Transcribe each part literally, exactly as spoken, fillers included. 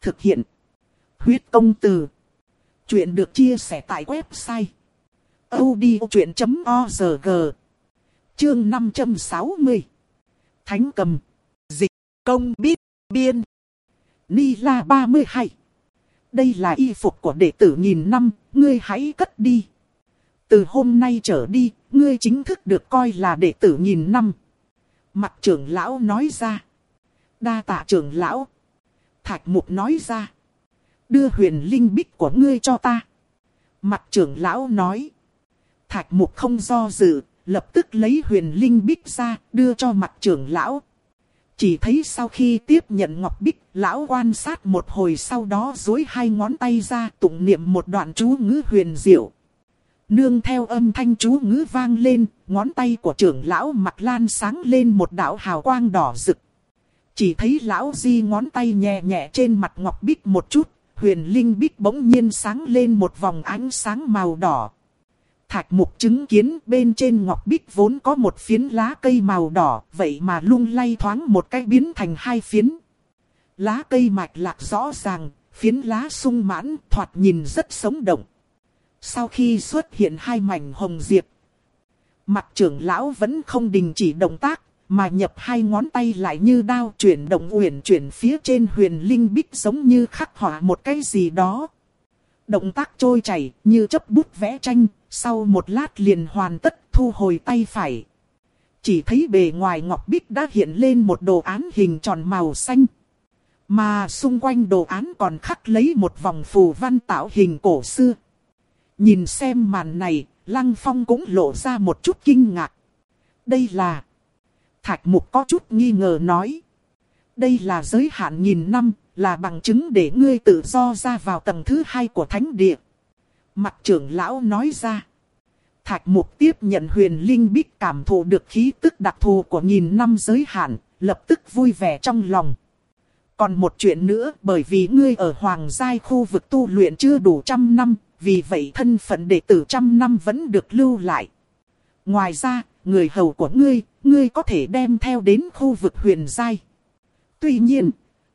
Thực hiện. Huyết công từ. Chuyện được chia sẻ tại website odchuyện chấm org. Chương năm trăm sáu mươi. Thánh cầm. Dịch. Công biết. Biên. Ni La ba mươi hai. Đây là y phục của đệ tử nghìn năm, ngươi hãy cất đi. Từ hôm nay trở đi, ngươi chính thức được coi là đệ tử nghìn năm. Mặt trưởng lão nói ra. Đa tạ trưởng lão. Thạch Mục nói ra. Đưa huyền linh bích của ngươi cho ta. Mặt trưởng lão nói. Thạch Mục không do dự, lập tức lấy huyền linh bích ra, đưa cho mặt trưởng lão. Chỉ thấy sau khi tiếp nhận ngọc bích, lão quan sát một hồi, sau đó duỗi hai ngón tay ra tụng niệm một đoạn chú ngữ huyền diệu. Nương theo âm thanh chú ngữ vang lên, ngón tay của trưởng lão Mặc Lan sáng lên một đạo hào quang đỏ rực. Chỉ thấy lão di ngón tay nhẹ nhẹ trên mặt ngọc bích một chút, huyền linh bích bỗng nhiên sáng lên một vòng ánh sáng màu đỏ. Thạch Mục chứng kiến bên trên ngọc bích vốn có một phiến lá cây màu đỏ, vậy mà lung lay thoáng một cái biến thành hai phiến. Lá cây mạch lạc rõ ràng, phiến lá sung mãn, thoạt nhìn rất sống động. Sau khi xuất hiện hai mảnh hồng diệp, mặt trưởng lão vẫn không đình chỉ động tác, mà nhập hai ngón tay lại như đao chuyển động uyển chuyển phía trên huyền linh bích, giống như khắc họa một cái gì đó. Động tác trôi chảy như chấp bút vẽ tranh, sau một lát liền hoàn tất, thu hồi tay phải. Chỉ thấy bề ngoài ngọc bích đã hiện lên một đồ án hình tròn màu xanh. Mà xung quanh đồ án còn khắc lấy một vòng phù văn tạo hình cổ xưa. Nhìn xem màn này, Lăng Phong cũng lộ ra một chút kinh ngạc. Đây là... Thạch Mục có chút nghi ngờ nói. Đây là giới hạn nghìn năm, là bằng chứng để ngươi tự do ra vào tầng thứ hai của thánh địa. Mặt trưởng lão nói ra. Thạch Mục tiếp nhận huyền linh bích, cảm thụ được khí tức đặc thù của nghìn năm giới hạn, lập tức vui vẻ trong lòng. Còn một chuyện nữa, bởi vì ngươi ở Hoàng Giai khu vực tu luyện chưa đủ trăm năm, vì vậy thân phận đệ tử trăm năm vẫn được lưu lại. Ngoài ra, người hầu của ngươi, ngươi có thể đem theo đến khu vực Huyền Giai. Tuy nhiên,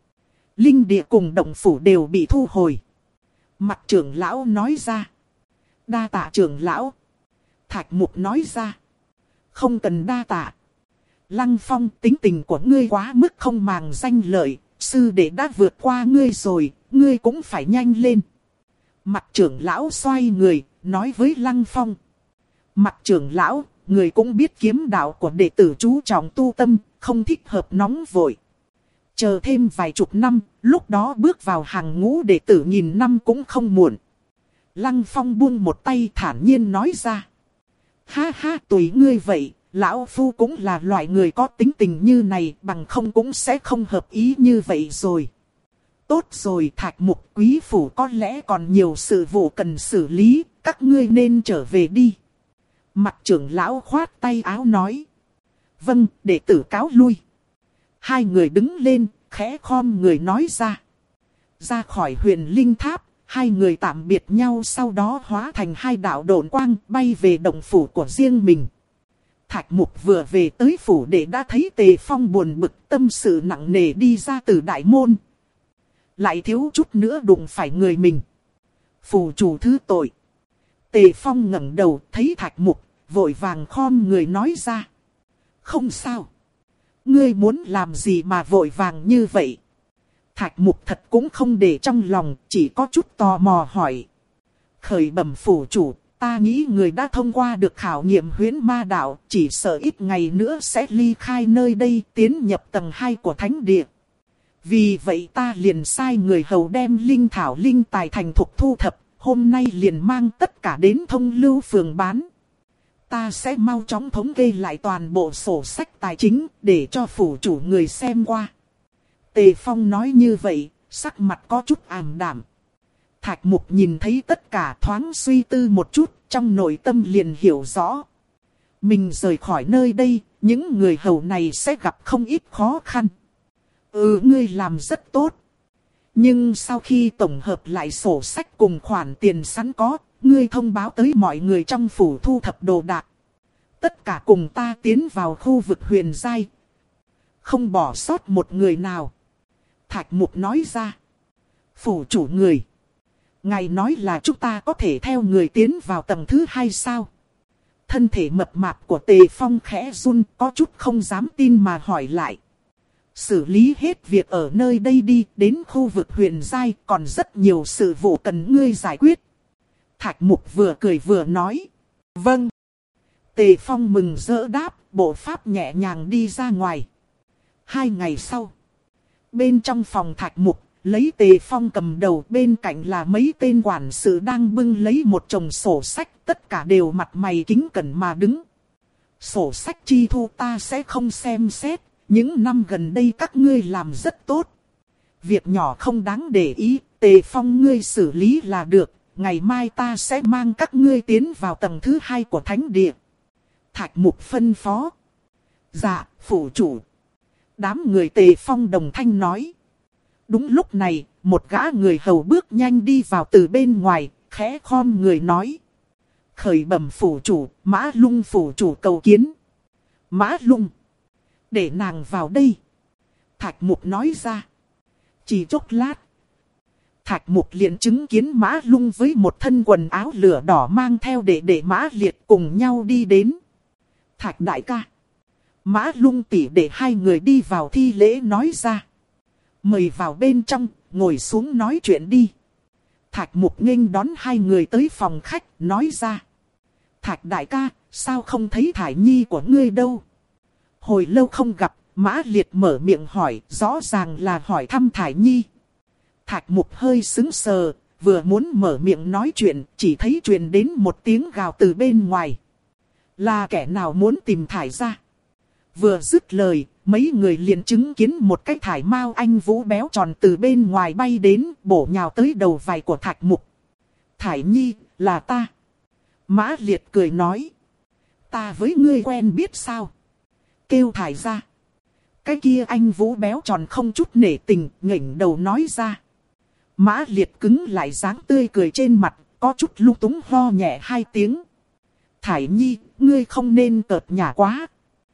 linh địa cùng động phủ đều bị thu hồi. Mặt trưởng lão nói ra. Đa tạ trưởng lão. Thạch Mục nói ra. Không cần đa tạ. Lăng Phong, tính tình của ngươi quá mức không màng danh lợi. Sư đệ đã vượt qua ngươi rồi, ngươi cũng phải nhanh lên. Mặt trưởng lão xoay người, nói với Lăng Phong. Mặt trưởng lão, người cũng biết kiếm đạo của đệ tử chú trọng tu tâm, không thích hợp nóng vội. Chờ thêm vài chục năm, lúc đó bước vào hàng ngũ đệ tử nghìn năm cũng không muộn. Lăng Phong buông một tay thản nhiên nói ra. Ha ha, tùy ngươi vậy, lão phu cũng là loại người có tính tình như này, bằng không cũng sẽ không hợp ý như vậy rồi. Tốt rồi, Thạch Mục, quý phủ có lẽ còn nhiều sự vụ cần xử lý, các ngươi nên trở về đi. Mặt trưởng lão khoát tay áo nói. Vâng, đệ tử cáo lui. Hai người đứng lên, khẽ khom người nói ra. Ra khỏi huyền linh tháp, hai người tạm biệt nhau, sau đó hóa thành hai đạo độn quang bay về động phủ của riêng mình. Thạch Mục vừa về tới phủ đệ đã thấy Tề Phong buồn bực tâm sự nặng nề đi ra từ đại môn. Lại thiếu chút nữa đụng phải người mình. Phủ chủ thứ tội. Tề Phong ngẩng đầu thấy Thạch Mục, vội vàng khom người nói ra. Không sao. Ngươi muốn làm gì mà vội vàng như vậy? Thạch Mục thật cũng không để trong lòng, chỉ có chút tò mò hỏi. Khởi bẩm phủ chủ, ta nghĩ người đã thông qua được khảo nghiệm huyễn ma đạo, chỉ sợ ít ngày nữa sẽ ly khai nơi đây, tiến nhập tầng hai của thánh địa. Vì vậy ta liền sai người hầu đem linh thảo linh tài thành thục thu thập, hôm nay liền mang tất cả đến thông lưu phường bán. Ta sẽ mau chóng thống kê lại toàn bộ sổ sách tài chính để cho phủ chủ người xem qua. Tề Phong nói như vậy, sắc mặt có chút ảm đạm. Thạch Mục nhìn thấy tất cả thoáng suy tư một chút, trong nội tâm liền hiểu rõ. Mình rời khỏi nơi đây, những người hầu này sẽ gặp không ít khó khăn. Ừ, ngươi làm rất tốt. Nhưng sau khi tổng hợp lại sổ sách cùng khoản tiền sẵn có, ngươi thông báo tới mọi người trong phủ thu thập đồ đạc. Tất cả cùng ta tiến vào khu vực Huyền Giai. Không bỏ sót một người nào. Thạch Mục nói ra. Phủ chủ người. Ngài nói là chúng ta có thể theo người tiến vào tầng thứ hai sao? Thân thể mập mạp của Tề Phong khẽ run, có chút không dám tin mà hỏi lại. Xử lý hết việc ở nơi đây đi, đến khu vực huyền giai còn rất nhiều sự vụ cần ngươi giải quyết. Thạch Mục vừa cười vừa nói. Vâng. Tề Phong mừng rỡ đáp, bộ pháp nhẹ nhàng đi ra ngoài. Hai ngày sau, bên trong phòng Thạch Mục, lấy Tề Phong cầm đầu, bên cạnh là mấy tên quản sự đang bưng lấy một chồng sổ sách, tất cả đều mặt mày kính cẩn mà đứng. Sổ sách chi thu ta sẽ không xem xét, những năm gần đây các ngươi làm rất tốt. Việc nhỏ không đáng để ý, Tề Phong ngươi xử lý là được, ngày mai ta sẽ mang các ngươi tiến vào tầng thứ hai của thánh địa. Thạch Mục phân phó. Dạ, phủ chủ. Đám người Tề Phong đồng thanh nói. Đúng lúc này, một gã người hầu bước nhanh đi vào từ bên ngoài, khẽ khom người nói. Khởi bẩm phủ chủ, Mã Lung phủ chủ cầu kiến. Mã Lung. Để nàng vào đây. Thạch Mục nói ra. Chỉ chốc lát. Thạch Mục liền chứng kiến Mã Lung với một thân quần áo lửa đỏ mang theo đệ đệ Mã Liệt cùng nhau đi đến. Thạch đại ca. Mã Lung tỷ đệ hai người đi vào thi lễ nói ra. Mời vào bên trong, ngồi xuống nói chuyện đi. Thạch Mục nghênh đón hai người tới phòng khách, nói ra. Thạch đại ca, sao không thấy Thải Nhi của ngươi đâu? Hồi lâu không gặp, Mã Liệt mở miệng hỏi, rõ ràng là hỏi thăm Thải Nhi. Thạch Mục hơi sững sờ, vừa muốn mở miệng nói chuyện, chỉ thấy truyền đến một tiếng gào từ bên ngoài. Là kẻ nào muốn tìm Thải ra? Vừa dứt lời, mấy người liền chứng kiến một cái thải mao anh vũ béo tròn từ bên ngoài bay đến, bổ nhào tới đầu vai của Thạch Mục. Thải Nhi, là ta. Mã Liệt cười nói. Ta với ngươi quen biết sao? Kêu Thải ra. Cái kia anh vũ béo tròn không chút nể tình, ngẩng đầu nói ra. Mã Liệt cứng lại dáng tươi cười trên mặt, có chút lung túng ho nhẹ hai tiếng. Thải Nhi, ngươi không nên cợt nhả quá.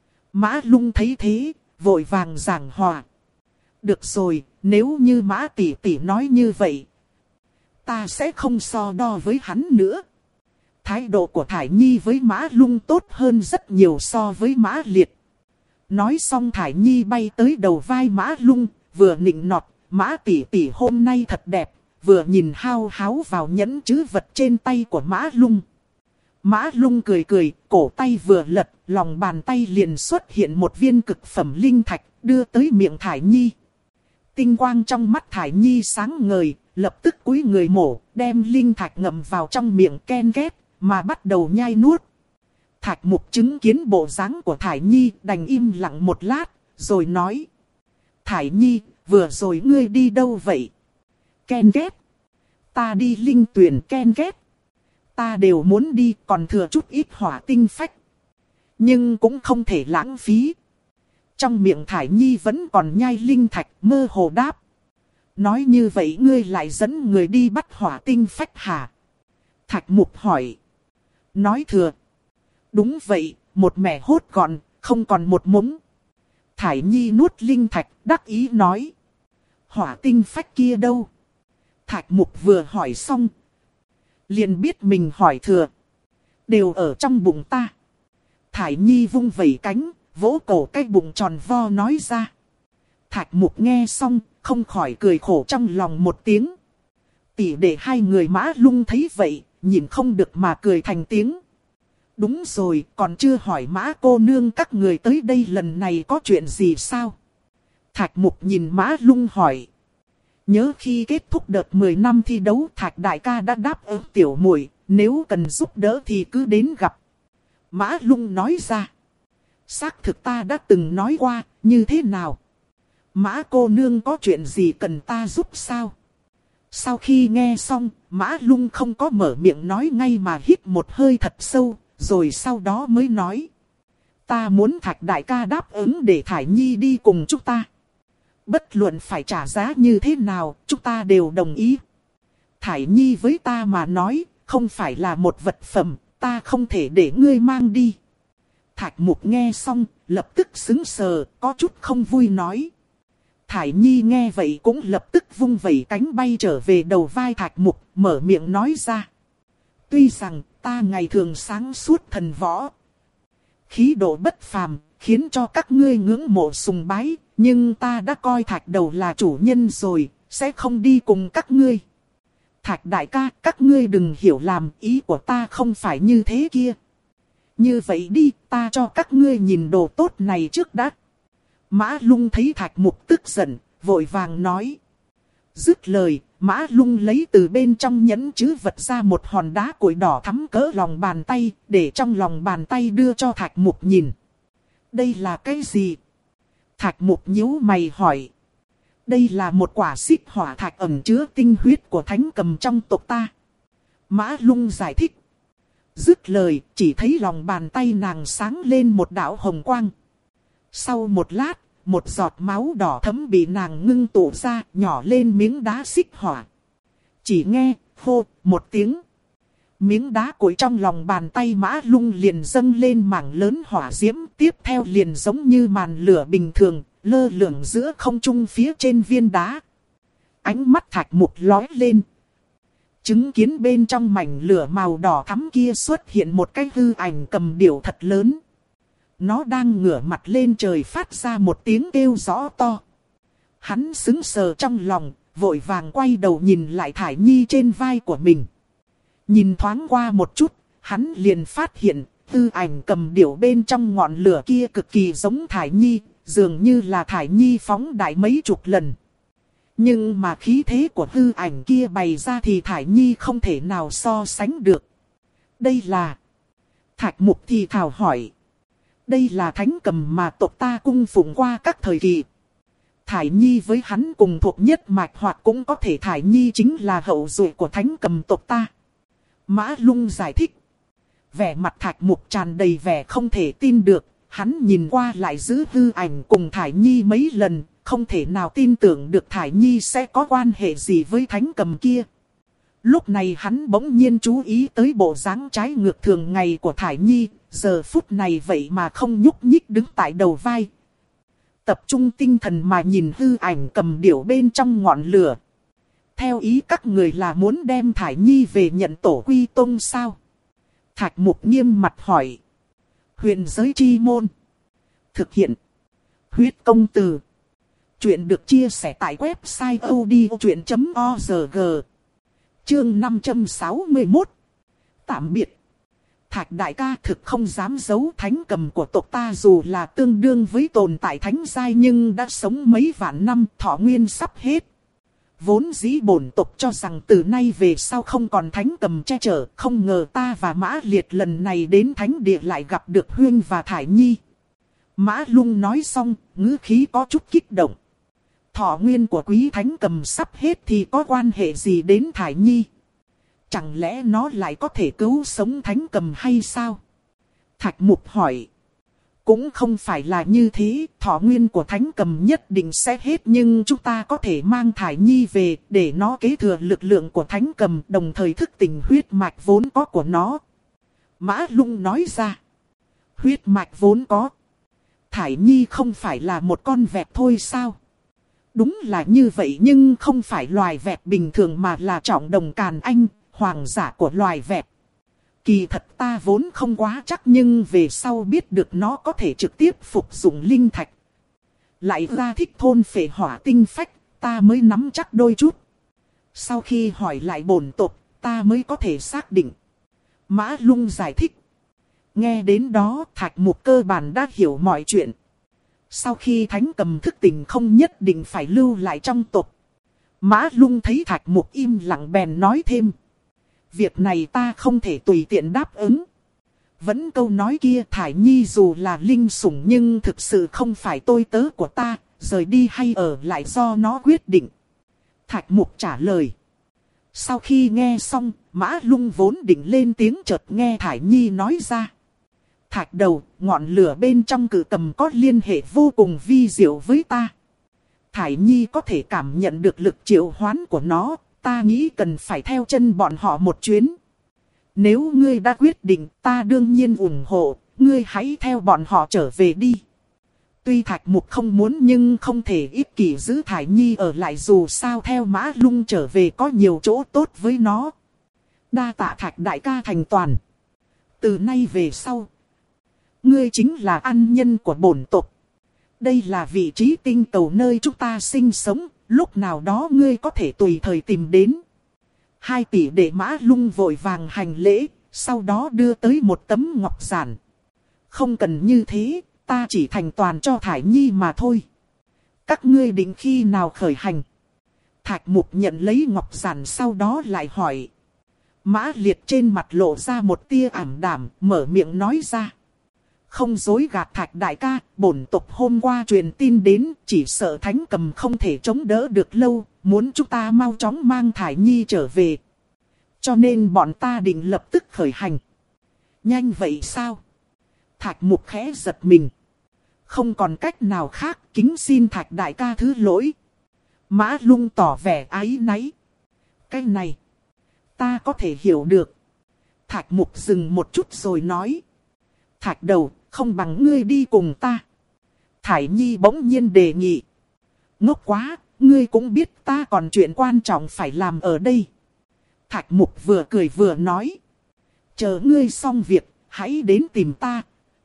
Mã Lung thấy thế, vội vàng giảng hòa. Được rồi, nếu như Mã tỷ tỷ nói như vậy, ta sẽ không so đo với hắn nữa. Thái độ của Thải Nhi với Mã Lung tốt hơn rất nhiều so với Mã Liệt. Nói xong Thải Nhi bay tới đầu vai Mã Lung, vừa nịnh nọt, Mã tỷ tỷ hôm nay thật đẹp, vừa nhìn hao háo vào nhẫn trữ vật trên tay của Mã Lung. Mã Lung cười cười, cổ tay vừa lật, lòng bàn tay liền xuất hiện một viên cực phẩm linh thạch, đưa tới miệng Thải Nhi. Tinh quang trong mắt Thải Nhi sáng ngời, lập tức cúi người mổ, đem linh thạch ngậm vào trong miệng ken két, mà bắt đầu nhai nuốt. Thạch Mục chứng kiến bộ dáng của Thải Nhi, đành im lặng một lát, rồi nói. Thải Nhi, vừa rồi ngươi đi đâu vậy? Ken két. Ta đi linh tuyển ken két. Ta đều muốn đi, còn thừa chút ít hỏa tinh phách. Nhưng cũng không thể lãng phí. Trong miệng Thải Nhi vẫn còn nhai linh thạch, mơ hồ đáp. Nói như vậy ngươi lại dẫn người đi bắt hỏa tinh phách hả? Thạch Mục hỏi. Nói thừa. Đúng vậy, một mẻ hốt gọn, không còn một mống. Thải Nhi nuốt linh thạch, đắc ý nói. Hỏa tinh phách kia đâu? Thạch Mục vừa hỏi xong, liền biết mình hỏi thừa. Đều ở trong bụng ta. Thải Nhi vung vẩy cánh, vỗ cổ cái bụng tròn vo nói ra. Thạch Mục nghe xong, không khỏi cười khổ trong lòng một tiếng. Tỷ đệ hai người Mã Lung thấy vậy, nhìn không được mà cười thành tiếng. Đúng rồi, còn chưa hỏi Mã cô nương các người tới đây lần này có chuyện gì sao? Thạch Mục nhìn Mã Lung hỏi. Nhớ khi kết thúc đợt mười năm thi đấu, Thạch đại ca đã đáp ứng tiểu muội, nếu cần giúp đỡ thì cứ đến gặp. Mã Lung nói ra. Xác thực ta đã từng nói qua, như thế nào? Mã cô nương có chuyện gì cần ta giúp sao? Sau khi nghe xong, Mã Lung không có mở miệng nói ngay mà hít một hơi thật sâu, rồi sau đó mới nói. Ta muốn Thạch đại ca đáp ứng để Thải Nhi đi cùng chúng ta. Bất luận phải trả giá như thế nào, chúng ta đều đồng ý. Thải Nhi với ta mà nói, không phải là một vật phẩm, ta không thể để ngươi mang đi. Thạch Mục nghe xong, lập tức sững sờ, có chút không vui nói. Thải Nhi nghe vậy cũng lập tức vung vẩy cánh bay trở về đầu vai Thạch Mục, mở miệng nói ra. Tuy rằng ta ngày thường sáng suốt thần võ, khí độ bất phàm, khiến cho các ngươi ngưỡng mộ sùng bái, nhưng ta đã coi Thạch đầu là chủ nhân rồi, sẽ không đi cùng các ngươi. Thạch đại ca, các ngươi đừng hiểu lầm, ý của ta không phải như thế kia. Như vậy đi, ta cho các ngươi nhìn đồ tốt này trước đã. Mã Lung thấy Thạch Mục tức giận, vội vàng nói. Dứt lời, Mã Lung lấy từ bên trong nhẫn trữ vật ra một hòn đá củi đỏ thắm cỡ lòng bàn tay, để trong lòng bàn tay đưa cho Thạch Mục nhìn. Đây là cái gì? Thạch Mục nhíu mày hỏi. Đây là một quả xích hỏa thạch ẩn chứa tinh huyết của thánh cầm trong tộc ta. Mã Lung giải thích. Dứt lời, chỉ thấy lòng bàn tay nàng sáng lên một đạo hồng quang. Sau một lát, một giọt máu đỏ thấm bị nàng ngưng tụ ra, nhỏ lên miếng đá xích hỏa. Chỉ nghe, hô, một tiếng. Miếng đá củi trong lòng bàn tay Mã Lung liền dâng lên mảng lớn hỏa diễm, tiếp theo liền giống như màn lửa bình thường, lơ lửng giữa không trung phía trên viên đá. Ánh mắt Thạch Mục lóe lên. Chứng kiến bên trong mảnh lửa màu đỏ thắm kia xuất hiện một cái hư ảnh cầm điểu thật lớn. Nó đang ngửa mặt lên trời phát ra một tiếng kêu rõ to. Hắn sững sờ trong lòng, vội vàng quay đầu nhìn lại Thải Nhi trên vai của mình. Nhìn thoáng qua một chút, hắn liền phát hiện, hư ảnh cầm điểu bên trong ngọn lửa kia cực kỳ giống Thải Nhi, dường như là Thải Nhi phóng đại mấy chục lần. Nhưng mà khí thế của hư ảnh kia bày ra thì Thải Nhi không thể nào so sánh được. Đây là... Thạch Mục thì thào hỏi. Đây là thánh cầm mà tộc ta cung phụng qua các thời kỳ. Thải Nhi với hắn cùng thuộc nhất mạch, hoặc cũng có thể Thải Nhi chính là hậu duệ của thánh cầm tộc ta. Mã Lung giải thích. Vẻ mặt Thạch Mục tràn đầy vẻ không thể tin được. Hắn nhìn qua lại giữ hư ảnh cùng Thải Nhi mấy lần, không thể nào tin tưởng được Thải Nhi sẽ có quan hệ gì với thánh cầm kia. Lúc này hắn bỗng nhiên chú ý tới bộ dáng trái ngược thường ngày của Thải Nhi, giờ phút này vậy mà không nhúc nhích đứng tại đầu vai. Tập trung tinh thần mà nhìn hư ảnh cầm điểu bên trong ngọn lửa. Theo ý các người là muốn đem Thải Nhi về nhận tổ quy tông sao? Thạch Mục nghiêm mặt hỏi. Huyền giới chi môn. Thực hiện. Huyết công từ. Chuyện được chia sẻ tại website odchuyện chấm org. Chương năm trăm sáu mươi mốt. Tạm biệt. Thạch đại ca thực không dám giấu thánh cầm của tộc ta dù là tương đương với tồn tại thánh giai nhưng đã sống mấy vạn năm, thọ nguyên sắp hết. Vốn dĩ bổn tộc cho rằng từ nay về sau không còn thánh cầm che chở, không ngờ ta và Mã Liệt lần này đến thánh địa lại gặp được Huyên và Thải Nhi. Mã Lung nói xong, ngữ khí có chút kích động. Thọ nguyên của quý thánh cầm sắp hết thì có quan hệ gì đến Thải Nhi? Chẳng lẽ nó lại có thể cứu sống thánh cầm hay sao? Thạch Mục hỏi. Cũng không phải là như thế, thọ nguyên của thánh cầm nhất định sẽ hết nhưng chúng ta có thể mang Thải Nhi về để nó kế thừa lực lượng của thánh cầm, đồng thời thức tỉnh huyết mạch vốn có của nó. Mã Lung nói ra. Huyết mạch vốn có. Thải Nhi không phải là một con vẹt thôi sao? Đúng là như vậy nhưng không phải loài vẹt bình thường mà là trọng đồng càn anh, hoàng giả của loài vẹt. Kỳ thật ta vốn không quá chắc nhưng về sau biết được nó có thể trực tiếp phục dụng linh thạch. Lại ra thích thôn phệ hỏa tinh phách, ta mới nắm chắc đôi chút. Sau khi hỏi lại bổn tộc, ta mới có thể xác định. Mã Lung giải thích. Nghe đến đó Thạch Mục cơ bản đã hiểu mọi chuyện. Sau khi thánh cầm thức tỉnh không nhất định phải lưu lại trong tộc. Mã Lung thấy Thạch Mục im lặng bèn nói thêm. Việc này ta không thể tùy tiện đáp ứng. Vẫn câu nói kia, Thải Nhi dù là linh sủng nhưng thực sự không phải tôi tớ của ta, rời đi hay ở lại do nó quyết định. Thạch Mục trả lời. Sau khi nghe xong, Mã Lung vốn định lên tiếng chợt nghe Thải Nhi nói ra. Thạch đầu, ngọn lửa bên trong cự cầm có liên hệ vô cùng vi diệu với ta. Thải Nhi có thể cảm nhận được lực triệu hoán của nó, ta nghĩ cần phải theo chân bọn họ một chuyến. Nếu ngươi đã quyết định, ta đương nhiên ủng hộ, ngươi hãy theo bọn họ trở về đi. Tuy Thạch Mục không muốn nhưng không thể ích kỷ giữ Thải Nhi ở lại, dù sao theo Mã Lung trở về có nhiều chỗ tốt với nó. Đa tạ Thạch đại ca thành toàn. Từ nay về sau, ngươi chính là ăn nhân của bổn tộc. Đây là vị trí tinh cầu nơi chúng ta sinh sống, lúc nào đó ngươi có thể tùy thời tìm đến. Hai tỷ đệ Mã Lung vội vàng hành lễ, sau đó đưa tới một tấm ngọc giản. Không cần như thế, ta chỉ thành toàn cho Thải Nhi mà thôi. Các ngươi định khi nào khởi hành? Thạch Mục nhận lấy ngọc giản sau đó lại hỏi. Mã Liệt trên mặt lộ ra một tia ảm đạm, mở miệng nói ra. Không dối gạt Thạch đại ca, bổn tộc hôm qua truyền tin đến, chỉ sợ Thánh Cầm không thể chống đỡ được lâu, muốn chúng ta mau chóng mang Thải Nhi trở về. Cho nên bọn ta định lập tức khởi hành. Nhanh vậy sao? Thạch Mục khẽ giật mình. Không còn cách nào khác, kính xin Thạch đại ca thứ lỗi. Mã Lung tỏ vẻ áy náy. Cái này, ta có thể hiểu được. Thạch Mục dừng một chút rồi nói. Thạch đầu, không bằng ngươi đi cùng ta. Thải Nhi bỗng nhiên đề nghị. Ngốc quá, ngươi cũng biết ta còn chuyện quan trọng phải làm ở đây. Thạch Mục vừa cười vừa nói. Chờ ngươi xong việc, hãy đến tìm ta.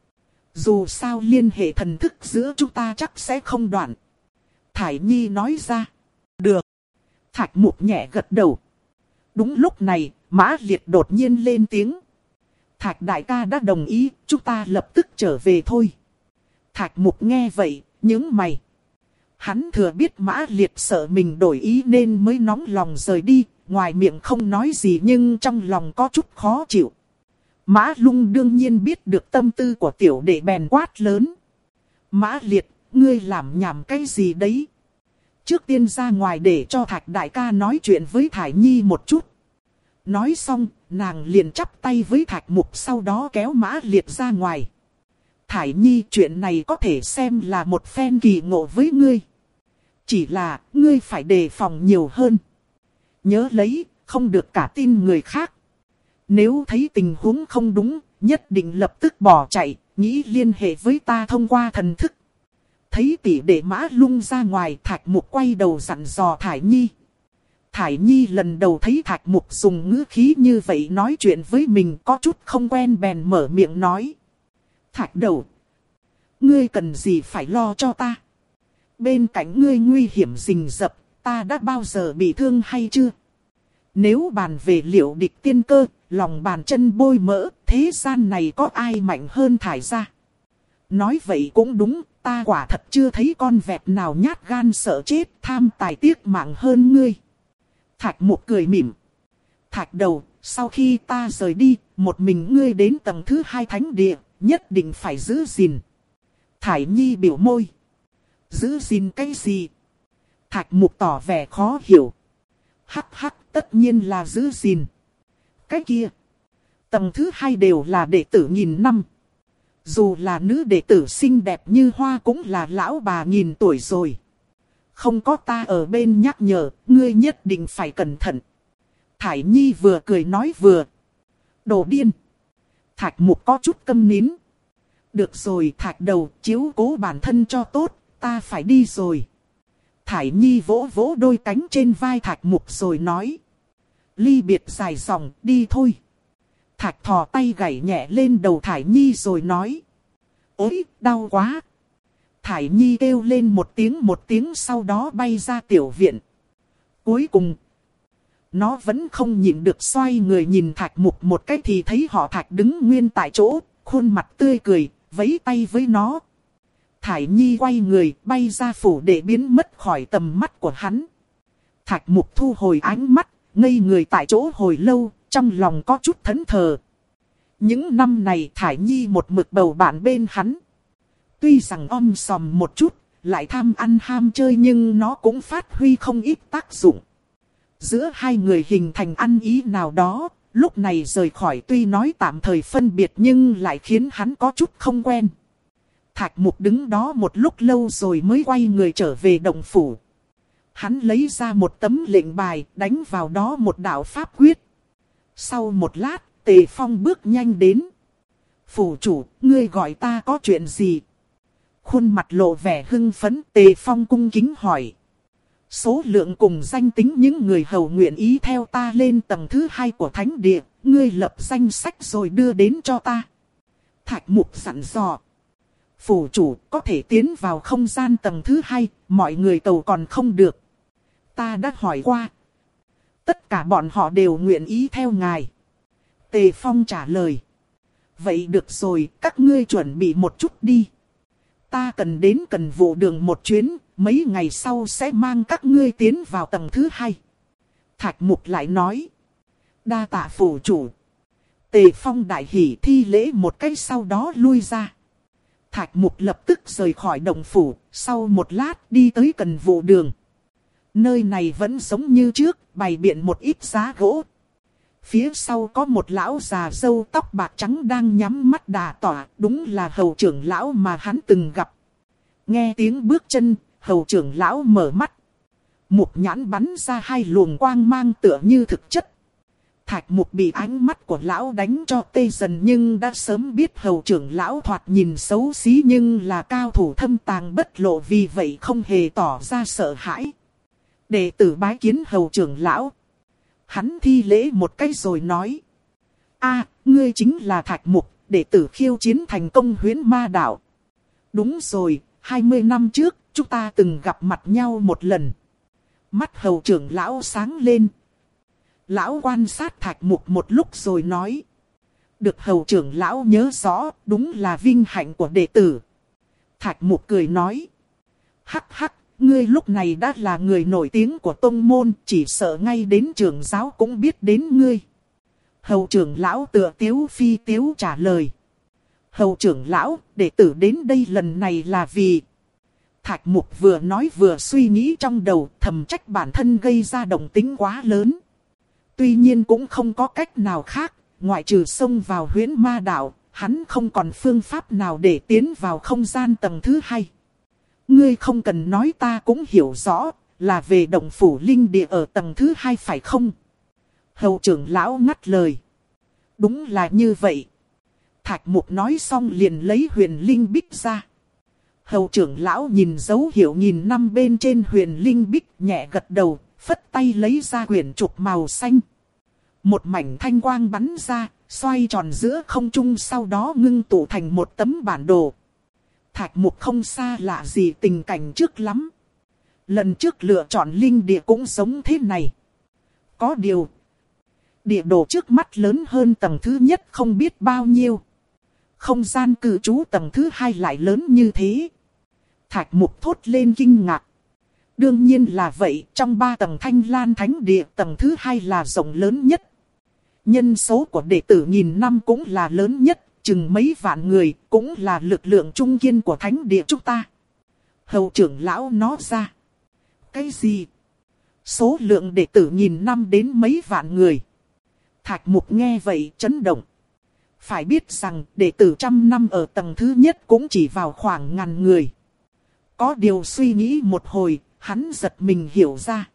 Dù sao liên hệ thần thức giữa chúng ta chắc sẽ không đoạn. Thải Nhi nói ra. Được. Thạch Mục nhẹ gật đầu. Đúng lúc này, Mã Liệt đột nhiên lên tiếng. Thạch đại ca đã đồng ý, chúng ta lập tức trở về thôi. Thạch Mục nghe vậy, nhướng mày. Hắn thừa biết Mã Liệt sợ mình đổi ý nên mới nóng lòng rời đi, ngoài miệng không nói gì nhưng trong lòng có chút khó chịu. Mã Lung đương nhiên biết được tâm tư của tiểu đệ bèn quát lớn. Mã Liệt, ngươi làm nhảm cái gì đấy? Trước tiên ra ngoài để cho Thạch đại ca nói chuyện với Thải Nhi một chút. Nói xong, nàng liền chắp tay với Thạch Mục sau đó kéo Mã Liệt ra ngoài. Thải Nhi, chuyện này có thể xem là một phen kỳ ngộ với ngươi. Chỉ là, ngươi phải đề phòng nhiều hơn. Nhớ lấy, không được cả tin người khác. Nếu thấy tình huống không đúng, nhất định lập tức bỏ chạy, nghĩ liên hệ với ta thông qua thần thức. Thấy tỷ đệ Mã Lung ra ngoài, Thạch Mục quay đầu dặn dò Thải Nhi. Thải Nhi lần đầu thấy Thạch Mục dùng ngữ khí như vậy nói chuyện với mình, có chút không quen bèn mở miệng nói. Thạch đầu, ngươi cần gì phải lo cho ta? Bên cạnh ngươi nguy hiểm rình rập, ta đã bao giờ bị thương hay chưa? Nếu bàn về liệu địch tiên cơ, lòng bàn chân bôi mỡ, thế gian này có ai mạnh hơn Thải gia? Nói vậy cũng đúng, ta quả thật chưa thấy con vẹt nào nhát gan sợ chết, tham tài tiếc mạng hơn ngươi. Thạch Mục cười mỉm. Thạch đầu, sau khi ta rời đi, một mình ngươi đến tầng thứ hai thánh địa, nhất định phải giữ gìn. Thải Nhi biểu môi. Giữ gìn cái gì? Thạch Mục tỏ vẻ khó hiểu. Hắc hắc, tất nhiên là giữ gìn. Cái kia, tầng thứ hai đều là đệ tử nghìn năm. Dù là nữ đệ tử xinh đẹp như hoa cũng là lão bà nghìn tuổi rồi. Không có ta ở bên nhắc nhở, ngươi nhất định phải cẩn thận. Thải Nhi vừa cười nói vừa. Đồ điên. Thạch Mục có chút câm nín. Được rồi Thạch đầu, chiếu cố bản thân cho tốt, ta phải đi rồi. Thải Nhi vỗ vỗ đôi cánh trên vai Thạch Mục rồi nói. Ly biệt dài dòng, đi thôi. Thạch thò tay gảy nhẹ lên đầu Thải Nhi rồi nói. Ôi, đau quá. Thải Nhi kêu lên một tiếng một tiếng sau đó bay ra tiểu viện. Cuối cùng, nó vẫn không nhịn được xoay người nhìn Thạch Mục một cái thì thấy họ Thạch đứng nguyên tại chỗ, khuôn mặt tươi cười, vẫy tay với nó. Thải Nhi quay người bay ra phủ để biến mất khỏi tầm mắt của hắn. Thạch Mục thu hồi ánh mắt, ngây người tại chỗ hồi lâu, trong lòng có chút thẫn thờ. Những năm này Thải Nhi một mực bầu bạn bên hắn. Tuy rằng om sòm một chút, lại tham ăn ham chơi nhưng nó cũng phát huy không ít tác dụng. Giữa hai người hình thành ăn ý nào đó, lúc này rời khỏi tuy nói tạm thời phân biệt nhưng lại khiến hắn có chút không quen. Thạch Mục đứng đó một lúc lâu rồi mới quay người trở về động phủ. Hắn lấy ra một tấm lệnh bài, đánh vào đó một đạo pháp quyết. Sau một lát, Tề Phong bước nhanh đến. Phủ chủ, ngươi gọi ta có chuyện gì? Khuôn mặt lộ vẻ hưng phấn, Tề Phong cung kính hỏi. Số lượng cùng danh tính những người hầu nguyện ý theo ta lên tầng thứ hai của thánh địa, ngươi lập danh sách rồi đưa đến cho ta. Thạch Mục dặn dò. Phủ chủ có thể tiến vào không gian tầng thứ hai, mọi người cầu còn không được. Ta đã hỏi qua. Tất cả bọn họ đều nguyện ý theo ngài. Tề Phong trả lời. Vậy được rồi, các ngươi chuẩn bị một chút đi. Ta cần đến Cần Vụ Đường một chuyến, mấy ngày sau sẽ mang các ngươi tiến vào tầng thứ hai. Thạch Mục lại nói. Đa tạ phủ chủ. Tề Phong đại hỉ thi lễ một cái sau đó lui ra. Thạch Mục lập tức rời khỏi động phủ, sau một lát đi tới Cần Vụ Đường. Nơi này vẫn giống như trước, bày biện một ít giá gỗ. Phía sau có một lão già râu tóc bạc trắng đang nhắm mắt đà tỏa, đúng là hầu trưởng lão mà hắn từng gặp. Nghe tiếng bước chân, hầu trưởng lão mở mắt. Mục nhãn bắn ra hai luồng quang mang tựa như thực chất. Thạch Mục bị ánh mắt của lão đánh cho tê dần nhưng đã sớm biết hầu trưởng lão thoạt nhìn xấu xí nhưng là cao thủ thâm tàng bất lộ, vì vậy không hề tỏ ra sợ hãi. Đệ tử bái kiến hầu trưởng lão. Hắn thi lễ một cái rồi nói. A, ngươi chính là Thạch Mục, đệ tử khiêu chiến thành công Huyễn Ma Đạo. Đúng rồi, hai mươi năm trước, chúng ta từng gặp mặt nhau một lần. Mắt hầu trưởng lão sáng lên. Lão quan sát Thạch Mục một lúc rồi nói. Được hầu trưởng lão nhớ rõ, đúng là vinh hạnh của đệ tử. Thạch Mục cười nói. Hắc hắc, ngươi lúc này đã là người nổi tiếng của tông môn, chỉ sợ ngay đến trưởng giáo cũng biết đến ngươi. Hầu trưởng lão tựa tiếu phi tiếu trả lời. Hầu trưởng lão, đệ tử đến đây lần này là vì... Thạch Mục vừa nói vừa suy nghĩ trong đầu, thầm trách bản thân gây ra động tĩnh quá lớn. Tuy nhiên cũng không có cách nào khác, ngoại trừ xông vào Huyễn Ma Đạo, hắn không còn phương pháp nào để tiến vào không gian tầng thứ hai. Ngươi không cần nói ta cũng hiểu rõ, là về động phủ linh địa ở tầng thứ hai phải không? Hầu trưởng lão ngắt lời. Đúng là như vậy. Thạch Mục nói xong liền lấy huyền linh bích ra. Hầu trưởng lão nhìn dấu hiệu nghìn năm bên trên huyền linh bích, nhẹ gật đầu, phất tay lấy ra quyển trục màu xanh. Một mảnh thanh quang bắn ra, xoay tròn giữa không trung, sau đó ngưng tụ thành một tấm bản đồ. Thạch Mục không xa lạ gì tình cảnh trước lắm. Lần trước lựa chọn linh địa cũng giống thế này. Có điều, địa đồ trước mắt lớn hơn tầng thứ nhất không biết bao nhiêu. Không gian cư trú tầng thứ hai lại lớn như thế. Thạch Mục thốt lên kinh ngạc. Đương nhiên là vậy, trong ba tầng Thanh Lan Thánh Địa, tầng thứ hai là rộng lớn nhất. Nhân số của đệ tử nghìn năm cũng là lớn nhất, chừng mấy vạn người, cũng là lực lượng trung kiên của Thánh Địa chúng ta. Hầu trưởng lão nói ra. Cái gì? Số lượng đệ tử nghìn năm đến mấy vạn người. Thạch Mục nghe vậy chấn động. Phải biết rằng đệ tử trăm năm ở tầng thứ nhất cũng chỉ vào khoảng ngàn người. Có điều suy nghĩ một hồi, hắn giật mình hiểu ra.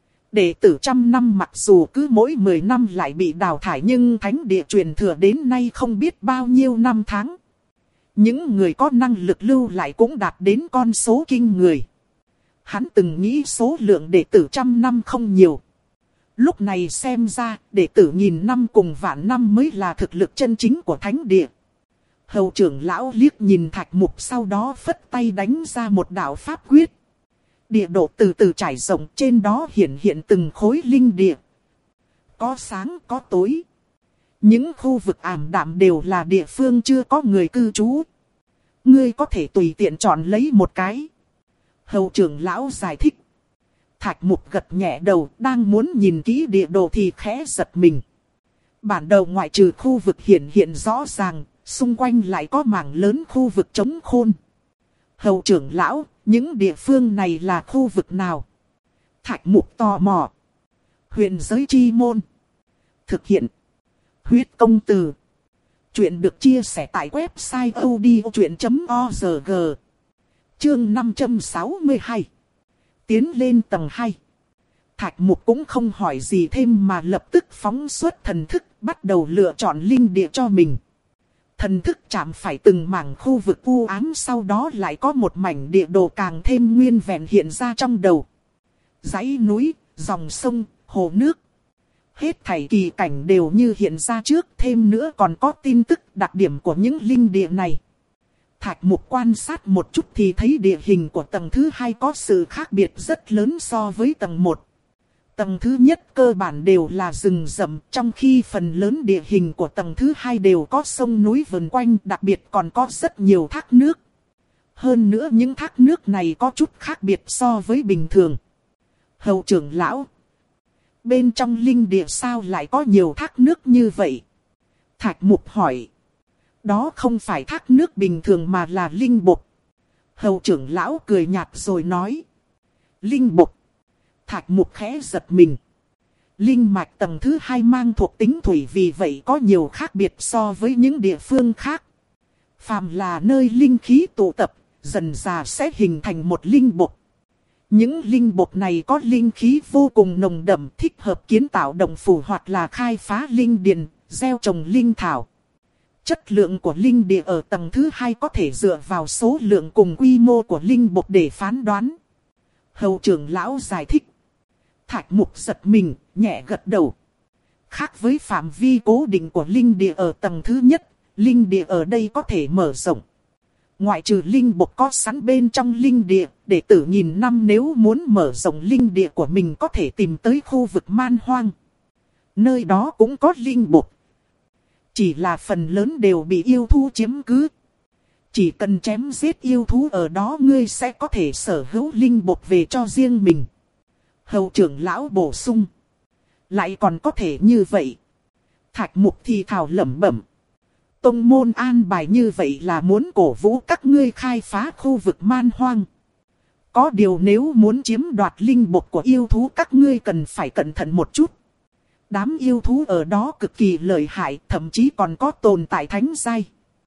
Đệ tử trăm năm mặc dù cứ mỗi mười năm lại bị đào thải nhưng thánh địa truyền thừa đến nay không biết bao nhiêu năm tháng. Những người có năng lực lưu lại cũng đạt đến con số kinh người. Hắn từng nghĩ số lượng đệ tử trăm năm không nhiều. Lúc này xem ra đệ tử nghìn năm cùng vạn năm mới là thực lực chân chính của thánh địa. Hầu trưởng lão liếc nhìn Thạch Mục sau đó phất tay đánh ra một đạo pháp quyết. Địa độ từ từ trải rộng, trên đó hiện hiện từng khối linh địa. Có sáng có tối. Những khu vực ảm đạm đều là địa phương chưa có người cư trú. Ngươi có thể tùy tiện chọn lấy một cái. Hầu trưởng lão giải thích. Thạch Mục gật nhẹ đầu, đang muốn nhìn kỹ địa đồ thì khẽ giật mình. Bản đồ ngoại trừ khu vực hiện hiện rõ ràng, xung quanh lại có mảng lớn khu vực trống khôn. Hầu trưởng lão, những địa phương này là khu vực nào? Thạch Mục tò mò. Huyền giới chi môn. Thực hiện. Huyết công từ. Chuyện được chia sẻ tại website odchuyện chấm org. Chương năm trăm sáu mươi hai. Tiến lên tầng hai. Thạch Mục cũng không hỏi gì thêm mà lập tức phóng xuất thần thức, bắt đầu lựa chọn linh địa cho mình. Thần thức chạm phải từng mảng khu vực u ám, sau đó lại có một mảnh địa đồ càng thêm nguyên vẹn hiện ra trong đầu. Dãy núi, dòng sông, hồ nước. Hết thảy kỳ cảnh đều như hiện ra trước, thêm nữa còn có tin tức đặc điểm của những linh địa này. Thạch Mục quan sát một chút thì thấy địa hình của tầng thứ hai có sự khác biệt rất lớn so với tầng một. Tầng thứ nhất cơ bản đều là rừng rậm, trong khi phần lớn địa hình của tầng thứ hai đều có sông núi vần quanh, đặc biệt còn có rất nhiều thác nước. Hơn nữa những thác nước này có chút khác biệt so với bình thường. Hầu trưởng lão, bên trong linh địa sao lại có nhiều thác nước như vậy? Thạch Mục hỏi. Đó không phải thác nước bình thường mà là linh bộc. Hầu trưởng lão cười nhạt rồi nói. Linh bộc. Thạch Mục khẽ giật mình. Linh mạch tầng thứ hai mang thuộc tính thủy, vì vậy có nhiều khác biệt so với những địa phương khác. Phàm là nơi linh khí tụ tập, dần dà sẽ hình thành một linh bộc. Những linh bộc này có linh khí vô cùng nồng đậm, thích hợp kiến tạo động phủ hoặc là khai phá linh điền, gieo trồng linh thảo. Chất lượng của linh địa ở tầng thứ hai có thể dựa vào số lượng cùng quy mô của linh bộc để phán đoán. Hầu trưởng lão giải thích. Thạch Mục giật mình, nhẹ gật đầu. Khác với phạm vi cố định của linh địa ở tầng thứ nhất, linh địa ở đây có thể mở rộng. Ngoại trừ linh bộc có sẵn bên trong linh địa, đệ tử nghìn năm nếu muốn mở rộng linh địa của mình có thể tìm tới khu vực man hoang. Nơi đó cũng có linh bộc. Chỉ là phần lớn đều bị yêu thú chiếm cứ. Chỉ cần chém giết yêu thú ở đó, ngươi sẽ có thể sở hữu linh bộc về cho riêng mình. Hầu trưởng lão bổ sung. Lại còn có thể như vậy. Thạch Mục thì thào lẩm bẩm. Tông môn an bài như vậy là muốn cổ vũ các ngươi khai phá khu vực man hoang. Có điều nếu muốn chiếm đoạt linh bộc của yêu thú, các ngươi cần phải cẩn thận một chút. Đám yêu thú ở đó cực kỳ lợi hại, thậm chí còn có tồn tại thánh giai.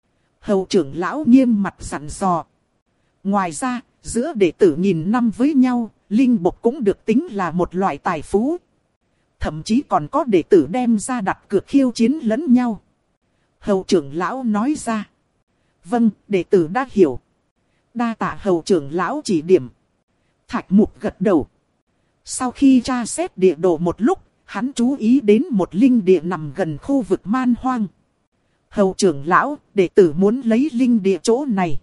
Hầu trưởng lão nghiêm mặt dặn dò. Ngoài ra, giữa đệ tử nghìn năm với nhau, linh bộc cũng được tính là một loại tài phú. Thậm chí còn có đệ tử đem ra đặt cược khiêu chiến lẫn nhau. Hầu trưởng lão nói ra. Vâng, đệ tử đã hiểu. Đa tạ hầu trưởng lão chỉ điểm. Thạch Mục gật đầu. Sau khi tra xét địa đồ một lúc, hắn chú ý đến một linh địa nằm gần khu vực man hoang. Hầu trưởng lão, đệ tử muốn lấy linh địa chỗ này.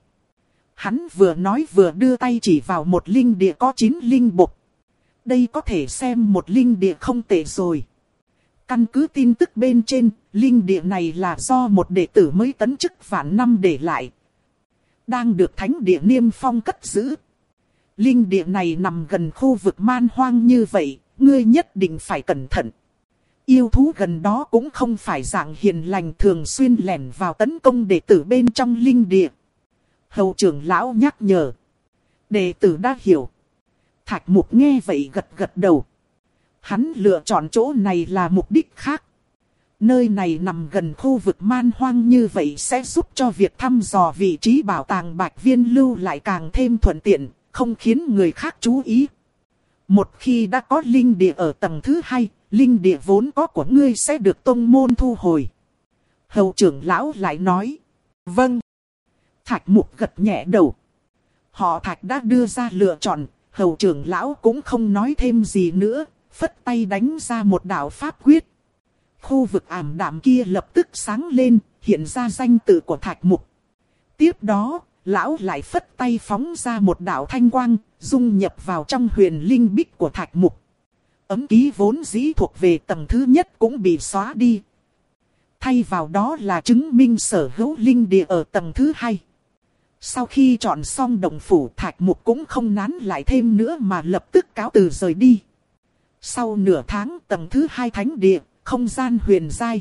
Hắn vừa nói vừa đưa tay chỉ vào một linh địa có chín linh bộc. Đây có thể xem một linh địa không tệ rồi. Căn cứ tin tức bên trên, linh địa này là do một đệ tử mới tấn chức vạn năm để lại. Đang được thánh địa Niêm Phong cất giữ. Linh địa này nằm gần khu vực man hoang như vậy, ngươi nhất định phải cẩn thận. Yêu thú gần đó cũng không phải dạng hiền lành thường xuyên lẻn vào tấn công đệ tử bên trong linh địa. Hầu trưởng lão nhắc nhở. Đệ tử đã hiểu. Thạch Mục nghe vậy gật gật đầu. Hắn lựa chọn chỗ này là mục đích khác. Nơi này nằm gần khu vực man hoang như vậy sẽ giúp cho việc thăm dò vị trí bảo tàng Bạch Viên lưu lại càng thêm thuận tiện, không khiến người khác chú ý. Một khi đã có linh địa ở tầng thứ hai, linh địa vốn có của ngươi sẽ được tông môn thu hồi. Hầu trưởng lão lại nói. Vâng. Thạch Mục gật nhẹ đầu. Họ Thạch đã đưa ra lựa chọn, hầu trưởng lão cũng không nói thêm gì nữa, phất tay đánh ra một đạo pháp quyết. Khu vực ảm đạm kia lập tức sáng lên, hiện ra danh tự của Thạch Mục. Tiếp đó, lão lại phất tay phóng ra một đạo thanh quang, dung nhập vào trong huyền linh bích của Thạch Mục. Ấm ký vốn dĩ thuộc về tầng thứ nhất cũng bị xóa đi. Thay vào đó là chứng minh sở hữu linh địa ở tầng thứ hai. Sau khi chọn xong động phủ, Thạch Mục cũng không nán lại thêm nữa mà lập tức cáo từ rời đi. Sau nửa tháng, tầng thứ hai thánh địa, không gian huyền giai.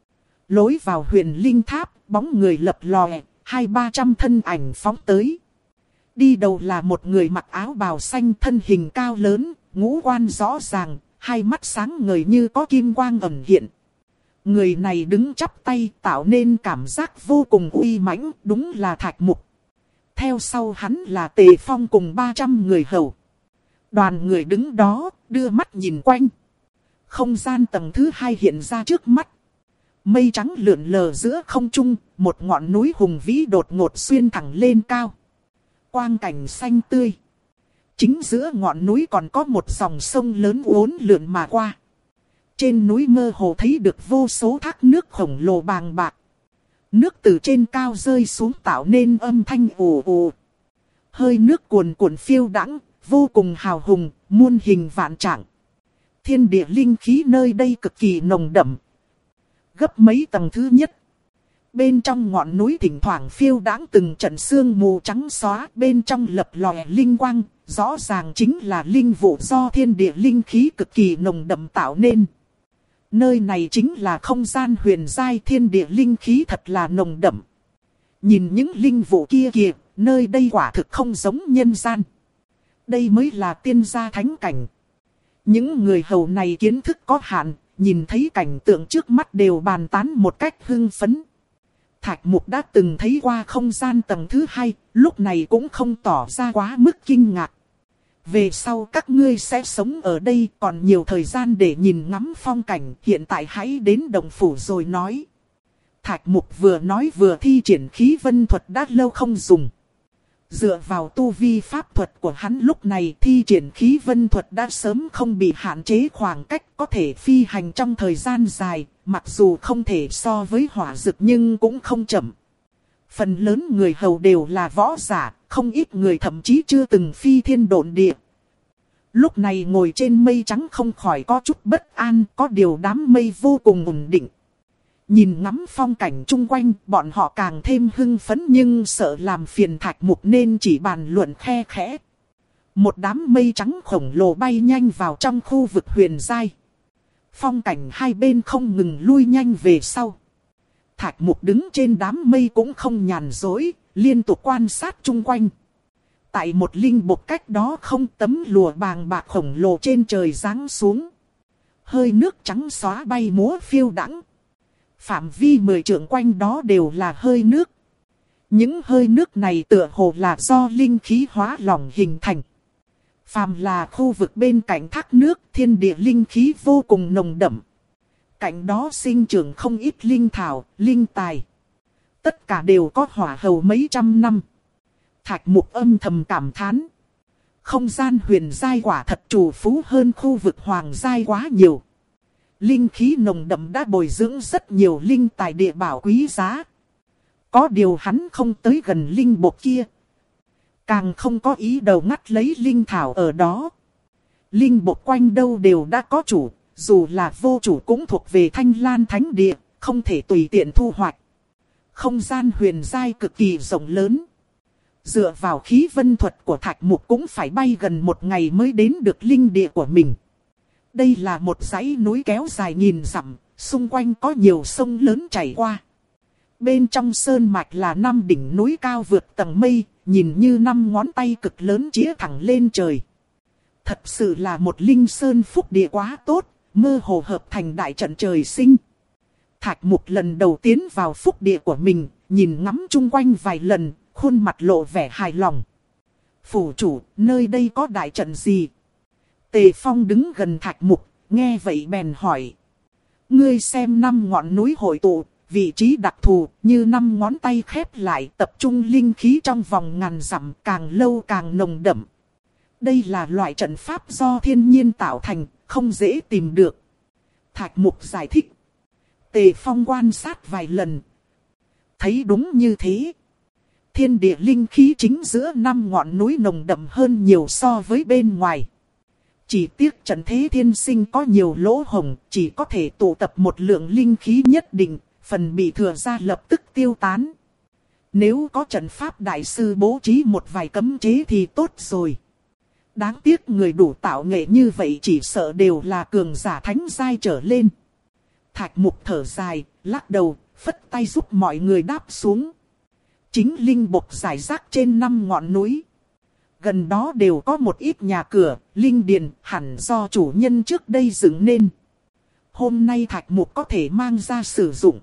Lối vào huyền linh tháp, bóng người lập lòe, hai ba trăm thân ảnh phóng tới. Đi đầu là một người mặc áo bào xanh, thân hình cao lớn, ngũ quan rõ ràng, hai mắt sáng ngời như có kim quang ẩn hiện. Người này đứng chắp tay tạo nên cảm giác vô cùng uy mãnh, đúng là Thạch Mục. Theo sau hắn là Tề Phong cùng ba trăm người hầu. Đoàn người đứng đó, đưa mắt nhìn quanh. Không gian tầng thứ hai hiện ra trước mắt. Mây trắng lượn lờ giữa không trung, một ngọn núi hùng vĩ đột ngột xuyên thẳng lên cao. Quang cảnh xanh tươi. Chính giữa ngọn núi còn có một dòng sông lớn uốn lượn mà qua. Trên núi mơ hồ thấy được vô số thác nước khổng lồ bàng bạc. Nước từ trên cao rơi xuống tạo nên âm thanh ù ù. Hơi nước cuồn cuộn phiêu đãng, vô cùng hào hùng, muôn hình vạn trạng. Thiên địa linh khí nơi đây cực kỳ nồng đậm. Gấp mấy tầng thứ nhất. Bên trong ngọn núi thỉnh thoảng phiêu đãng từng trận sương mù trắng xóa, bên trong lập lòe linh quang, rõ ràng chính là linh vụ do thiên địa linh khí cực kỳ nồng đậm tạo nên. Nơi này chính là không gian huyền giai, thiên địa linh khí thật là nồng đậm. Nhìn những linh vụ kia kìa, nơi đây quả thực không giống nhân gian. Đây mới là tiên gia thánh cảnh. Những người hầu này kiến thức có hạn, nhìn thấy cảnh tượng trước mắt đều bàn tán một cách hưng phấn. Thạch Mục đã từng thấy qua không gian tầng thứ hai, lúc này cũng không tỏ ra quá mức kinh ngạc. Về sau các ngươi sẽ sống ở đây, còn nhiều thời gian để nhìn ngắm phong cảnh, hiện tại hãy đến động phủ rồi nói. Thạch Mục vừa nói vừa thi triển khí vân thuật đã lâu không dùng. Dựa vào tu vi pháp thuật của hắn lúc này, thi triển khí vân thuật đã sớm không bị hạn chế khoảng cách, có thể phi hành trong thời gian dài, mặc dù không thể so với hỏa dực nhưng cũng không chậm. Phần lớn người hầu đều là võ giả, không ít người thậm chí chưa từng phi thiên độn địa. Lúc này ngồi trên mây trắng không khỏi có chút bất an, có điều đám mây vô cùng ổn định. Nhìn ngắm phong cảnh chung quanh, bọn họ càng thêm hưng phấn nhưng sợ làm phiền Thạch Mục nên chỉ bàn luận khe khẽ. Một đám mây trắng khổng lồ bay nhanh vào trong khu vực huyền giai. Phong cảnh hai bên không ngừng lui nhanh về sau. Thạch Mục đứng trên đám mây cũng không nhàn dối, liên tục quan sát chung quanh. Tại một linh bột cách đó không, tấm lụa bàng bạc khổng lồ trên trời giáng xuống. Hơi nước trắng xóa bay múa phiêu đãng. Phạm vi mười trượng quanh đó đều là hơi nước. Những hơi nước này tựa hồ là do linh khí hóa lỏng hình thành. Phàm là khu vực bên cạnh thác nước, thiên địa linh khí vô cùng nồng đậm. Cạnh đó sinh trưởng không ít linh thảo, linh tài. Tất cả đều có hỏa hầu mấy trăm năm. Thạch Mục âm thầm cảm thán. Không gian huyền giai quả thật trù phú hơn khu vực hoàng giai quá nhiều. Linh khí nồng đậm đã bồi dưỡng rất nhiều linh tài địa bảo quý giá. Có điều hắn không tới gần linh bột kia. Càng không có ý đầu ngắt lấy linh thảo ở đó. Linh bột quanh đâu đều đã có chủ, dù là vô chủ cũng thuộc về Thanh Lan Thánh Địa, không thể tùy tiện thu hoạch. Không gian huyền giai cực kỳ rộng lớn. Dựa vào khí vân thuật của Thạch Mục cũng phải bay gần một ngày mới đến được linh địa của mình. Đây là một dãy núi kéo dài nghìn dặm, xung quanh có nhiều sông lớn chảy qua. Bên trong sơn mạch là năm đỉnh núi cao vượt tầng mây, nhìn như năm ngón tay cực lớn chĩa thẳng lên trời. Thật sự là một linh sơn phúc địa quá tốt, mơ hồ hợp thành đại trận trời sinh. Thạch Mục lần đầu tiến vào phúc địa của mình, nhìn ngắm chung quanh vài lần, khuôn mặt lộ vẻ hài lòng. Phủ chủ, nơi đây có đại trận gì? Tề Phong đứng gần Thạch Mục, nghe vậy bèn hỏi. Ngươi xem năm ngọn núi hội tụ, vị trí đặc thù, như năm ngón tay khép lại, tập trung linh khí trong vòng ngàn dặm, càng lâu càng nồng đậm. Đây là loại trận pháp do thiên nhiên tạo thành, không dễ tìm được. Thạch Mục giải thích. Tề Phong quan sát vài lần. Thấy đúng như thế. Thiên địa linh khí chính giữa năm ngọn núi nồng đậm hơn nhiều so với bên ngoài. Chỉ tiếc trận thế thiên sinh có nhiều lỗ hổng, chỉ có thể tụ tập một lượng linh khí nhất định, phần bị thừa ra lập tức tiêu tán. Nếu có trận pháp đại sư bố trí một vài cấm chế thì tốt rồi. Đáng tiếc người đủ tạo nghệ như vậy chỉ sợ đều là cường giả thánh giai trở lên. Thạch Mục thở dài, lắc đầu, phất tay giúp mọi người đáp xuống. Chính linh bột rải rác trên năm ngọn núi. Gần đó đều có một ít nhà cửa, linh điền hẳn do chủ nhân trước đây dựng nên. Hôm nay Thạch Mục có thể mang ra sử dụng.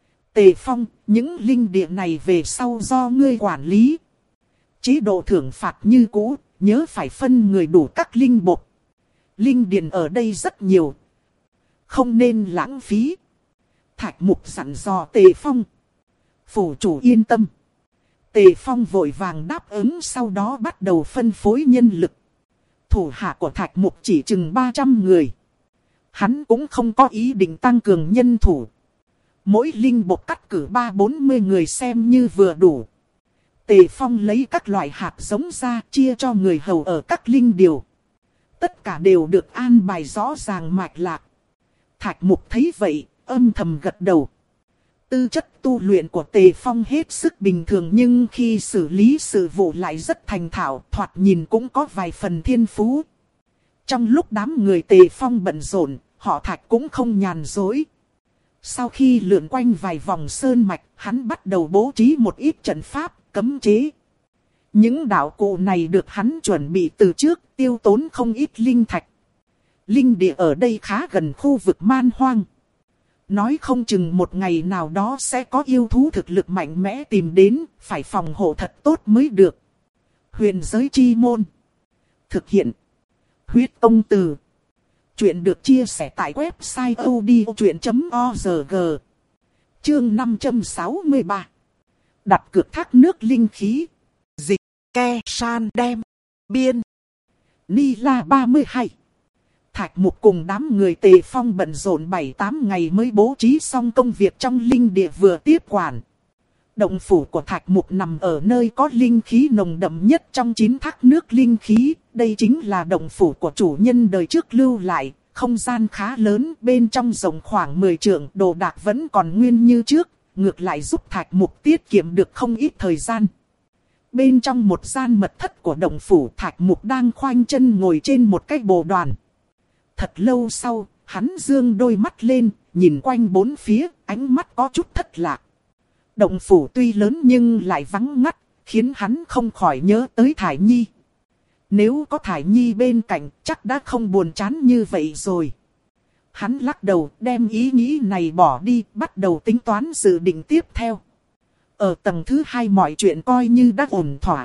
Tề Phong, những linh địa này về sau do ngươi quản lý. Chế độ thưởng phạt như cũ, nhớ phải phân người đủ các linh bột. Linh điền ở đây rất nhiều. Không nên lãng phí. Thạch Mục dặn dò Tề Phong. Phủ chủ yên tâm. Tề Phong vội vàng đáp ứng, sau đó bắt đầu phân phối nhân lực. Thủ hạ của Thạch Mục chỉ chừng ba trăm người. Hắn cũng không có ý định tăng cường nhân thủ. Mỗi linh bộ cắt cử ba bốn mươi người xem như vừa đủ. Tề Phong lấy các loại hạt giống ra chia cho người hầu ở các linh điều. Tất cả đều được an bài rõ ràng mạch lạc. Thạch Mục thấy vậy, âm thầm gật đầu. Tư chất tu luyện của Tề Phong hết sức bình thường, nhưng khi xử lý sự vụ lại rất thành thạo, thoạt nhìn cũng có vài phần thiên phú. Trong lúc đám người Tề Phong bận rộn, họ Thạch cũng không nhàn dối. Sau khi lượn quanh vài vòng sơn mạch, hắn bắt đầu bố trí một ít trận pháp, cấm chế. Những đạo cụ này được hắn chuẩn bị từ trước, tiêu tốn không ít linh thạch. Linh địa ở đây khá gần khu vực man hoang. Nói không chừng một ngày nào đó sẽ có yêu thú thực lực mạnh mẽ tìm đến, phải phòng hộ thật tốt mới được. Huyền giới chi môn. Thực hiện. Huyết công từ. Chuyện được chia sẻ tại website odchuyện chấm org. Chương năm trăm sáu mươi ba. Đặt cược thác nước linh khí. Dịch, ke, san, đem, biên. Ni La ba mươi hai. Thạch Mục cùng đám người Tề Phong bận rộn bảy tám ngày mới bố trí xong công việc trong linh địa vừa tiếp quản. Động phủ của Thạch Mục nằm ở nơi có linh khí nồng đậm nhất trong chín thác nước linh khí. Đây chính là động phủ của chủ nhân đời trước lưu lại. Không gian khá lớn, bên trong rộng khoảng mười trượng, đồ đạc vẫn còn nguyên như trước. Ngược lại giúp Thạch Mục tiết kiệm được không ít thời gian. Bên trong một gian mật thất của động phủ, Thạch Mục đang khoanh chân ngồi trên một cái bồ đoàn. Thật lâu sau, hắn dương đôi mắt lên, nhìn quanh bốn phía, ánh mắt có chút thất lạc. Động phủ tuy lớn nhưng lại vắng ngắt, khiến hắn không khỏi nhớ tới Thải Nhi. Nếu có Thải Nhi bên cạnh, chắc đã không buồn chán như vậy rồi. Hắn lắc đầu, đem ý nghĩ này bỏ đi, bắt đầu tính toán dự định tiếp theo. Ở tầng thứ hai mọi chuyện coi như đã ổn thỏa.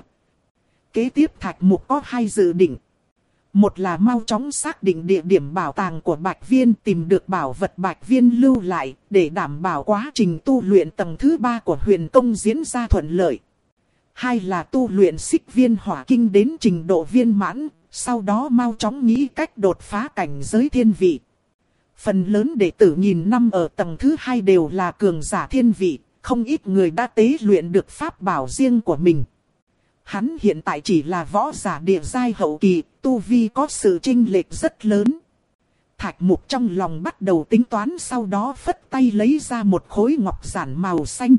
Kế tiếp Thạch Mục có hai dự định. Một là mau chóng xác định địa điểm bảo tàng của Bạch Viên, tìm được bảo vật Bạch Viên lưu lại, để đảm bảo quá trình tu luyện tầng thứ ba của huyền công diễn ra thuận lợi. Hai là tu luyện xích viên hỏa kinh đến trình độ viên mãn, sau đó mau chóng nghĩ cách đột phá cảnh giới thiên vị. Phần lớn đệ tử nghìn năm ở tầng thứ hai đều là cường giả thiên vị, không ít người đã tế luyện được pháp bảo riêng của mình. Hắn hiện tại chỉ là võ giả địa giai hậu kỳ, tu vi có sự chênh lệch rất lớn. Thạch Mục trong lòng bắt đầu tính toán, sau đó phất tay lấy ra một khối ngọc giản màu xanh.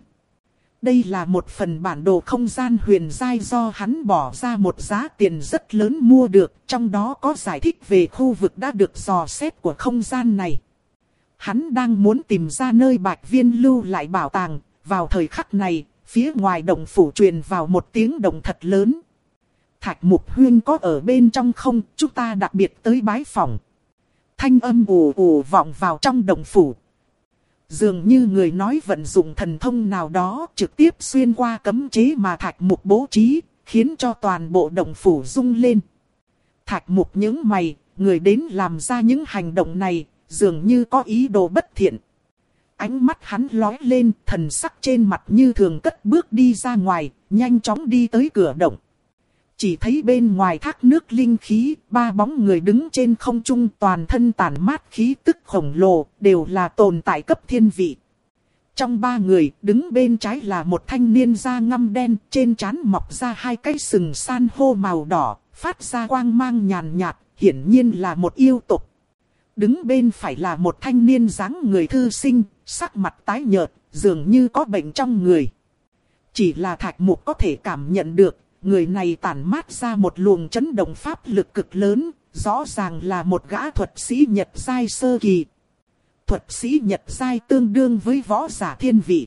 Đây là một phần bản đồ không gian huyền giai do hắn bỏ ra một giá tiền rất lớn mua được, trong đó có giải thích về khu vực đã được dò xét của không gian này. Hắn đang muốn tìm ra nơi Bạch Viên lưu lại bảo tàng, vào thời khắc này, phía ngoài động phủ truyền vào một tiếng động thật lớn. Thạch Mục huynh có ở bên trong không, chúng ta đặc biệt tới bái phỏng. Thanh âm ù ù vọng vào trong động phủ. Dường như người nói vận dụng thần thông nào đó trực tiếp xuyên qua cấm chế mà Thạch Mục bố trí, khiến cho toàn bộ động phủ rung lên. Thạch Mục nhướng mày, người đến làm ra những hành động này, dường như có ý đồ bất thiện. Ánh mắt hắn lóe lên, thần sắc trên mặt như thường cất bước đi ra ngoài, nhanh chóng đi tới cửa động. Chỉ thấy bên ngoài thác nước linh khí, ba bóng người đứng trên không trung, toàn thân tản mát khí tức khổng lồ, đều là tồn tại cấp thiên vị. Trong ba người, đứng bên trái là một thanh niên da ngăm đen, trên trán mọc ra hai cái sừng san hô màu đỏ, phát ra quang mang nhàn nhạt, hiển nhiên là một yêu tục. Đứng bên phải là một thanh niên dáng người thư sinh, sắc mặt tái nhợt, dường như có bệnh trong người. Chỉ là Thạch Mục có thể cảm nhận được, người này tản mát ra một luồng chấn động pháp lực cực lớn, rõ ràng là một gã thuật sĩ Nhật giai sơ kỳ. Thuật sĩ Nhật giai tương đương với võ giả thiên vị.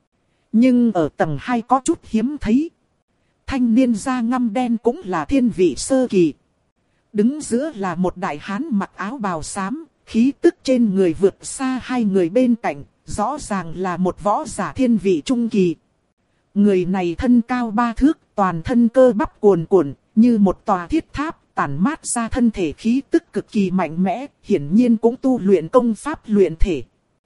Nhưng ở tầng hai có chút hiếm thấy. Thanh niên da ngăm đen cũng là thiên vị sơ kỳ. Đứng giữa là một đại hán mặc áo bào xám, khí tức trên người vượt xa hai người bên cạnh, rõ ràng là một võ giả thiên vị trung kỳ. Người này thân cao ba thước, toàn thân cơ bắp cuồn cuộn, như một tòa thiết tháp, tản mát ra thân thể khí tức cực kỳ mạnh mẽ, hiển nhiên cũng tu luyện công pháp luyện thể.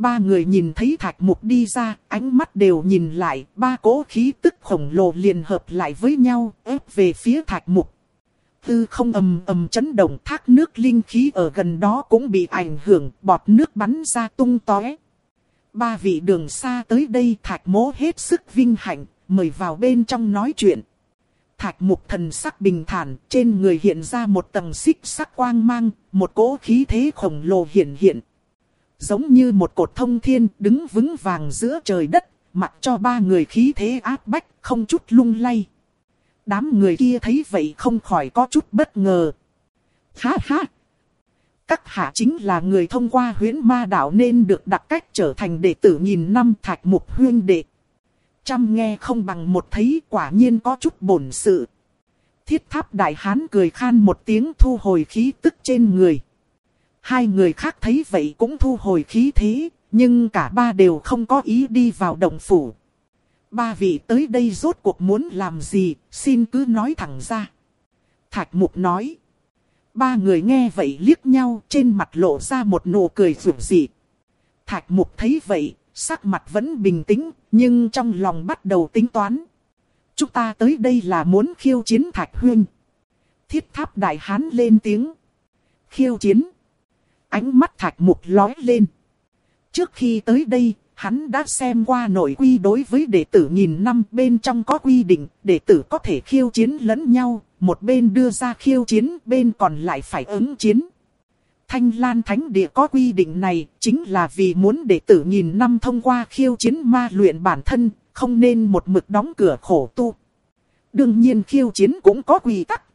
Ba người nhìn thấy Thạch Mục đi ra, ánh mắt đều nhìn lại, ba cỗ khí tức khổng lồ liền hợp lại với nhau, ép về phía Thạch Mục. Tư không ầm ầm chấn động, thác nước linh khí ở gần đó cũng bị ảnh hưởng, bọt nước bắn ra tung tóe. Ba vị đường xa tới đây, Thạch Mỗ hết sức vinh hạnh, mời vào bên trong nói chuyện. Thạch Mục thần sắc bình thản, trên người hiện ra một tầng xích sắc quang mang, một cỗ khí thế khổng lồ hiện hiện. Giống như một cột thông thiên đứng vững vàng giữa trời đất, mặc cho ba người khí thế áp bách, không chút lung lay. Đám người kia thấy vậy không khỏi có chút bất ngờ. Ha ha! Các hạ chính là người thông qua huyễn ma đạo nên được đặt cách trở thành đệ tử nghìn năm Thạch Mục huyên đệ. Trăm nghe không bằng một thấy, quả nhiên có chút bổn sự. Thiết Tháp Đại Hán cười khan một tiếng, thu hồi khí tức trên người. Hai người khác thấy vậy cũng thu hồi khí thế, nhưng cả ba đều không có ý đi vào động phủ. Ba vị tới đây rốt cuộc muốn làm gì, xin cứ nói thẳng ra. Thạch Mục nói. Ba người nghe vậy liếc nhau, trên mặt lộ ra một nụ cười rủ dị. Thạch Mục thấy vậy, sắc mặt vẫn bình tĩnh, nhưng trong lòng bắt đầu tính toán. Chúng ta tới đây là muốn khiêu chiến Thạch huynh. Thiết Tháp Đại Hán lên tiếng. Khiêu chiến. Ánh mắt Thạch Mục lóe lên. Trước khi tới đây, hắn đã xem qua nội quy đối với đệ tử nghìn năm, bên trong có quy định, đệ tử có thể khiêu chiến lẫn nhau, một bên đưa ra khiêu chiến, bên còn lại phải ứng chiến. Thanh Lan Thánh Địa có quy định này, chính là vì muốn đệ tử nghìn năm thông qua khiêu chiến ma luyện bản thân, không nên một mực đóng cửa khổ tu. Đương nhiên khiêu chiến cũng có quy tắc.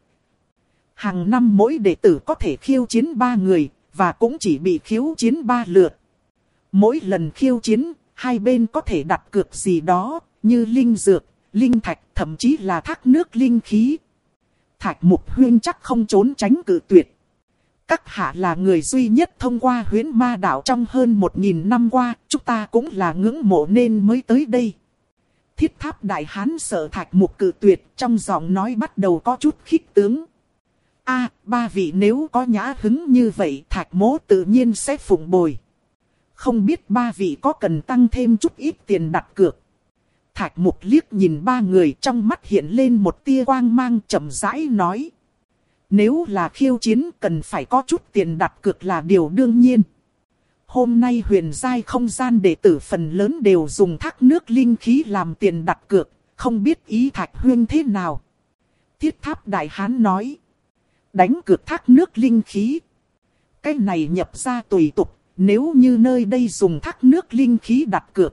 Hàng năm mỗi đệ tử có thể khiêu chiến ba người, và cũng chỉ bị khiêu chiến ba lượt. Mỗi lần khiêu chiến, hai bên có thể đặt cược gì đó, như linh dược, linh thạch, thậm chí là thác nước linh khí. Thạch Mục huyên chắc không trốn tránh cự tuyệt. Các hạ là người duy nhất thông qua huyễn ma đạo trong hơn một nghìn năm qua, chúng ta cũng là ngưỡng mộ nên mới tới đây. Thiết Tháp Đại Hán sợ Thạch Mục cự tuyệt, trong giọng nói bắt đầu có chút khích tướng. A, ba vị nếu có nhã hứng như vậy, Thạch Mỗ tự nhiên sẽ phụng bồi. Không biết ba vị có cần tăng thêm chút ít tiền đặt cược. Thạch Mục liếc nhìn ba người, trong mắt hiện lên một tia quang mang, chậm rãi nói. Nếu là khiêu chiến cần phải có chút tiền đặt cược là điều đương nhiên. Hôm nay huyền giai không gian đệ tử phần lớn đều dùng thác nước linh khí làm tiền đặt cược, không biết ý Thạch huynh thế nào. Thiết Tháp Đại Hán nói. Đánh cược thác nước linh khí. Cái này nhập ra tùy tục, nếu như nơi đây dùng thác nước linh khí đặt cược.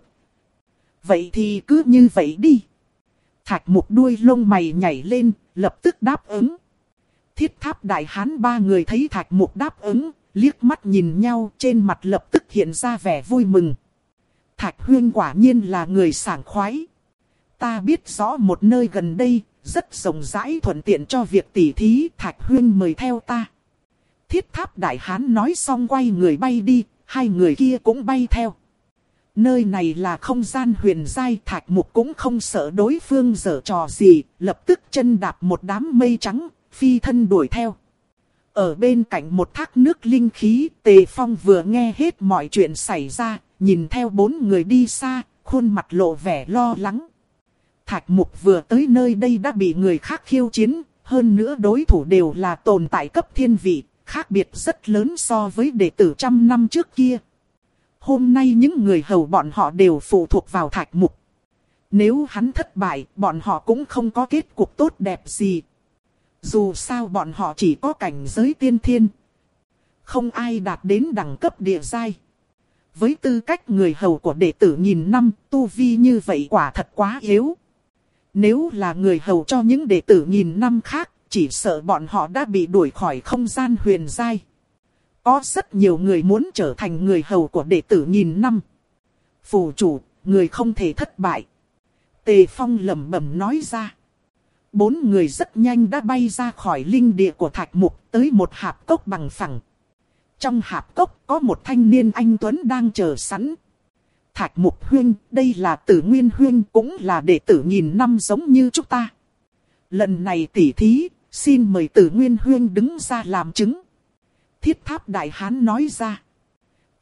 Vậy thì cứ như vậy đi. Thạch Mục đuôi lông mày nhảy lên, lập tức đáp ứng. Thiết Tháp Đại Hán ba người thấy Thạch Mục đáp ứng, liếc mắt nhìn nhau, trên mặt lập tức hiện ra vẻ vui mừng. Thạch huynh quả nhiên là người sảng khoái. Ta biết rõ một nơi gần đây, rất rộng rãi thuận tiện cho việc tỉ thí, Thạch huynh mời theo ta. Thiết Tháp Đại Hán nói xong quay người bay đi, hai người kia cũng bay theo. Nơi này là không gian huyền giai, Thạch Mục cũng không sợ đối phương giở trò gì, lập tức chân đạp một đám mây trắng, phi thân đuổi theo. Ở bên cạnh một thác nước linh khí, Tề Phong vừa nghe hết mọi chuyện xảy ra, nhìn theo bốn người đi xa, khuôn mặt lộ vẻ lo lắng. Thạch Mục vừa tới nơi đây đã bị người khác khiêu chiến, hơn nữa đối thủ đều là tồn tại cấp thiên vị, khác biệt rất lớn so với đệ tử trăm năm trước kia. Hôm nay những người hầu bọn họ đều phụ thuộc vào Thạch Mục. Nếu hắn thất bại, bọn họ cũng không có kết cục tốt đẹp gì. Dù sao bọn họ chỉ có cảnh giới tiên thiên. Không ai đạt đến đẳng cấp địa giai. Với tư cách người hầu của đệ tử nghìn năm, tu vi như vậy quả thật quá yếu. Nếu là người hầu cho những đệ tử nghìn năm khác, chỉ sợ bọn họ đã bị đuổi khỏi không gian huyền giai. Có rất nhiều người muốn trở thành người hầu của đệ tử nghìn năm. Phù chủ, người không thể thất bại. Tề Phong lẩm bẩm nói ra. Bốn người rất nhanh đã bay ra khỏi linh địa của Thạch Mục, tới một hạp cốc bằng phẳng. Trong hạp cốc có một thanh niên anh tuấn đang chờ sẵn. Thạch Mục huynh, đây là Tử Nguyên huynh, cũng là đệ tử nghìn năm giống như chúng ta. Lần này tỉ thí, xin mời Tử Nguyên huynh đứng ra làm chứng. Thiết Tháp Đại Hán nói ra.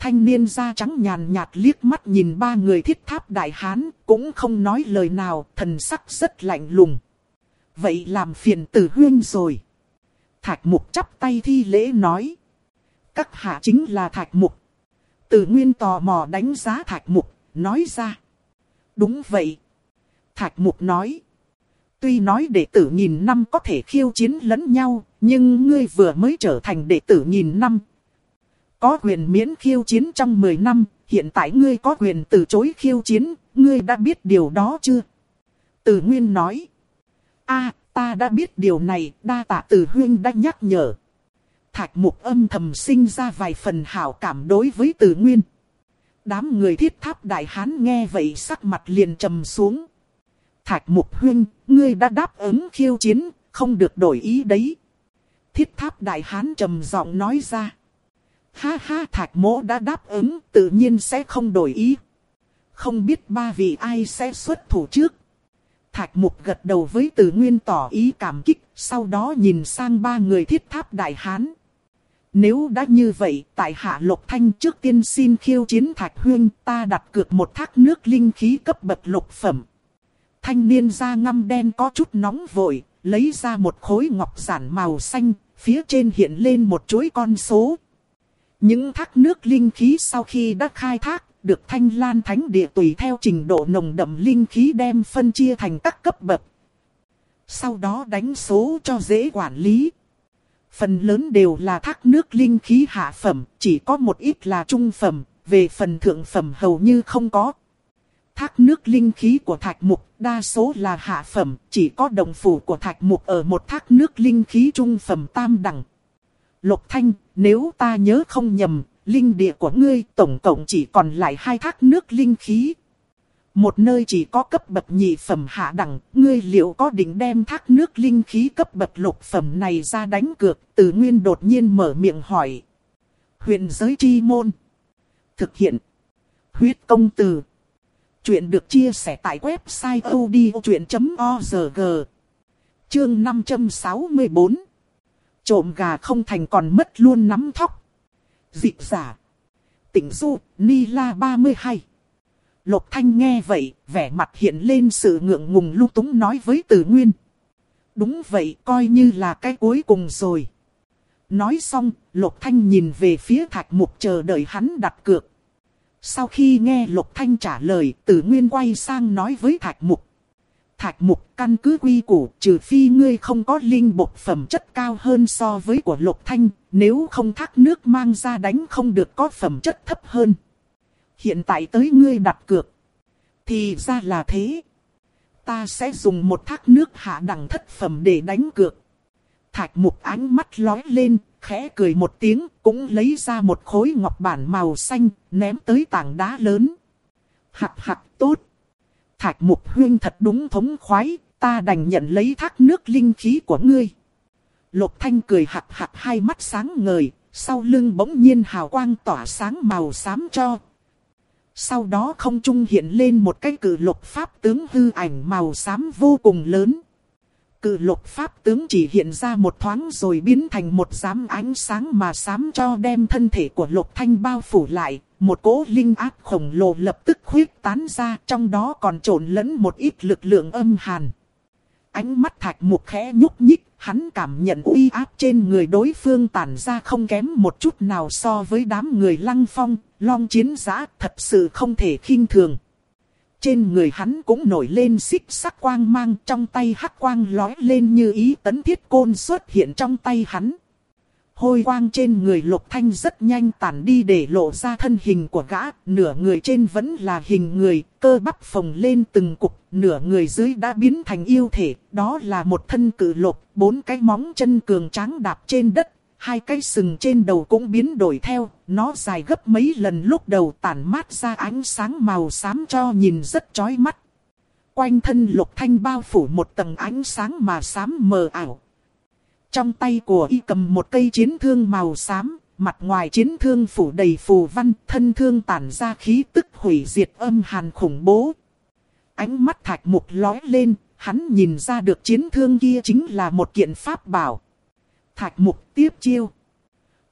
Thanh niên da trắng nhàn nhạt liếc mắt nhìn ba người thiết tháp đại hán, cũng không nói lời nào, thần sắc rất lạnh lùng. Vậy làm phiền Tử Huyên rồi. Thạch Mục chắp tay thi lễ nói. Các hạ chính là Thạch Mục. Tử Nguyên tò mò đánh giá Thạch Mục, nói ra. Đúng vậy. Thạch Mục nói. Tuy nói đệ tử nghìn năm có thể khiêu chiến lẫn nhau, nhưng ngươi vừa mới trở thành đệ tử nghìn năm. Có quyền miễn khiêu chiến trong mười năm, hiện tại ngươi có quyền từ chối khiêu chiến, ngươi đã biết điều đó chưa? Tử Nguyên nói. A, ta đã biết điều này, đa tạ Tử Huyên đã nhắc nhở. Thạch Mục âm thầm sinh ra vài phần hảo cảm đối với Tử Nguyên. Đám người thiết tháp đại hán nghe vậy sắc mặt liền trầm xuống. Thạch Mục Huyên, ngươi đã đáp ứng khiêu chiến, không được đổi ý đấy. Thiết tháp đại hán trầm giọng nói ra. Ha ha, Thạch Mỗ đã đáp ứng, tự nhiên sẽ không đổi ý. Không biết ba vị ai sẽ xuất thủ trước. Thạch Mục gật đầu với Tử Nguyên tỏ ý cảm kích, sau đó nhìn sang ba người thiết tháp đại hán. Nếu đã như vậy, tại hạ Lục Thanh trước tiên xin khiêu chiến Thạch Huyên, ta đặt cược một thác nước linh khí cấp bậc lục phẩm. Thanh niên da ngăm đen có chút nóng vội, lấy ra một khối ngọc giản màu xanh, phía trên hiện lên một chuỗi con số. Những thác nước linh khí sau khi đã khai thác, được Thanh Lan Thánh Địa tùy theo trình độ nồng đậm linh khí đem phân chia thành các cấp bậc. Sau đó đánh số cho dễ quản lý. Phần lớn đều là thác nước linh khí hạ phẩm, chỉ có một ít là trung phẩm, về phần thượng phẩm hầu như không có. Thác nước linh khí của Thạch Mục đa số là hạ phẩm, chỉ có đồng phủ của Thạch Mục ở một thác nước linh khí trung phẩm tam đẳng. Lục Thanh, nếu ta nhớ không nhầm, linh địa của ngươi tổng cộng chỉ còn lại hai thác nước linh khí. Một nơi chỉ có cấp bậc nhị phẩm hạ đẳng, ngươi liệu có định đem thác nước linh khí cấp bậc lục phẩm này ra đánh cược? Tử Nguyên đột nhiên mở miệng hỏi. Huyền giới chi môn. Thực hiện. Huyết công từ. Chuyện được chia sẻ tại website odchuyện chấm org. Chương năm trăm sáu mươi bốn. Trộm gà không thành còn mất luôn nắm thóc. Dịch giả. Tỉnh Du, Ni La ba mươi hai. Lục Thanh nghe vậy, vẻ mặt hiện lên sự ngượng ngùng lung túng nói với Tử Nguyên. Đúng vậy, coi như là cái cuối cùng rồi. Nói xong, Lục Thanh nhìn về phía Thạch Mục chờ đợi hắn đặt cược. Sau khi nghe Lục Thanh trả lời, Tử Nguyên quay sang nói với Thạch Mục. Thạch Mục, căn cứ quy củ, trừ phi ngươi không có linh bộc phẩm chất cao hơn so với của Lục Thanh, nếu không thác nước mang ra đánh không được có phẩm chất thấp hơn. Hiện tại tới ngươi đặt cược. Thì ra là thế. Ta sẽ dùng một thác nước hạ đẳng thất phẩm để đánh cược. Thạch Mục ánh mắt lóe lên, khẽ cười một tiếng, cũng lấy ra một khối ngọc bản màu xanh, ném tới tảng đá lớn. Hạc hạc tốt. Thạch Mục Huyên thật đúng thống khoái, ta đành nhận lấy thác nước linh khí của ngươi. Lục Thanh cười hạc hạc, hai mắt sáng ngời, sau lưng bỗng nhiên hào quang tỏa sáng màu xám cho. Sau đó không trung hiện lên một cái cự lục pháp tướng hư ảnh màu xám vô cùng lớn. Cự lục pháp tướng chỉ hiện ra một thoáng rồi biến thành một đám ánh sáng mà xám cho đem thân thể của Lục Thanh bao phủ lại. Một cỗ linh áp khổng lồ lập tức khuyết tán ra, trong đó còn trộn lẫn một ít lực lượng âm hàn. Ánh mắt Thạch Mục khẽ nhúc nhích, hắn cảm nhận uy áp trên người đối phương tản ra không kém một chút nào so với đám người Lăng Phong, Long Chiến Giã, thật sự không thể khinh thường. Trên người hắn cũng nổi lên xích sắc quang mang, trong tay hắc quang lói lên như ý tấn thiết côn xuất hiện trong tay hắn. Hôi quang trên người Lục Thanh rất nhanh tản đi để lộ ra thân hình của gã, nửa người trên vẫn là hình người, cơ bắp phồng lên từng cục, nửa người dưới đã biến thành yêu thể, đó là một thân cự lục, bốn cái móng chân cường tráng đạp trên đất, hai cái sừng trên đầu cũng biến đổi theo, nó dài gấp mấy lần lúc đầu tản mát ra ánh sáng màu xám cho nhìn rất chói mắt. Quanh thân Lục Thanh bao phủ một tầng ánh sáng mà xám mờ ảo. Trong tay của y cầm một cây chiến thương màu xám, mặt ngoài chiến thương phủ đầy phù văn, thân thương tản ra khí tức hủy diệt âm hàn khủng bố. Ánh mắt Thạch Mục lóe lên, hắn nhìn ra được chiến thương kia chính là một kiện pháp bảo. Thạch Mục tiếp chiêu.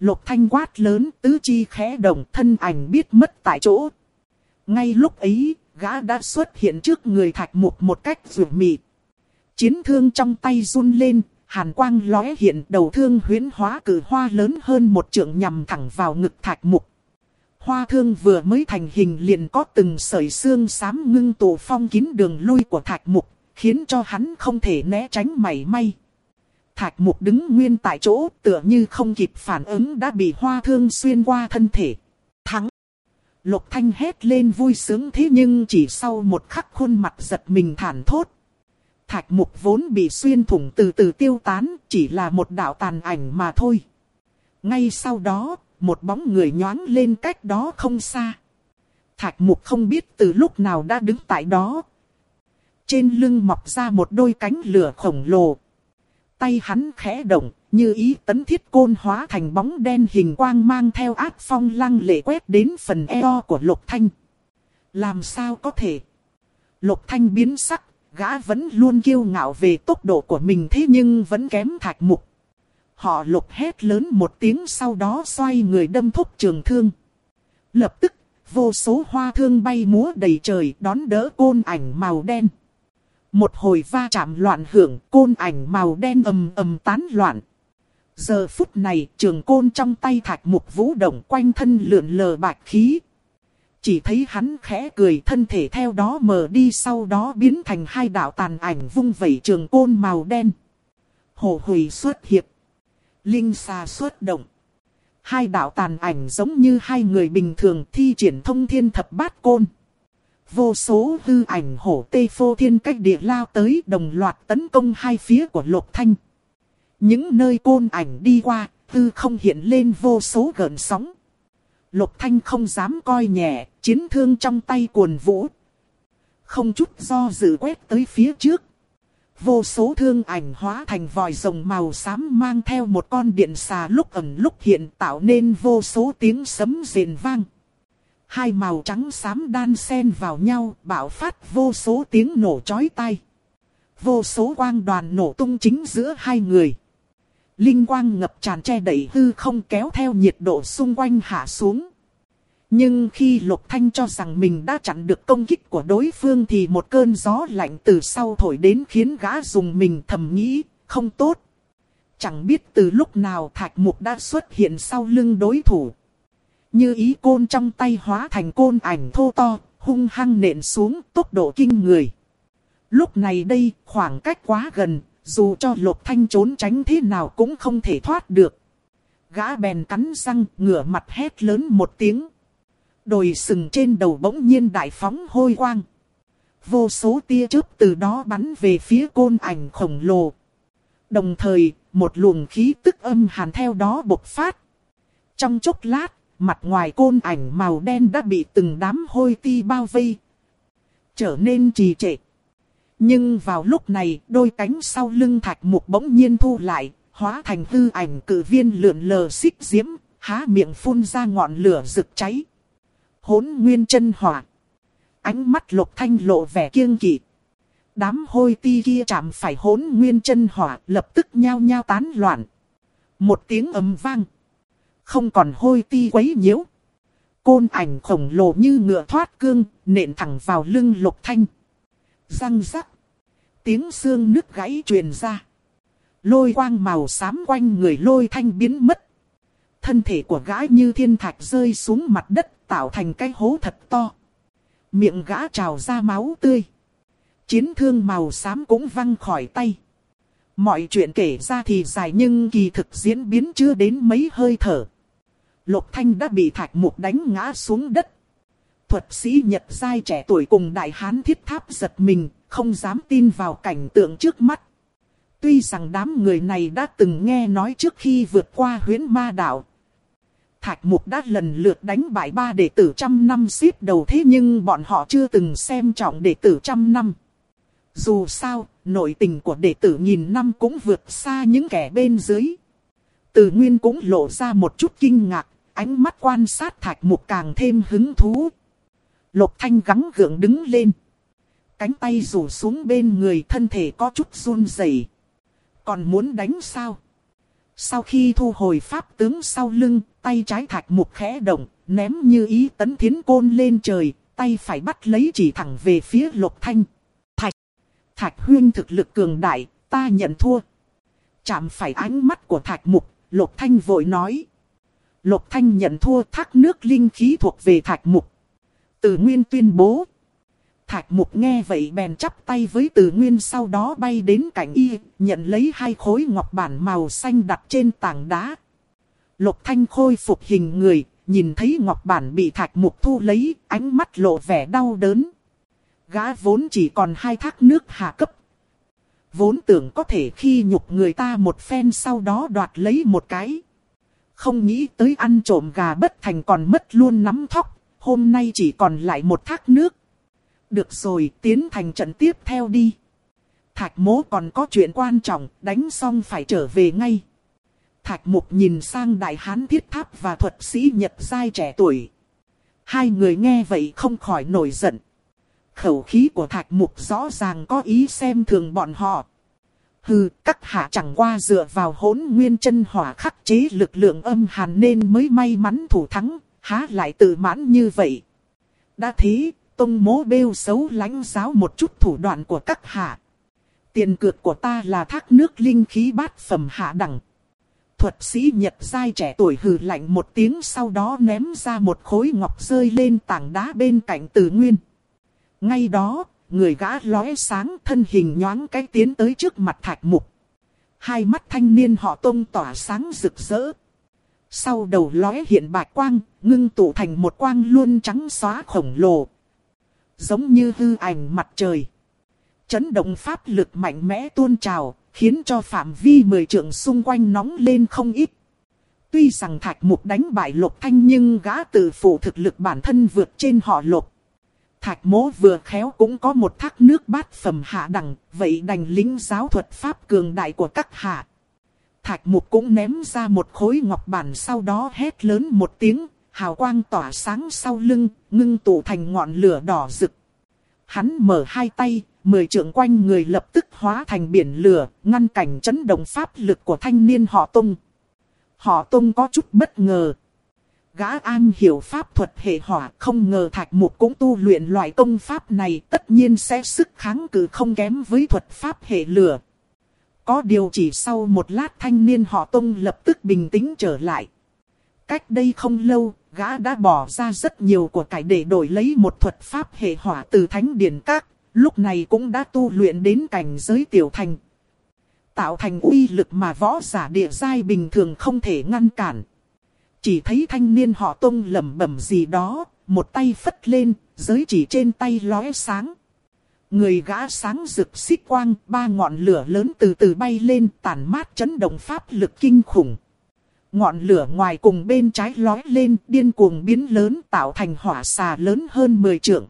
Lục Thanh quát lớn, tứ chi khẽ động, thân ảnh biết mất tại chỗ. Ngay lúc ấy, gã đã xuất hiện trước người Thạch Mục một cách dữ mị. Chiến thương trong tay run lên, hàn quang lóe hiện, đầu thương huyễn hóa cử hoa lớn hơn một trượng nhằm thẳng vào ngực Thạch Mục. Hoa thương vừa mới thành hình liền có từng sợi xương xám ngưng tụ phong kín đường lui của Thạch Mục, khiến cho hắn không thể né tránh mảy may. Thạch Mục đứng nguyên tại chỗ, tựa như không kịp phản ứng đã bị hoa thương xuyên qua thân thể. Thắng! Lục Thanh hét lên vui sướng, thế nhưng chỉ sau một khắc khuôn mặt giật mình thản thốt. Thạch Mục vốn bị xuyên thủng từ từ tiêu tán, chỉ là một đạo tàn ảnh mà thôi. Ngay sau đó, một bóng người nhoáng lên cách đó không xa. Thạch Mục không biết từ lúc nào đã đứng tại đó. Trên lưng mọc ra một đôi cánh lửa khổng lồ. Tay hắn khẽ động, như ý tấn thiết côn hóa thành bóng đen hình quang mang theo ác phong lăng lệ quét đến phần eo của Lục Thanh. Làm sao có thể? Lục Thanh biến sắc, gã vẫn luôn kiêu ngạo về tốc độ của mình thế nhưng vẫn kém Thạch Mục. Họ Lục hét lớn một tiếng, sau đó xoay người đâm thúc trường thương. Lập tức, vô số hoa thương bay múa đầy trời đón đỡ côn ảnh màu đen. Một hồi va chạm loạn hưởng, côn ảnh màu đen ầm ầm tán loạn. Giờ phút này, trường côn trong tay Thạch Mục vũ động, quanh thân lượn lờ bạch khí. Chỉ thấy hắn khẽ cười, thân thể theo đó mờ đi, sau đó biến thành hai đạo tàn ảnh vung vẩy trường côn màu đen. Hổ hủy xuất hiệp, linh xà xuất động. Hai đạo tàn ảnh giống như hai người bình thường thi triển thông thiên thập bát côn. Vô số hư ảnh hổ tê phô thiên cách địa lao tới, đồng loạt tấn công hai phía của Lục Thanh. Những nơi côn ảnh đi qua, hư không hiện lên vô số gợn sóng. Lục Thanh không dám coi nhẹ, chiến thương trong tay cuồn vũ. Không chút do dự quét tới phía trước. Vô số thương ảnh hóa thành vòi rồng màu xám mang theo một con điện xà lúc ẩn lúc hiện, tạo nên vô số tiếng sấm rền vang. Hai màu trắng xám đan xen vào nhau, bạo phát vô số tiếng nổ chói tai. Vô số quang đoàn nổ tung chính giữa hai người. Linh quang ngập tràn che đậy hư không, kéo theo nhiệt độ xung quanh hạ xuống. Nhưng khi Lục Thanh cho rằng mình đã chặn được công kích của đối phương thì một cơn gió lạnh từ sau thổi đến, khiến gã dùng mình thầm nghĩ, không tốt. Chẳng biết từ lúc nào Thạch Mục đã xuất hiện sau lưng đối thủ. Như ý côn trong tay hóa thành côn ảnh thô to, hung hăng nện xuống, tốc độ kinh người. Lúc này đây, khoảng cách quá gần, dù cho Lục Thanh trốn tránh thế nào cũng không thể thoát được. Gã bèn cắn răng, ngửa mặt hét lớn một tiếng. Đồi sừng trên đầu bỗng nhiên đại phóng hôi quang. Vô số tia chớp từ đó bắn về phía côn ảnh khổng lồ. Đồng thời, một luồng khí tức âm hàn theo đó bộc phát. Trong chốc lát, mặt ngoài côn ảnh màu đen đã bị từng đám hôi ti bao vây, trở nên trì trệ. Nhưng vào lúc này, đôi cánh sau lưng Thạch Mục bỗng nhiên thu lại, hóa thành hư ảnh cự viên lượn lờ xích diễm, há miệng phun ra ngọn lửa rực cháy. Hỗn nguyên chân hỏa. Ánh mắt Lục Thanh lộ vẻ kiêng kỵ. Đám hôi ti kia chạm phải hỗn nguyên chân hỏa, lập tức nhao nhao tán loạn. Một tiếng ầm vang. Không còn hôi ti quấy nhiễu. Côn ảnh khổng lồ như ngựa thoát cương, nện thẳng vào lưng Lục Thanh. Răng rắc. Tiếng xương nứt gãy truyền ra. Lôi quang màu xám quanh người Lôi Thanh biến mất. Thân thể của gã như thiên thạch rơi xuống mặt đất, tạo thành cái hố thật to. Miệng gã trào ra máu tươi. Chiến thương màu xám cũng văng khỏi tay. Mọi chuyện kể ra thì dài nhưng kỳ thực diễn biến chưa đến mấy hơi thở. Lục Thanh đã bị Thạch Mục đánh ngã xuống đất. Thuật sĩ Nhật giai trẻ tuổi cùng đại hán Thiết Tháp giật mình, không dám tin vào cảnh tượng trước mắt. Tuy rằng đám người này đã từng nghe nói trước khi vượt qua huyễn ma đảo, Thạch Mục đã lần lượt đánh bại ba đệ tử trăm năm xếp đầu, thế nhưng bọn họ chưa từng xem trọng đệ tử trăm năm. Dù sao, nội tình của đệ tử nghìn năm cũng vượt xa những kẻ bên dưới. Từ Nguyên cũng lộ ra một chút kinh ngạc, ánh mắt quan sát Thạch Mục càng thêm hứng thú. Lục Thanh gắng gượng đứng lên. Cánh tay rủ xuống bên người, thân thể có chút run rẩy. Còn muốn đánh sao? Sau khi thu hồi pháp tướng sau lưng, tay trái Thạch Mục khẽ động, ném như ý tấn thiến côn lên trời, tay phải bắt lấy chỉ thẳng về phía Lục Thanh. Thạch, Thạch huynh thực lực cường đại, ta nhận thua. Chạm phải ánh mắt của Thạch Mục, Lục Thanh vội nói. Lục Thanh nhận thua, thác nước linh khí thuộc về Thạch Mục. Từ Nguyên tuyên bố. Thạch Mục nghe vậy bèn chắp tay với Từ Nguyên, sau đó bay đến cạnh y, nhận lấy hai khối ngọc bản màu xanh đặt trên tảng đá. Lục Thanh khôi phục hình người, nhìn thấy ngọc bản bị Thạch Mục thu lấy, ánh mắt lộ vẻ đau đớn. Gã vốn chỉ còn hai thác nước hạ cấp. Vốn tưởng có thể khi nhục người ta một phen sau đó đoạt lấy một cái. Không nghĩ tới ăn trộm gà bất thành còn mất luôn nắm thóc, hôm nay chỉ còn lại một thác nước. Được rồi, tiến thành trận tiếp theo đi. Thạch Mỗ còn có chuyện quan trọng, đánh xong phải trở về ngay. Thạch Mục nhìn sang đại hán Thiết Tháp và thuật sĩ Nhật giai trẻ tuổi. Hai người nghe vậy không khỏi nổi giận. Khẩu khí của Thạch Mục rõ ràng có ý xem thường bọn họ. Hừ, các hạ chẳng qua dựa vào Hỗn Nguyên chân hỏa khắc chế lực lượng âm hàn nên mới may mắn thủ thắng, há lại tự mãn như vậy. Đã thế, tông mỗ bêu xấu lãnh giáo một chút thủ đoạn của các hạ. Tiền cược của ta là thác nước linh khí bát phẩm hạ đẳng. Thuật sĩ Nhật giai trẻ tuổi hừ lạnh một tiếng, sau đó ném ra một khối ngọc rơi lên tảng đá bên cạnh Từ Nguyên. Ngay đó, người gã lóe sáng, thân hình nhoáng cái tiến tới trước mặt Thạch Mục. Hai mắt thanh niên họ Tông tỏa sáng rực rỡ. Sau đầu lóe hiện bạch quang, ngưng tụ thành một quang luân trắng xóa khổng lồ. Giống như hư ảnh mặt trời. Chấn động pháp lực mạnh mẽ tuôn trào, khiến cho phạm vi mười trượng xung quanh nóng lên không ít. Tuy rằng Thạch Mục đánh bại Lục Thanh nhưng gã tự phụ thực lực bản thân vượt trên họ Lục. Thạch Mỗ vừa khéo cũng có một thác nước bát phẩm hạ đẳng, vậy đành lĩnh giáo thuật pháp cường đại của các hạ. Thạch Mục cũng ném ra một khối ngọc bản, sau đó hét lớn một tiếng, hào quang tỏa sáng sau lưng, ngưng tụ thành ngọn lửa đỏ rực. Hắn mở hai tay, mười trượng quanh người lập tức hóa thành biển lửa, ngăn cản chấn động pháp lực của thanh niên họ Tông. Họ Tông có chút bất ngờ. Gã an hiểu pháp thuật hệ hỏa, không ngờ Thạch Mục cũng tu luyện loại công pháp này, tất nhiên sẽ sức kháng cự không kém với thuật pháp hệ lửa. Có điều chỉ sau một lát thanh niên họ Tông lập tức bình tĩnh trở lại. Cách đây không lâu, gã đã bỏ ra rất nhiều của cải để đổi lấy một thuật pháp hệ hỏa từ Thánh Điển Các, lúc này cũng đã tu luyện đến cảnh giới tiểu thành. Tạo thành uy lực mà võ giả địa giai bình thường không thể ngăn cản. Chỉ thấy thanh niên họ Tông lẩm bẩm gì đó, một tay phất lên, giới chỉ trên tay lóe sáng. Người gã sáng rực xích quang, ba ngọn lửa lớn từ từ bay lên, tản mát chấn động pháp lực kinh khủng. Ngọn lửa ngoài cùng bên trái lóe lên, điên cuồng biến lớn, tạo thành hỏa xà lớn hơn mười trượng.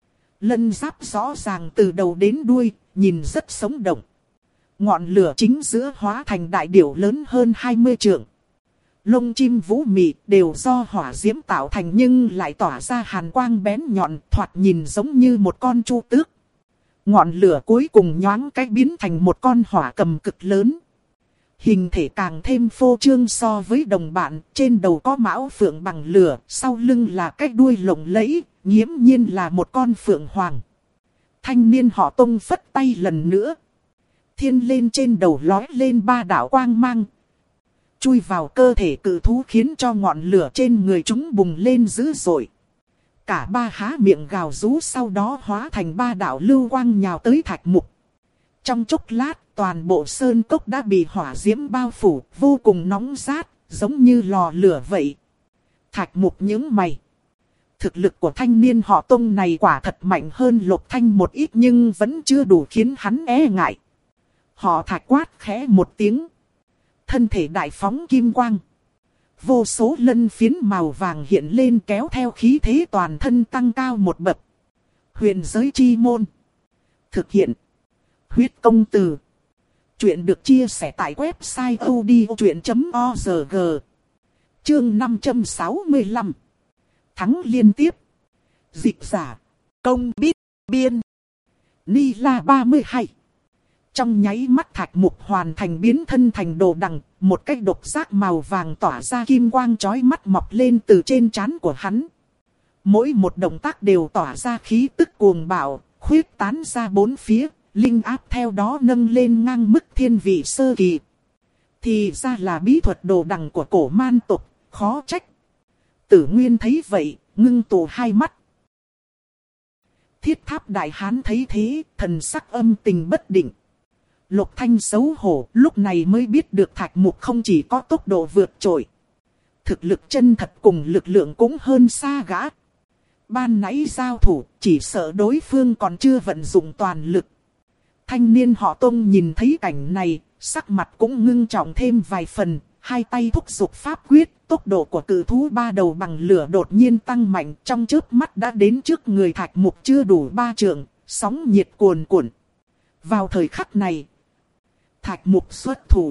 Lân giáp rõ ràng từ đầu đến đuôi, nhìn rất sống động. Ngọn lửa chính giữa hóa thành đại điểu lớn hơn hai mươi trượng. Lông chim vũ mị đều do hỏa diễm tạo thành nhưng lại tỏa ra hàn quang bén nhọn, thoạt nhìn giống như một con chu tước. Ngọn lửa cuối cùng nhoáng cái biến thành một con hỏa cầm cực lớn. Hình thể càng thêm phô trương so với đồng bạn, trên đầu có mão phượng bằng lửa, sau lưng là cái đuôi lộng lẫy, nghiễm nhiên là một con phượng hoàng. Thanh niên họ Tông phất tay lần nữa. Thiên lên trên đầu lói lên ba đạo quang mang. Chui vào cơ thể cự thú khiến cho ngọn lửa trên người chúng bùng lên dữ dội. Cả ba há miệng gào rú, sau đó hóa thành ba đạo lưu quang nhào tới Thạch Mục. Trong chốc lát, toàn bộ sơn cốc đã bị hỏa diễm bao phủ, vô cùng nóng rát, giống như lò lửa vậy. Thạch Mục nhướng mày. Thực lực của thanh niên họ Tông này quả thật mạnh hơn Lục Thanh một ít nhưng vẫn chưa đủ khiến hắn e ngại. Họ Thạch quát khẽ một tiếng. Thân thể đại phóng kim quang. Vô số lân phiến màu vàng hiện lên kéo theo khí thế toàn thân tăng cao một bậc. Huyền giới chi môn. Thực hiện. Huyết công từ. Chuyện được chia sẻ tại website a u d i o chuyện chấm org. Chương năm trăm sáu mươi lăm. Thắng liên tiếp. Dịch giả. Công biết. Biên. Ni la ba mươi hai. Trong nháy mắt thạch mục hoàn thành biến thân thành đồ đằng, một cái độc giác màu vàng tỏa ra kim quang chói mắt mọc lên từ trên trán của hắn. Mỗi một động tác đều tỏa ra khí tức cuồng bạo, khuyết tán ra bốn phía, linh áp theo đó nâng lên ngang mức thiên vị sơ kỳ. Thì ra là bí thuật đồ đằng của cổ man tộc, khó trách. Tử Nguyên thấy vậy, ngưng tụ hai mắt. Thiết Tháp Đại Hán thấy thế, thần sắc âm tình bất định. Lục Thanh xấu hổ, lúc này mới biết được Thạch Mục không chỉ có tốc độ vượt trội, thực lực chân thật cùng lực lượng cũng hơn xa gã. Ban nãy giao thủ, chỉ sợ đối phương còn chưa vận dụng toàn lực. Thanh niên họ Tông nhìn thấy cảnh này, sắc mặt cũng ngưng trọng thêm vài phần, hai tay thúc giục pháp quyết, tốc độ của cự thú ba đầu bằng lửa đột nhiên tăng mạnh, trong chớp mắt đã đến trước người Thạch Mục chưa đủ ba trượng, sóng nhiệt cuồn cuộn. Vào thời khắc này, Thạch Mục xuất thủ,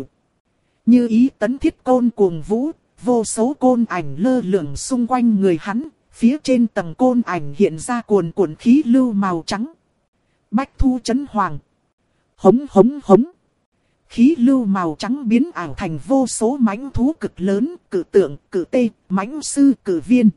như ý tấn thiết côn cuồng vũ, vô số côn ảnh lơ lửng xung quanh người hắn, phía trên tầng côn ảnh hiện ra cuồn cuộn khí lưu màu trắng. Bách thu chấn hoàng, hống hống hống. Khí lưu màu trắng biến ảo thành vô số mãnh thú cực lớn, cự tượng, cự tê, mãnh sư, cự viên.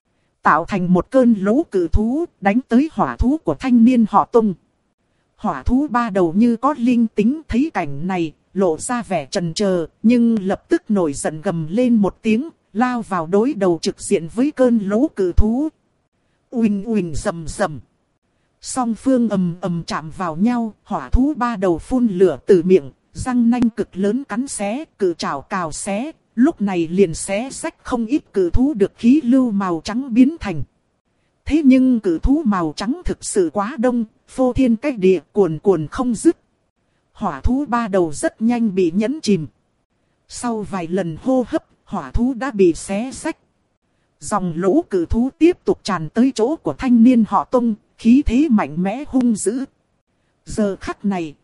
Tạo thành một cơn lũ cự thú, đánh tới hỏa thú của thanh niên họ Tông. Hỏa thú ba đầu như có linh tính, thấy cảnh này, lộ ra vẻ chần chờ, nhưng lập tức nổi giận gầm lên một tiếng, lao vào đối đầu trực diện với cơn lũ cự thú. Uỳnh uỳnh rầm rầm. Song phương ầm ầm chạm vào nhau, hỏa thú ba đầu phun lửa từ miệng, răng nanh cực lớn cắn xé, cự trảo cào xé, lúc này liền xé rách không ít cự thú được khí lưu màu trắng biến thành. Thế nhưng cự thú màu trắng thực sự quá đông, phô thiên cách địa cuồn cuồn không dứt. Hỏa thú ba đầu rất nhanh bị nhấn chìm. Sau vài lần hô hấp, hỏa thú đã bị xé rách. Dòng lũ cự thú tiếp tục tràn tới chỗ của thanh niên họ Tông, khí thế mạnh mẽ hung dữ. Giờ khắc này,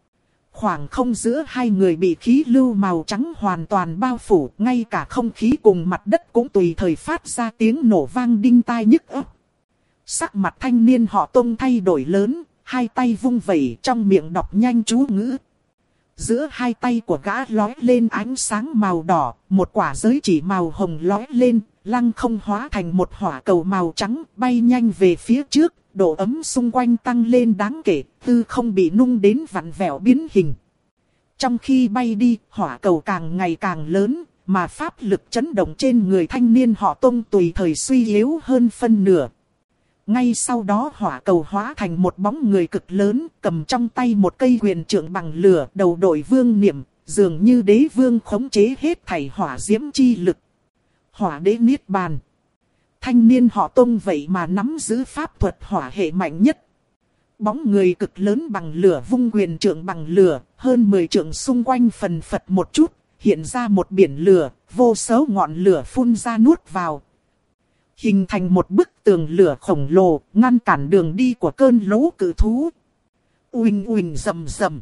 khoảng không giữa hai người bị khí lưu màu trắng hoàn toàn bao phủ, ngay cả không khí cùng mặt đất cũng tùy thời phát ra tiếng nổ vang đinh tai nhức óc. Sắc mặt thanh niên họ Tông thay đổi lớn, hai tay vung vẩy trong miệng đọc nhanh chú ngữ. Giữa hai tay của gã lói lên ánh sáng màu đỏ, một quả giới chỉ màu hồng lói lên, lăng không hóa thành một hỏa cầu màu trắng bay nhanh về phía trước, độ ấm xung quanh tăng lên đáng kể, tư không bị nung đến vặn vẹo biến hình. Trong khi bay đi, hỏa cầu càng ngày càng lớn, mà pháp lực chấn động trên người thanh niên họ Tông tùy thời suy yếu hơn phân nửa. Ngay sau đó hỏa cầu hóa thành một bóng người cực lớn, cầm trong tay một cây quyền trượng bằng lửa, đầu đội vương niệm, dường như đế vương khống chế hết thảy hỏa diễm chi lực. Hỏa đế niết bàn. Thanh niên họ Tông vậy mà nắm giữ pháp thuật hỏa hệ mạnh nhất. Bóng người cực lớn bằng lửa vung quyền trượng bằng lửa, hơn mười trượng xung quanh phần phật một chút, hiện ra một biển lửa, vô số ngọn lửa phun ra nuốt vào. Hình thành một bức tường lửa khổng lồ, ngăn cản đường đi của cơn lũ cự thú. Uỳnh uỳnh rầm rầm.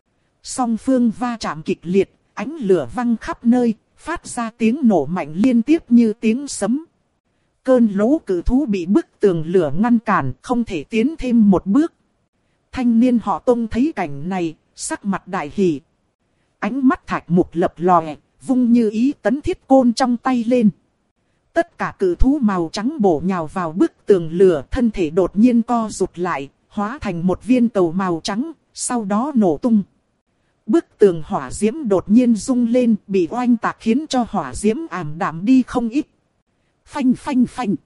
Song phương va chạm kịch liệt, ánh lửa văng khắp nơi, phát ra tiếng nổ mạnh liên tiếp như tiếng sấm. Cơn lũ cự thú bị bức tường lửa ngăn cản, không thể tiến thêm một bước. Thanh niên họ Tông thấy cảnh này, sắc mặt đại hỉ. Ánh mắt Thạch Mục lập lòe, vung như ý tấn thiết côn trong tay lên. Tất cả cự thú màu trắng bổ nhào vào bức tường lửa, thân thể đột nhiên co rụt lại, hóa thành một viên cầu màu trắng, sau đó nổ tung. Bức tường hỏa diễm đột nhiên rung lên, bị oanh tạc khiến cho hỏa diễm ảm đạm đi không ít. Phanh phanh phanh.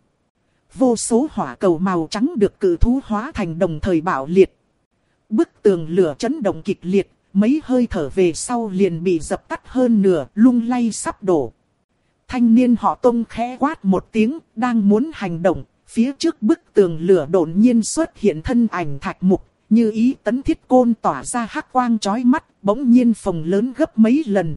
Vô số hỏa cầu màu trắng được cự thú hóa thành đồng thời bạo liệt. Bức tường lửa chấn động kịch liệt, mấy hơi thở về sau liền bị dập tắt hơn nửa, lung lay sắp đổ. Thanh niên họ Tông khẽ quát một tiếng, đang muốn hành động, phía trước bức tường lửa đột nhiên xuất hiện thân ảnh Thạch Mục, như ý tấn thiết côn tỏa ra hắc quang chói mắt, bỗng nhiên phồng lớn gấp mấy lần.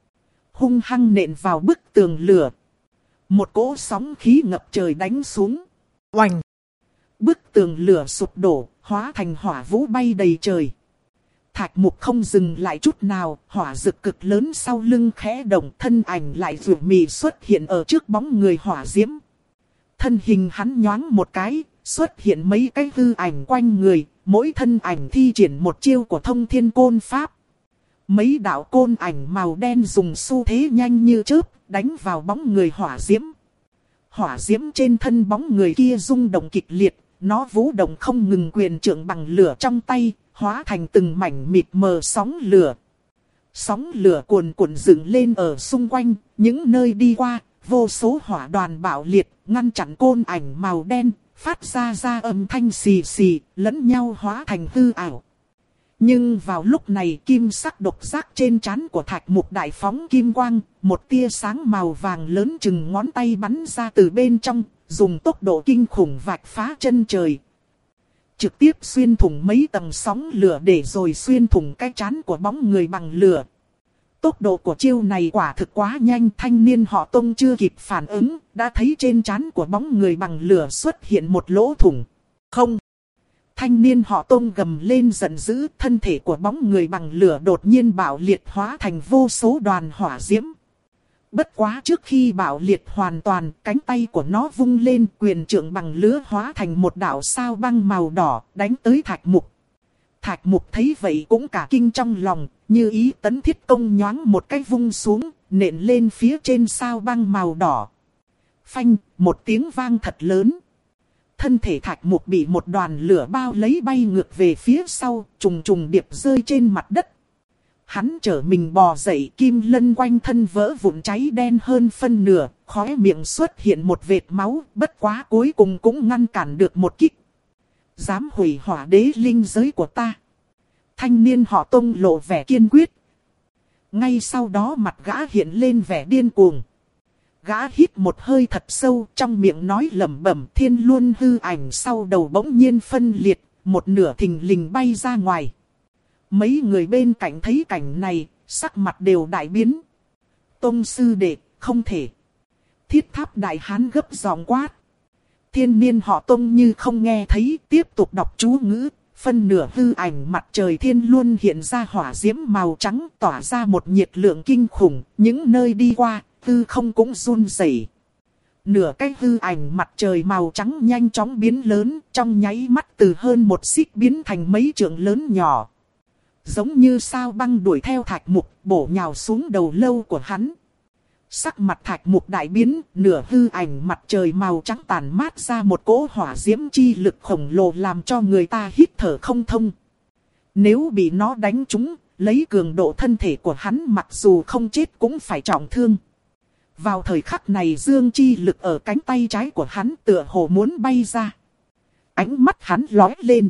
Hung hăng nện vào bức tường lửa. Một cỗ sóng khí ngập trời đánh xuống. Oành! Bức tường lửa sụp đổ, hóa thành hỏa vũ bay đầy trời. Thạch Mục không dừng lại chút nào, hỏa dực cực lớn sau lưng khẽ động, thân ảnh lại rủ mì xuất hiện ở trước bóng người hỏa diễm. Thân hình hắn nhoáng một cái, xuất hiện mấy cái hư ảnh quanh người, mỗi thân ảnh thi triển một chiêu của thông thiên côn pháp. Mấy đạo côn ảnh màu đen dùng xu thế nhanh như chớp, đánh vào bóng người hỏa diễm. Hỏa diễm trên thân bóng người kia rung động kịch liệt, nó vũ động không ngừng, quyền trượng bằng lửa trong tay, hóa thành từng mảnh mịt mờ sóng lửa. Sóng lửa cuồn cuộn dựng lên ở xung quanh, những nơi đi qua, vô số hỏa đoàn bạo liệt, ngăn chặn côn ảnh màu đen, phát ra ra âm thanh xì xì, lẫn nhau hóa thành hư ảo. Nhưng vào lúc này kim sắc độc giác trên trán của Thạch Mục đại phóng kim quang, một tia sáng màu vàng lớn chừng ngón tay bắn ra từ bên trong, dùng tốc độ kinh khủng vạch phá chân trời. Trực tiếp xuyên thủng mấy tầng sóng lửa để rồi xuyên thủng cái trán của bóng người bằng lửa. Tốc độ của chiêu này quả thực quá nhanh, thanh niên họ Tông chưa kịp phản ứng, đã thấy trên trán của bóng người bằng lửa xuất hiện một lỗ thủng. Không! Thanh niên họ Tông gầm lên giận dữ, thân thể của bóng người bằng lửa đột nhiên bạo liệt hóa thành vô số đoàn hỏa diễm. Bất quá trước khi bạo liệt hoàn toàn, cánh tay của nó vung lên, quyền trượng bằng lửa hóa thành một đạo sao băng màu đỏ, đánh tới Thạch Mục. Thạch Mục thấy vậy cũng cả kinh trong lòng, như ý tấn thiết công nhoáng một cái vung xuống, nện lên phía trên sao băng màu đỏ. Phanh, một tiếng vang thật lớn. Thân thể Thạch Mục bị một đoàn lửa bao lấy bay ngược về phía sau, trùng trùng điệp rơi trên mặt đất. Hắn trở mình bò dậy, kim lân quanh thân vỡ vụn cháy đen hơn phân nửa, khóe miệng xuất hiện một vệt máu, bất quá cuối cùng cũng ngăn cản được một kích. Dám hủy hỏa đế linh giới của ta. Thanh niên họ Tông lộ vẻ kiên quyết. Ngay sau đó mặt gã hiện lên vẻ điên cuồng. Gã hít một hơi thật sâu, trong miệng nói lẩm bẩm, thiên luân hư ảnh sau đầu bỗng nhiên phân liệt, một nửa thình lình bay ra ngoài. Mấy người bên cạnh thấy cảnh này, sắc mặt đều đại biến. Tông sư đệ, không thể. Thiết Tháp đại hán gấp giọng quát. Thiên niên họ Tông như không nghe thấy, tiếp tục đọc chú ngữ. Phân nửa hư ảnh mặt trời thiên luân hiện ra hỏa diễm màu trắng, tỏa ra một nhiệt lượng kinh khủng, những nơi đi qua, hư không cũng run rẩy. Nửa cái hư ảnh mặt trời màu trắng nhanh chóng biến lớn, trong nháy mắt từ hơn một xích biến thành mấy trượng lớn nhỏ. Giống như sao băng đuổi theo Thạch Mục, bổ nhào xuống đầu lâu của hắn. Sắc mặt Thạch Mục đại biến, nửa hư ảnh mặt trời màu trắng tàn mát ra một cỗ hỏa diễm chi lực khổng lồ làm cho người ta hít thở không thông. Nếu bị nó đánh trúng, lấy cường độ thân thể của hắn mặc dù không chết cũng phải trọng thương. Vào thời khắc này dương chi lực ở cánh tay trái của hắn tựa hồ muốn bay ra. Ánh mắt hắn lóe lên.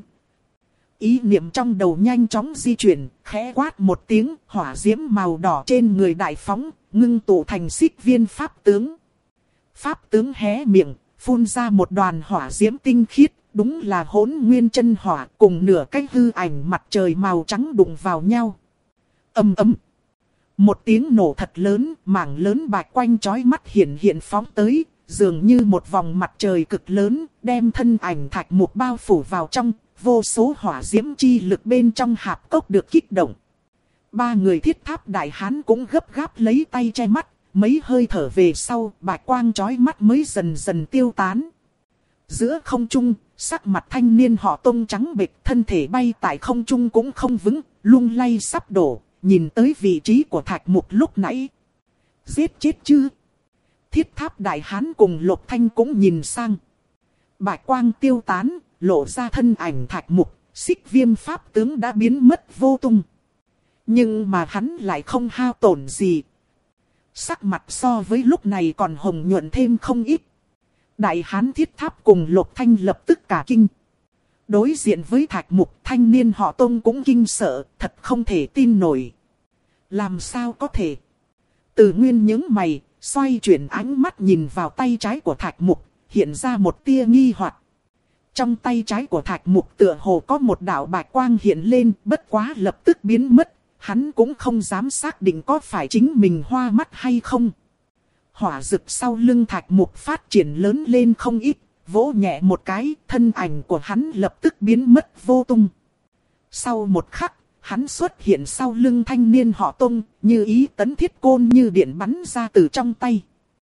Ý niệm trong đầu nhanh chóng di chuyển, khẽ quát một tiếng, hỏa diễm màu đỏ trên người đại phóng, ngưng tụ thành xích viên pháp tướng. Pháp tướng hé miệng, phun ra một đoàn hỏa diễm tinh khiết, đúng là hỗn nguyên chân hỏa, cùng nửa cái hư ảnh mặt trời màu trắng đụng vào nhau. Ầm ầm. Một tiếng nổ thật lớn, mảng lớn bạch quanh chói mắt hiện hiện phóng tới, dường như một vòng mặt trời cực lớn, đem thân ảnh Thạch Mục bao phủ vào trong. Vô số hỏa diễm chi lực bên trong hạp cốc được kích động. Ba người Thiết Tháp đại hán cũng gấp gáp lấy tay che mắt, mấy hơi thở về sau, bạch quang chói mắt mới dần dần tiêu tán. Giữa không trung, sắc mặt thanh niên họ Tông trắng bệch, thân thể bay tại không trung cũng không vững, lung lay sắp đổ, nhìn tới vị trí của Thạch Mục lúc nãy. Giết chết chứ? Thiết Tháp đại hán cùng Lục Thanh cũng nhìn sang. Bạch quang tiêu tán, lộ ra thân ảnh Thạch Mục, xích viêm pháp tướng đã biến mất vô tung. Nhưng mà hắn lại không hao tổn gì. Sắc mặt so với lúc này còn hồng nhuận thêm không ít. Đại hán Thiết Tháp cùng Lục Thanh lập tức cả kinh. Đối diện với Thạch Mục, thanh niên họ Tông cũng kinh sợ, thật không thể tin nổi. Làm sao có thể? Từ Nguyên nhướng mày, xoay chuyển ánh mắt nhìn vào tay trái của Thạch Mục, hiện ra một tia nghi hoặc. Trong tay trái của Thạch Mục tựa hồ có một đạo bạch quang hiện lên, bất quá lập tức biến mất, hắn cũng không dám xác định có phải chính mình hoa mắt hay không. Hỏa dực sau lưng Thạch Mục phát triển lớn lên không ít, vỗ nhẹ một cái, thân ảnh của hắn lập tức biến mất vô tung. Sau một khắc, hắn xuất hiện sau lưng thanh niên họ Tông, như ý tấn thiết côn như điện bắn ra từ trong tay.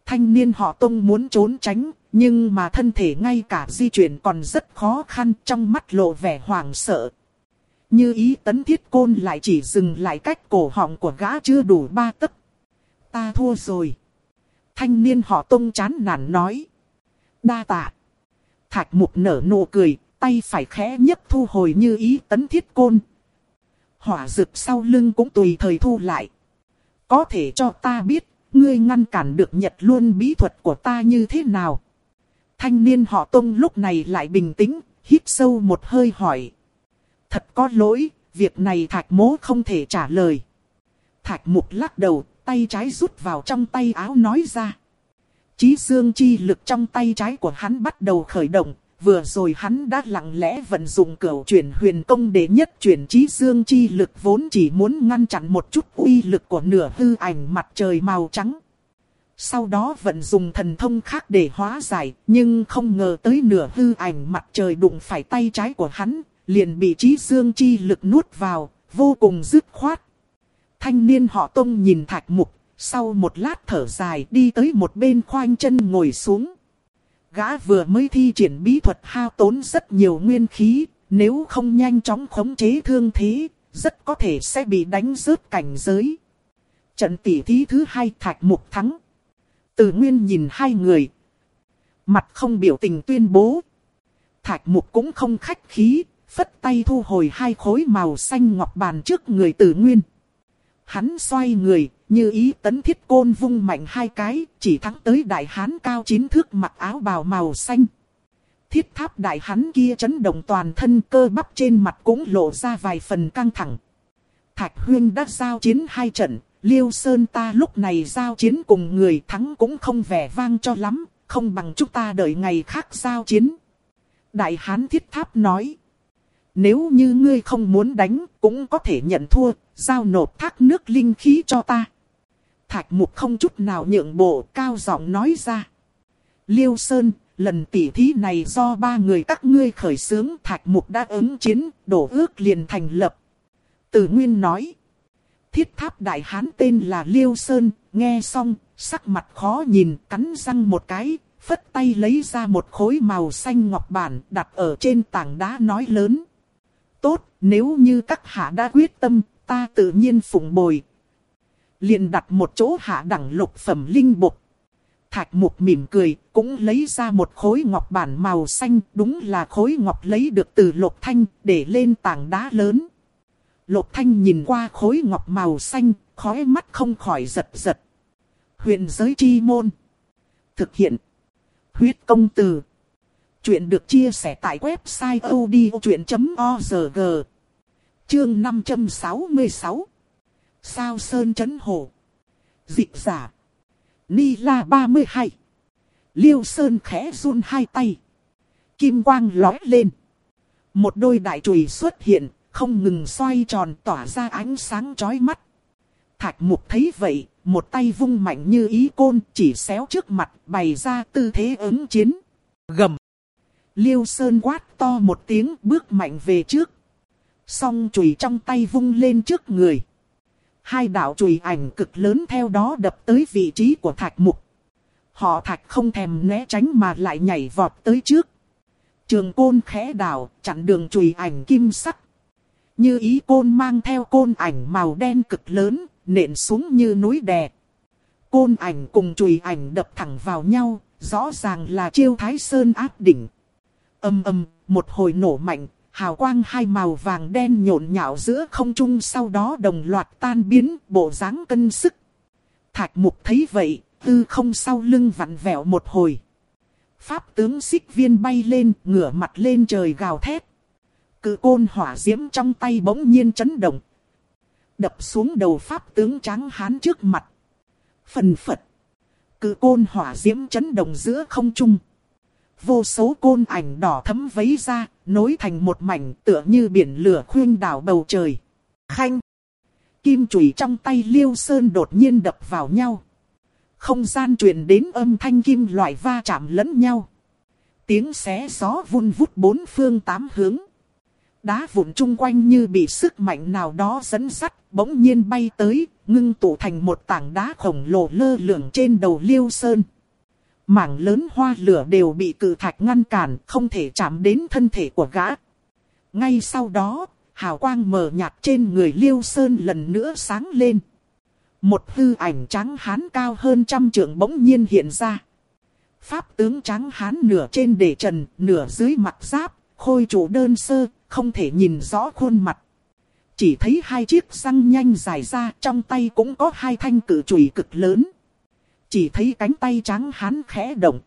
Thanh niên họ Tông muốn trốn tránh, nhưng mà thân thể ngay cả di chuyển còn rất khó khăn, trong mắt lộ vẻ hoảng sợ. Như ý Tấn Thiết Côn lại chỉ dừng lại cách cổ họng của gã chưa đủ ba tấc. Ta thua rồi. Thanh niên họ Tông chán nản nói. Đa tạ. Thạch Mục nở nụ cười, tay phải khẽ nhấc thu hồi Như ý Tấn Thiết Côn. Hỏa dực sau lưng cũng tùy thời thu lại. Có thể cho ta biết, ngươi ngăn cản được Nhật Luân bí thuật của ta như thế nào? Thanh niên họ Tông lúc này lại bình tĩnh, hít sâu một hơi hỏi. Thật có lỗi, việc này Thạch Mỗ không thể trả lời. Thạch Mục lắc đầu, tay trái rút vào trong tay áo nói ra. Chí dương chi lực trong tay trái của hắn bắt đầu khởi động. Vừa rồi hắn đã lặng lẽ vận dụng cửu chuyển huyền công để nhất chuyển chí dương chi lực vốn chỉ muốn ngăn chặn một chút uy lực của nửa hư ảnh mặt trời màu trắng. Sau đó vận dụng thần thông khác để hóa giải, nhưng không ngờ tới nửa hư ảnh mặt trời đụng phải tay trái của hắn, liền bị chí dương chi lực nuốt vào, vô cùng dứt khoát. Thanh niên họ Tông nhìn Thạch Mục, sau một lát thở dài đi tới một bên khoanh chân ngồi xuống. Gã vừa mới thi triển bí thuật hao tốn rất nhiều nguyên khí, nếu không nhanh chóng khống chế thương thế, rất có thể sẽ bị đánh rớt cảnh giới. Trận tỷ thí thứ hai Thạch Mục thắng. Từ Nguyên nhìn hai người, mặt không biểu tình tuyên bố. Thạch Mục cũng không khách khí, phất tay thu hồi hai khối màu xanh ngọc bàn trước người Từ Nguyên. Hắn xoay người, Như ý Tấn Thiết Côn vung mạnh hai cái, chỉ thắng tới đại hán cao chín thước mặc áo bào màu xanh. Thiết tháp đại hán kia chấn động toàn thân, cơ bắp trên mặt cũng lộ ra vài phần căng thẳng. Thạch Huyên đã giao chiến hai trận, Liêu Sơn ta lúc này giao chiến cùng người thắng cũng không vẻ vang cho lắm, không bằng chúng ta đợi ngày khác giao chiến. Đại hán Thiết tháp nói. Nếu như ngươi không muốn đánh, cũng có thể nhận thua, giao nộp thác nước linh khí cho ta. Thạch Mục không chút nào nhượng bộ, cao giọng nói ra. Liêu Sơn, lần tỉ thí này do ba người các ngươi khởi xướng, Thạch Mục đã ứng chiến, đổ ước liền thành lập. Từ Nguyên nói. Thiết tháp đại hán tên là Liêu Sơn, nghe xong, sắc mặt khó nhìn, cắn răng một cái, phất tay lấy ra một khối màu xanh ngọc bản, đặt ở trên tảng đá nói lớn. Tốt, nếu như các hạ đã quyết tâm, ta tự nhiên phụng bồi. Liền đặt một chỗ hạ đẳng lục phẩm linh bột. Thạch Mục mỉm cười, cũng lấy ra một khối ngọc bản màu xanh, đúng là khối ngọc lấy được từ Lục Thanh, để lên tảng đá lớn. Lục Thanh nhìn qua khối ngọc màu xanh, khóe mắt không khỏi giật giật. Huyền giới chi môn. Thực hiện. Huyết công từ. Chuyện được chia sẻ tại website odchuyện chấm org. Chương năm trăm sáu mươi sáu. Sao Sơn Chấn Hổ. Dịch giả. Ni La ba mươi hai. Liêu Sơn khẽ run hai tay. Kim quang lói lên. Một đôi đại chùy xuất hiện, không ngừng xoay tròn tỏa ra ánh sáng chói mắt. Thạch Mục thấy vậy, một tay vung mạnh Như ý côn, chỉ xéo trước mặt, bày ra tư thế ứng chiến. Gầm. Liêu Sơn quát to một tiếng, bước mạnh về trước. Song chùy trong tay vung lên trước người. Hai đạo chùy ảnh cực lớn theo đó đập tới vị trí của Thạch Mục. Họ Thạch không thèm né tránh mà lại nhảy vọt tới trước. Trường côn khẽ đảo, chặn đường chùy ảnh kim sắc. Như ý côn mang theo côn ảnh màu đen cực lớn, nện xuống như núi đè. Côn ảnh cùng chùy ảnh đập thẳng vào nhau, rõ ràng là chiêu Thái Sơn áp đỉnh. Âm âm, một hồi nổ mạnh, hào quang hai màu vàng đen nhộn nhạo giữa không trung, sau đó đồng loạt tan biến, bộ dáng cân sức. Thạch Mục thấy vậy, tư không sau lưng vặn vẹo một hồi. Pháp tướng Xích Viên bay lên, ngửa mặt lên trời gào thét. Cự côn hỏa diễm trong tay bỗng nhiên chấn động, đập xuống đầu pháp tướng tráng hán trước mặt. Phần phật. Cự côn hỏa diễm chấn động giữa không trung. Vô số côn ảnh đỏ thấm vấy ra, nối thành một mảnh tựa như biển lửa khuynh đảo bầu trời. Khanh. Kim chùy trong tay Liêu Sơn đột nhiên đập vào nhau. Không gian truyền đến âm thanh kim loại va chạm lẫn nhau. Tiếng xé gió vun vút bốn phương tám hướng. Đá vụn chung quanh như bị sức mạnh nào đó dẫn dắt, bỗng nhiên bay tới, ngưng tụ thành một tảng đá khổng lồ lơ lửng trên đầu Liêu Sơn. Mảng lớn hoa lửa đều bị cự thạch ngăn cản, không thể chạm đến thân thể của gã. Ngay sau đó, hào quang mờ nhạt trên người Liêu Sơn lần nữa sáng lên. Một hư ảnh trắng hán cao hơn trăm trượng bỗng nhiên hiện ra. Pháp tướng trắng hán nửa trên để trần, nửa dưới mặt giáp, khôi trụ đơn sơ, không thể nhìn rõ khuôn mặt. Chỉ thấy hai chiếc răng nhanh dài ra, trong tay cũng có hai thanh cự chùy cực lớn. Chỉ thấy cánh tay trắng hán khẽ động.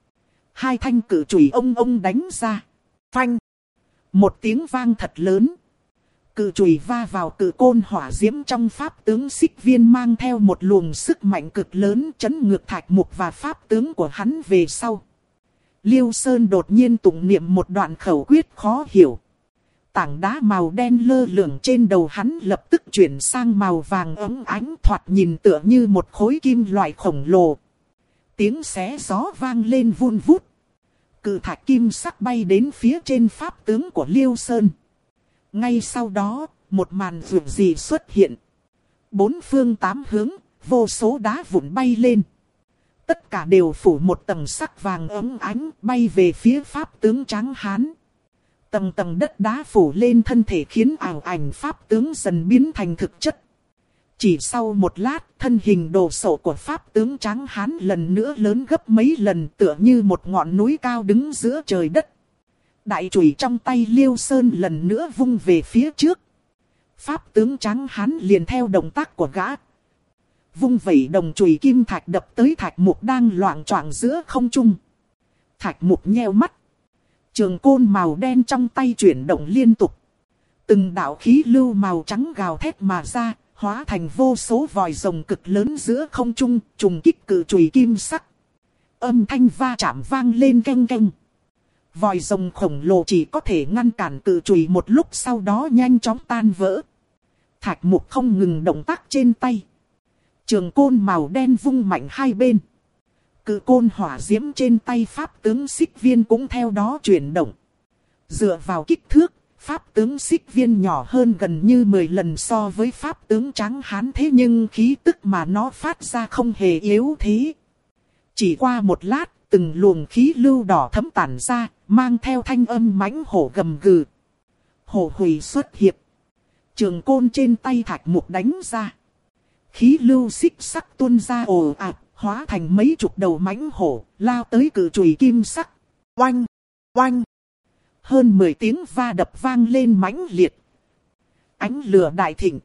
Hai thanh cự chùy ông ông đánh ra. Phanh! Một tiếng vang thật lớn. Cự chùy va vào cự côn hỏa diễm trong pháp tướng xích viên mang theo một luồng sức mạnh cực lớn chấn ngược Thạch Mục và pháp tướng của hắn về sau. Liêu Sơn đột nhiên tụng niệm một đoạn khẩu quyết khó hiểu. Tảng đá màu đen lơ lửng trên đầu hắn lập tức chuyển sang màu vàng óng ánh thoạt nhìn tựa như một khối kim loại khổng lồ. Tiếng xé gió vang lên vun vút. Cự thạch kim sắc bay đến phía trên pháp tướng của Liêu Sơn. Ngay sau đó, một màn rủi dị xuất hiện. Bốn phương tám hướng, vô số đá vụn bay lên. Tất cả đều phủ một tầng sắc vàng óng ánh bay về phía pháp tướng trắng hán. Tầng tầng đất đá phủ lên thân thể khiến ảo ảnh pháp tướng dần biến thành thực chất. Chỉ sau một lát, thân hình đồ sộ của pháp tướng trắng hán lần nữa lớn gấp mấy lần tựa như một ngọn núi cao đứng giữa trời đất. Đại chùy trong tay Liêu Sơn lần nữa vung về phía trước. Pháp tướng trắng hán liền theo động tác của gã. Vung vẩy đồng chùy kim thạch đập tới Thạch Mục đang loạng choạng giữa không trung. Thạch Mục nheo mắt. Trường côn màu đen trong tay chuyển động liên tục. Từng đạo khí lưu màu trắng gào thét mà ra, hóa thành vô số vòi rồng cực lớn giữa không trung, trùng kích cự chùy kim sắc. Âm thanh va chạm vang lên keng keng. Vòi rồng khổng lồ chỉ có thể ngăn cản cự chùy một lúc, sau đó nhanh chóng tan vỡ. Thạch Mục không ngừng động tác trên tay. Trường côn màu đen vung mạnh hai bên. Cự côn hỏa diễm trên tay pháp tướng xích viên cũng theo đó chuyển động. Dựa vào kích thước, pháp tướng xích viên nhỏ hơn gần như mười lần so với pháp tướng trắng hán, thế nhưng khí tức mà nó phát ra không hề yếu thế. Chỉ qua một lát, từng luồng khí lưu đỏ thấm tản ra, mang theo thanh âm mãnh hổ gầm gừ. Hổ hủy xuất hiệp. Trường côn trên tay Thạch Mục đánh ra. Khí lưu xích sắc tuôn ra ồ ạt, hóa thành mấy chục đầu mãnh hổ, lao tới cự chùy kim sắc. Oanh! Oanh! Hơn mười tiếng va đập vang lên mãnh liệt. Ánh lửa đại thịnh.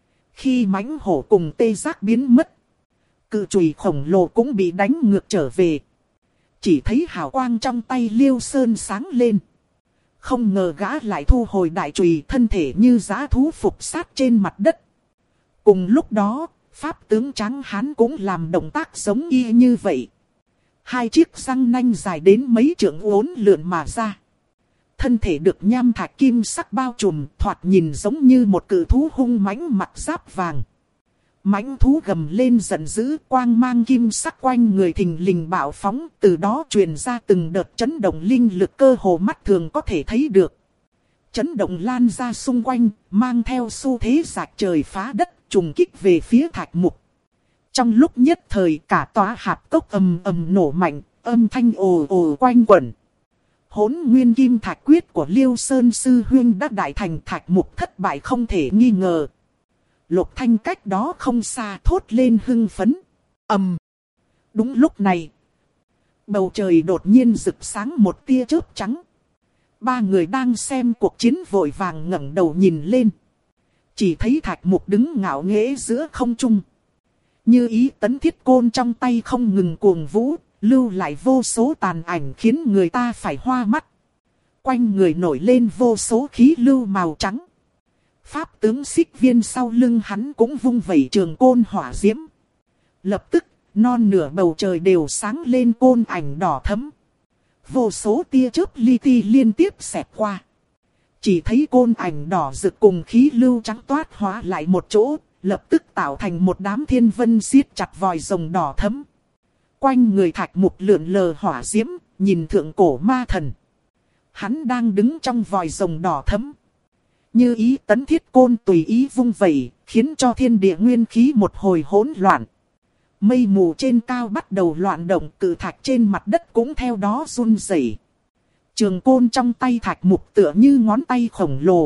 Khi mãnh hổ cùng tê giác biến mất, cự chùy khổng lồ cũng bị đánh ngược trở về. Chỉ thấy hào quang trong tay Liêu Sơn sáng lên. Không ngờ gã lại thu hồi đại chùy, thân thể như dã thú phục sát trên mặt đất. Cùng lúc đó, pháp tướng trắng hán cũng làm động tác giống y như vậy. Hai chiếc răng nanh dài đến mấy trượng uốn lượn mà ra. Thân thể được nham thạch kim sắc bao trùm, thoạt nhìn giống như một cự thú hung mãnh mặc giáp vàng. Mãnh thú gầm lên giận dữ, quang mang kim sắc quanh người thình lình bạo phóng, từ đó truyền ra từng đợt chấn động linh lực cơ hồ mắt thường có thể thấy được. Chấn động lan ra xung quanh, mang theo xu thế rạch trời phá đất, trùng kích về phía Thạch Mục. Trong lúc nhất thời cả tòa hạp cốc ầm ầm nổ mạnh, âm thanh ồ ồ quanh quẩn. Hỗn nguyên kim thạch quyết của Liêu Sơn sư huynh đã đại thành, Thạch Mục thất bại không thể nghi ngờ. Lục Thanh cách đó không xa thốt lên hưng phấn. Ầm. Đúng lúc này, bầu trời đột nhiên rực sáng một tia chớp trắng. Ba người đang xem cuộc chiến vội vàng ngẩng đầu nhìn lên. Chỉ thấy Thạch Mục đứng ngạo nghễ giữa không trung. Như ý tấn thiết côn trong tay không ngừng cuồng vũ, lưu lại vô số tàn ảnh khiến người ta phải hoa mắt. Quanh người nổi lên vô số khí lưu màu trắng. Pháp tướng xích viên sau lưng hắn cũng vung vẩy trường côn hỏa diễm. Lập tức, non nửa bầu trời đều sáng lên côn ảnh đỏ thẫm. Vô số tia chớp li ti liên tiếp xẹt qua. Chỉ thấy côn ảnh đỏ rực cùng khí lưu trắng toát hóa lại một chỗ, lập tức tạo thành một đám thiên vân siết chặt vòi rồng đỏ thẫm. Quanh người Thạch Mục lượn lờ hỏa diễm, nhìn thượng cổ ma thần. Hắn đang đứng trong vòi rồng đỏ thẫm. Như ý tấn thiết côn tùy ý vung vẩy, khiến cho thiên địa nguyên khí một hồi hỗn loạn. Mây mù trên cao bắt đầu loạn động, cự thạch trên mặt đất cũng theo đó run rẩy. Trường côn trong tay Thạch Mục tựa như ngón tay khổng lồ.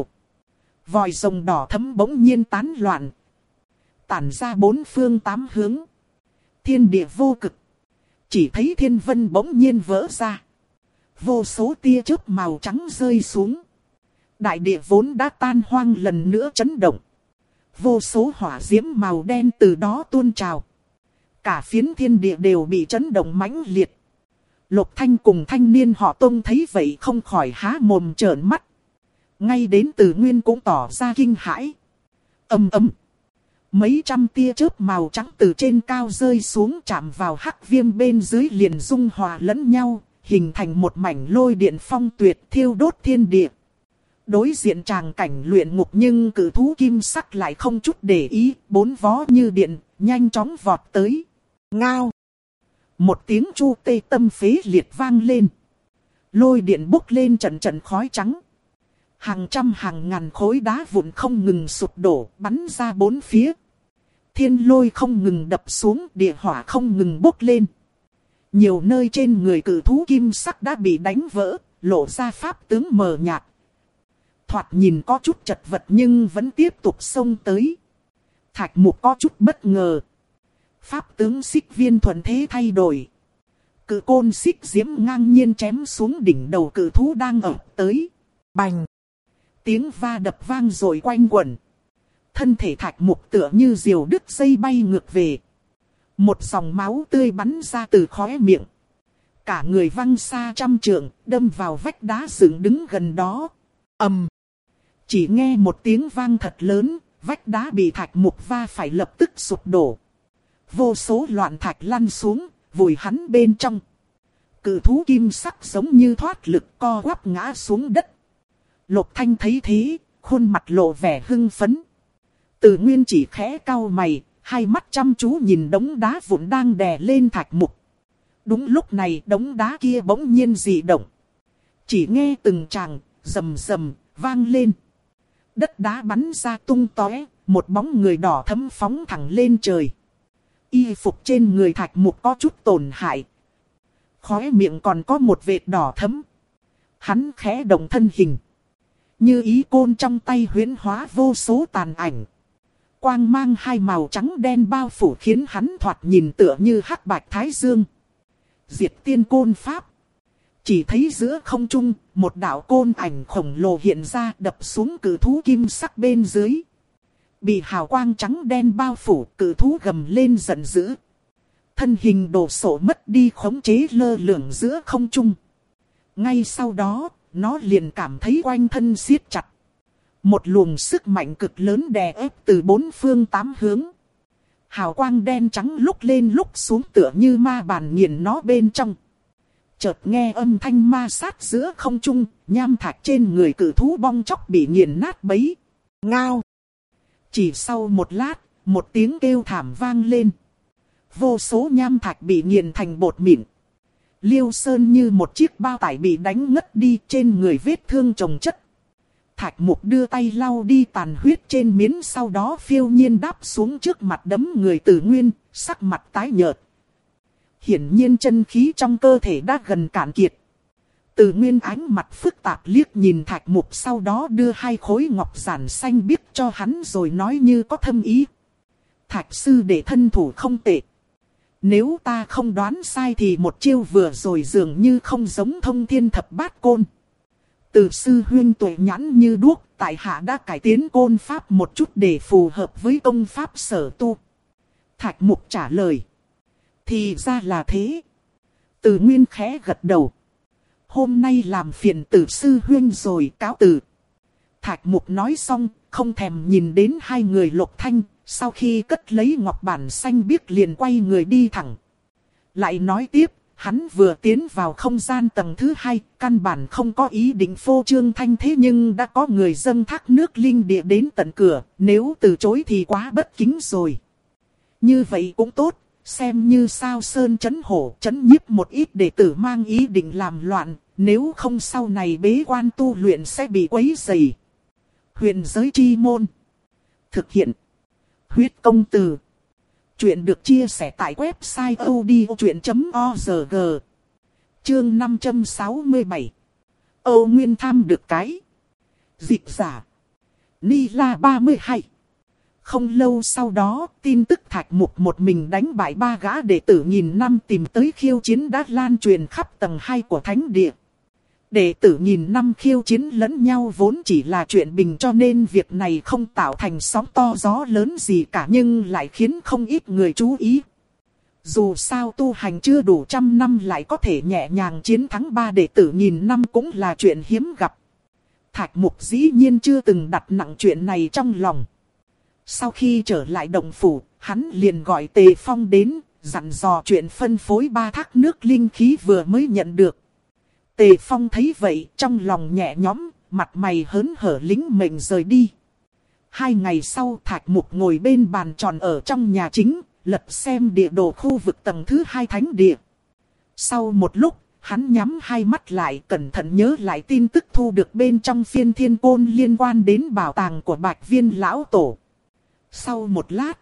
Vòi rồng đỏ thẫm bỗng nhiên tán loạn, tản ra bốn phương tám hướng. Thiên địa vô cực. Chỉ thấy thiên vân bỗng nhiên vỡ ra. Vô số tia chớp màu trắng rơi xuống. Đại địa vốn đã tan hoang lần nữa chấn động. Vô số hỏa diễm màu đen từ đó tuôn trào. Cả phiến thiên địa đều bị chấn động mãnh liệt. Lục Thanh cùng thanh niên họ Tông thấy vậy không khỏi há mồm trợn mắt. Ngay đến Từ Nguyên cũng tỏ ra kinh hãi. Ầm ầm. Mấy trăm tia chớp màu trắng từ trên cao rơi xuống chạm vào hắc viêm bên dưới liền dung hòa lẫn nhau, hình thành một mảnh lôi điện phong tuyệt thiêu đốt thiên địa. Đối diện tràng cảnh luyện ngục nhưng cự thú kim sắc lại không chút để ý, bốn vó như điện, nhanh chóng vọt tới. Ngao! Một tiếng chu tê tâm phế liệt vang lên. Lôi điện bốc lên trận trận khói trắng. Hàng trăm hàng ngàn khối đá vụn không ngừng sụp đổ, bắn ra bốn phía. Thiên lôi không ngừng đập xuống, địa hỏa không ngừng bốc lên. Nhiều nơi trên người cự thú kim sắc đã bị đánh vỡ, lộ ra pháp tướng mờ nhạt. Thoạt nhìn có chút chật vật nhưng vẫn tiếp tục xông tới. Thạch Mục có chút bất ngờ. Pháp tướng xích viên thuần thế thay đổi. Cự côn xích diễm ngang nhiên chém xuống đỉnh đầu cự thú đang ập tới. Bành! Tiếng va đập vang rồi quanh quẩn. Thân thể Thạch Mục tựa như diều đứt dây bay ngược về. Một dòng máu tươi bắn ra từ khóe miệng. Cả người văng xa trăm trượng, đâm vào vách đá dựng đứng gần đó. Ầm! Chỉ nghe một tiếng vang thật lớn, vách đá bị Thạch Mục va phải lập tức sụp đổ. Vô số loạn thạch lăn xuống, vùi hắn bên trong. Cự thú kim sắc giống như thoát lực co quắp ngã xuống đất. Lục Thanh thấy thế, khuôn mặt lộ vẻ hưng phấn. Từ Nguyên chỉ khẽ cau mày, hai mắt chăm chú nhìn đống đá vụn đang đè lên Thạch Mục. Đúng lúc này đống đá kia bỗng nhiên dị động. Chỉ nghe từng tràng, rầm rầm, vang lên. Đất đá bắn ra tung tóe, một bóng người đỏ thẫm phóng thẳng lên trời. Y phục trên người Thạch Mục có chút tổn hại. Khóe miệng còn có một vệt đỏ thẫm. Hắn khẽ động thân hình. Như ý côn trong tay huyễn hóa vô số tàn ảnh. Quang mang hai màu trắng đen bao phủ khiến hắn thoạt nhìn tựa như hắc bạch thái dương. Diệt tiên côn pháp. Chỉ thấy giữa không trung, một đạo côn ảnh khổng lồ hiện ra đập xuống cự thú kim sắc bên dưới. Bị hào quang trắng đen bao phủ, cự thú gầm lên giận dữ. Thân hình đổ sộ mất đi khống chế lơ lửng giữa không trung. Ngay sau đó, nó liền cảm thấy quanh thân siết chặt. Một luồng sức mạnh cực lớn đè ép từ bốn phương tám hướng. Hào quang đen trắng lúc lên lúc xuống tựa như ma bàn nghiền nó bên trong. Chợt nghe âm thanh ma sát giữa không trung, nham thạch trên người cự thú bong chóc bị nghiền nát bấy. Ngao! Chỉ sau một lát, một tiếng kêu thảm vang lên. Vô số nham thạch bị nghiền thành bột mịn. Liêu Sơn như một chiếc bao tải bị đánh ngất đi, trên người vết thương chồng chất. Thạch Mục đưa tay lau đi tàn huyết trên miến, sau đó phiêu nhiên đáp xuống trước mặt đấm người Từ Nguyên, sắc mặt tái nhợt. Hiển nhiên chân khí trong cơ thể đã gần cạn kiệt. Từ Nguyên ánh mặt phức tạp liếc nhìn Thạch Mục, sau đó đưa hai khối ngọc giản xanh biếc cho hắn rồi nói như có thâm ý. Thạch sư đệ thân thủ không tệ. Nếu ta không đoán sai thì một chiêu vừa rồi dường như không giống Thông Thiên Thập Bát Côn. Từ sư huynh tuệ nhãn như đuốc, tại hạ đã cải tiến côn pháp một chút để phù hợp với công pháp sở tu. Thạch Mục trả lời. Thì ra là thế. Từ Nguyên khẽ gật đầu. Hôm nay làm phiền Từ sư huynh rồi, cáo từ. Thạch Mục nói xong, không thèm nhìn đến hai người Lục Thanh, sau khi cất lấy ngọc bản xanh biếc liền quay người đi thẳng. Lại nói tiếp, hắn vừa tiến vào không gian tầng thứ hai, căn bản không có ý định phô trương thanh thế, nhưng đã có người dâng thác nước linh địa đến tận cửa, nếu từ chối thì quá bất kính rồi. Như vậy cũng tốt, xem như sao sơn chấn hổ chấn nhiếp một ít đệ tử mang ý định làm loạn, nếu không sau này bế quan tu luyện sẽ bị quấy rầy. Huyền giới chi môn. Thực hiện. Huyết công từ. Chuyện được chia sẻ tại website audiochuyện chấm org. Chương năm trăm sáu mươi bảy. Âu Nguyên tham được cái. Dịch giả. Ni La ba mươi hai. Không lâu sau đó, tin tức Thạch Mục một mình đánh bại ba gã đệ tử nghìn năm tìm tới khiêu chiến đã lan truyền khắp tầng hai của thánh địa. Đệ tử nghìn năm khiêu chiến lẫn nhau vốn chỉ là chuyện bình, cho nên việc này không tạo thành sóng to gió lớn gì cả, nhưng lại khiến không ít người chú ý. Dù sao tu hành chưa đủ trăm năm lại có thể nhẹ nhàng chiến thắng ba đệ tử nghìn năm cũng là chuyện hiếm gặp. Thạch Mục dĩ nhiên chưa từng đặt nặng chuyện này trong lòng. Sau khi trở lại động phủ, hắn liền gọi Tề Phong đến, dặn dò chuyện phân phối ba thác nước linh khí vừa mới nhận được. Tề Phong thấy vậy, trong lòng nhẹ nhõm, mặt mày hớn hở lĩnh mệnh rời đi. Hai ngày sau, Thạch Mục ngồi bên bàn tròn ở trong nhà chính, lật xem địa đồ khu vực tầng thứ hai thánh địa. Sau một lúc, hắn nhắm hai mắt lại, cẩn thận nhớ lại tin tức thu được bên trong phiên thiên côn liên quan đến bảo tàng của Bạch Viên lão tổ. Sau một lát,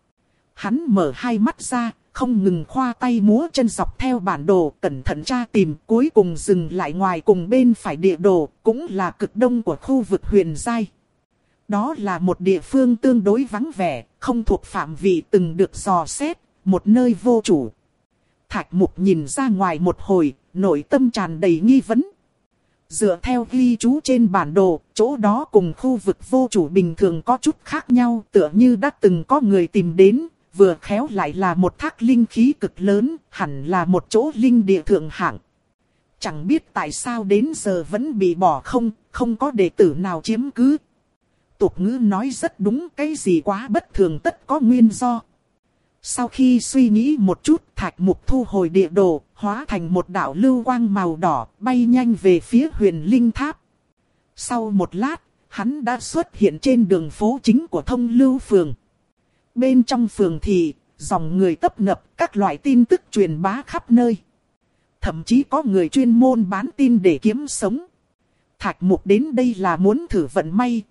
hắn mở hai mắt ra, không ngừng khoa tay múa chân dọc theo bản đồ, cẩn thận tra tìm, cuối cùng dừng lại ngoài cùng bên phải địa đồ, cũng là cực đông của khu vực Huyền Giai. Đó là một địa phương tương đối vắng vẻ, không thuộc phạm vi từng được dò xét, một nơi vô chủ. Thạch Mục nhìn ra ngoài một hồi, nội tâm tràn đầy nghi vấn. Dựa theo ghi chú trên bản đồ, chỗ đó cùng khu vực vô chủ bình thường có chút khác nhau, tựa như đã từng có người tìm đến, vừa khéo lại là một thác linh khí cực lớn, hẳn là một chỗ linh địa thượng hạng. Chẳng biết tại sao đến giờ vẫn bị bỏ không, không có đệ tử nào chiếm cứ. Tục ngữ nói rất đúng, cái gì quá bất thường tất có nguyên do. Sau khi suy nghĩ một chút, Thạch Mục thu hồi địa đồ, hóa thành một đạo lưu quang màu đỏ, bay nhanh về phía Huyền Linh Tháp. Sau một lát, hắn đã xuất hiện trên đường phố chính của Thông Lưu Phường. Bên trong phường thì, dòng người tấp nập, các loại tin tức truyền bá khắp nơi. Thậm chí có người chuyên môn bán tin để kiếm sống. Thạch Mục đến đây là muốn thử vận may.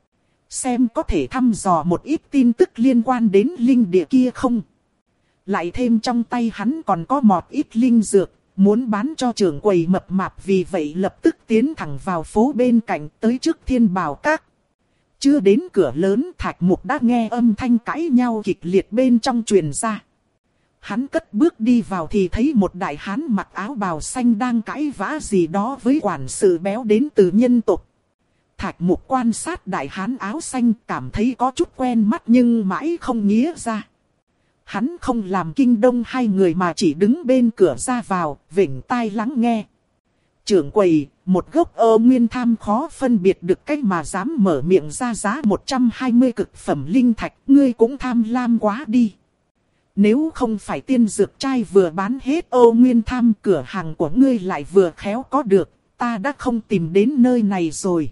Xem có thể thăm dò một ít tin tức liên quan đến linh địa kia không. Lại thêm trong tay hắn còn có một ít linh dược, muốn bán cho trưởng quầy mập mạp, vì vậy lập tức tiến thẳng vào phố bên cạnh tới trước Thiên Bảo Các. Chưa đến cửa lớn, Thạch Mục đã nghe âm thanh cãi nhau kịch liệt bên trong truyền ra. Hắn cất bước đi vào thì thấy một đại hán mặc áo bào xanh đang cãi vã gì đó với quản sự béo đến từ nhân tộc. Thạch Mục quan sát đại hán áo xanh, cảm thấy có chút quen mắt nhưng mãi không nghĩa ra. Hắn không làm kinh đông hai người mà chỉ đứng bên cửa ra vào, vểnh tai lắng nghe. Trưởng quầy, một gốc Âu Nguyên tham khó phân biệt được cách mà dám mở miệng ra giá một trăm hai mươi cực phẩm linh thạch, ngươi cũng tham lam quá đi. Nếu không phải tiên dược trai vừa bán hết Âu Nguyên tham, cửa hàng của ngươi lại vừa khéo có được, ta đã không tìm đến nơi này rồi.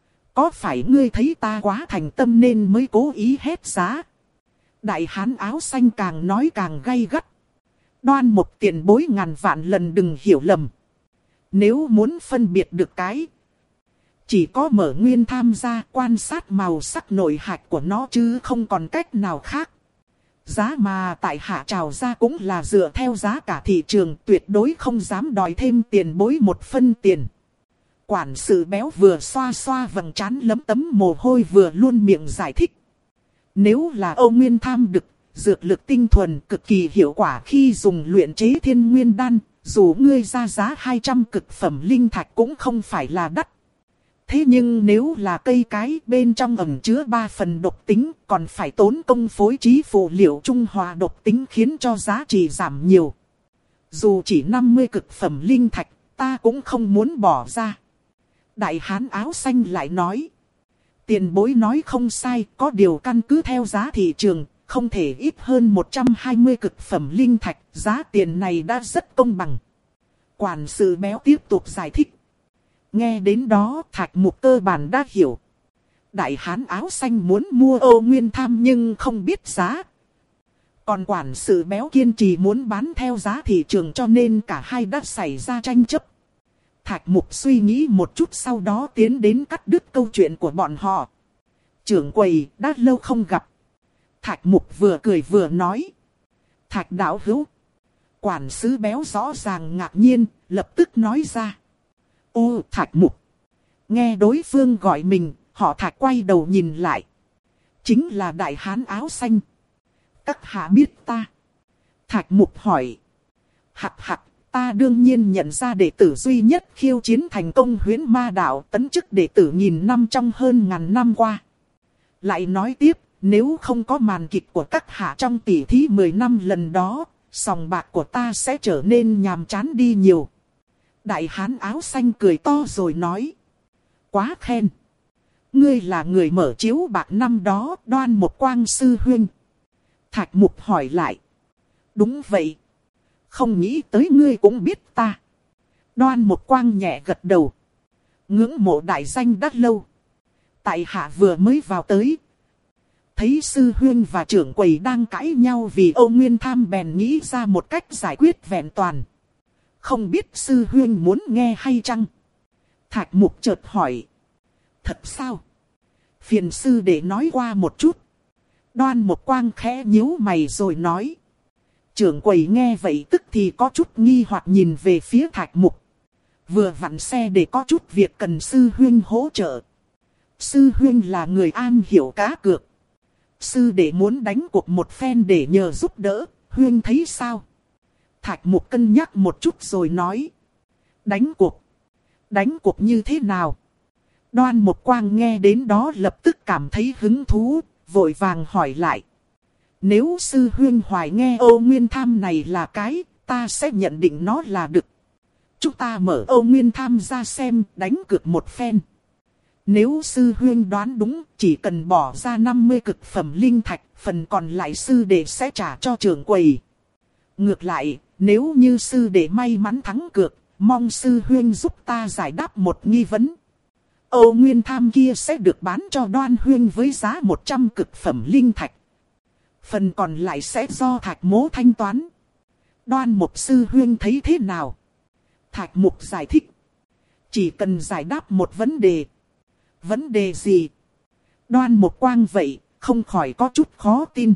Có phải ngươi thấy ta quá thành tâm nên mới cố ý hét giá? Đại hán áo xanh càng nói càng gay gắt. Đoan một tiền bối ngàn vạn lần đừng hiểu lầm. Nếu muốn phân biệt được cái, chỉ có mở nguyên tham gia quan sát màu sắc nội hạch của nó chứ không còn cách nào khác. Giá mà tại hạ trào ra cũng là dựa theo giá cả thị trường, tuyệt đối không dám đòi thêm tiền bối một phân tiền. Quản sự béo vừa xoa xoa vầng trán lấm tấm mồ hôi vừa luôn miệng giải thích. Nếu là Âu Nguyên tham đực, dược lực tinh thuần cực kỳ hiệu quả khi dùng luyện chế thiên nguyên đan, dù ngươi ra giá hai trăm cực phẩm linh thạch cũng không phải là đắt. Thế nhưng nếu là cây cái bên trong ẩn chứa ba phần độc tính, còn phải tốn công phối trí phụ liệu trung hòa độc tính khiến cho giá trị giảm nhiều. Dù chỉ năm mươi cực phẩm linh thạch, ta cũng không muốn bỏ ra. Đại hán áo xanh lại nói. Tiền bối nói không sai, có điều căn cứ theo giá thị trường, không thể ít hơn một trăm hai mươi cực phẩm linh thạch, giá tiền này đã rất công bằng. Quản sự béo tiếp tục giải thích. Nghe đến đó, Thạch Mục cơ bản đã hiểu. Đại hán áo xanh muốn mua Âu Nguyên tham nhưng không biết giá. Còn quản sự béo kiên trì muốn bán theo giá thị trường, cho nên cả hai đã xảy ra tranh chấp. Thạch Mục suy nghĩ một chút sau đó tiến đến cắt đứt câu chuyện của bọn họ. Trưởng quầy, đã lâu không gặp. Thạch Mục vừa cười vừa nói. Thạch đạo hữu. Quản sứ béo rõ ràng ngạc nhiên, lập tức nói ra. Ô Thạch Mục. Nghe đối phương gọi mình, họ Thạch quay đầu nhìn lại. Chính là đại hán áo xanh. Các hạ biết ta. Thạch Mục hỏi. Hạc hạc, ta đương nhiên nhận ra đệ tử duy nhất khiêu chiến thành công Huyễn Ma Đạo, tấn chức đệ tử nghìn năm trong hơn ngàn năm qua. Lại nói tiếp, nếu không có màn kịch của các hạ trong tỷ thí mười năm lần đó, sòng bạc của ta sẽ trở nên nhàm chán đi nhiều. Đại hán áo xanh cười to rồi nói. Quá khen. Ngươi là người mở chiếu bạc năm đó, Đoan Một Quang sư huynh. Thạch Mục hỏi lại. Đúng vậy. Không nghĩ tới ngươi cũng biết ta. Đoan Một Quang nhẹ gật đầu. Ngưỡng mộ đại danh đã lâu. Tại hạ vừa mới vào tới. Thấy sư huynh và trưởng quầy đang cãi nhau vì Âu Nguyên Tham bèn nghĩ ra một cách giải quyết vẹn toàn. Không biết sư huynh muốn nghe hay chăng? Thạch Mục chợt hỏi. Thật sao? Phiền sư để nói qua một chút. Đoan Một Quang khẽ nhíu mày rồi nói. Trưởng quầy nghe vậy tức thì có chút nghi hoặc nhìn về phía Thạch Mục. Vừa vặn xe để có chút việc cần sư huynh hỗ trợ. Sư huynh là người am hiểu cá cược. Sư đệ muốn đánh cuộc một phen để nhờ giúp đỡ, huynh thấy sao? Thạch Mục cân nhắc một chút rồi nói. Đánh cuộc? Đánh cuộc như thế nào? Đoan Một Quang nghe đến đó lập tức cảm thấy hứng thú, vội vàng hỏi lại. Nếu sư huynh hoài nghe Âu Nguyên Tham này là cái, ta sẽ nhận định nó là đực. Chúng ta mở Âu Nguyên Tham ra xem, đánh cược một phen. Nếu sư huynh đoán đúng, chỉ cần bỏ ra năm mươi cực phẩm linh thạch, phần còn lại sư đệ sẽ trả cho trưởng quầy. Ngược lại, nếu như sư đệ may mắn thắng cược, mong sư huynh giúp ta giải đáp một nghi vấn. Âu Nguyên Tham kia sẽ được bán cho Đoan huynh với giá một trăm cực phẩm linh thạch. Phần còn lại sẽ do Thạch Mỗ thanh toán. Đoan Một sư huynh thấy thế nào? Thạch Mục giải thích. Chỉ cần giải đáp một vấn đề. Vấn đề gì? Đoan Một Quang vậy, không khỏi có chút khó tin.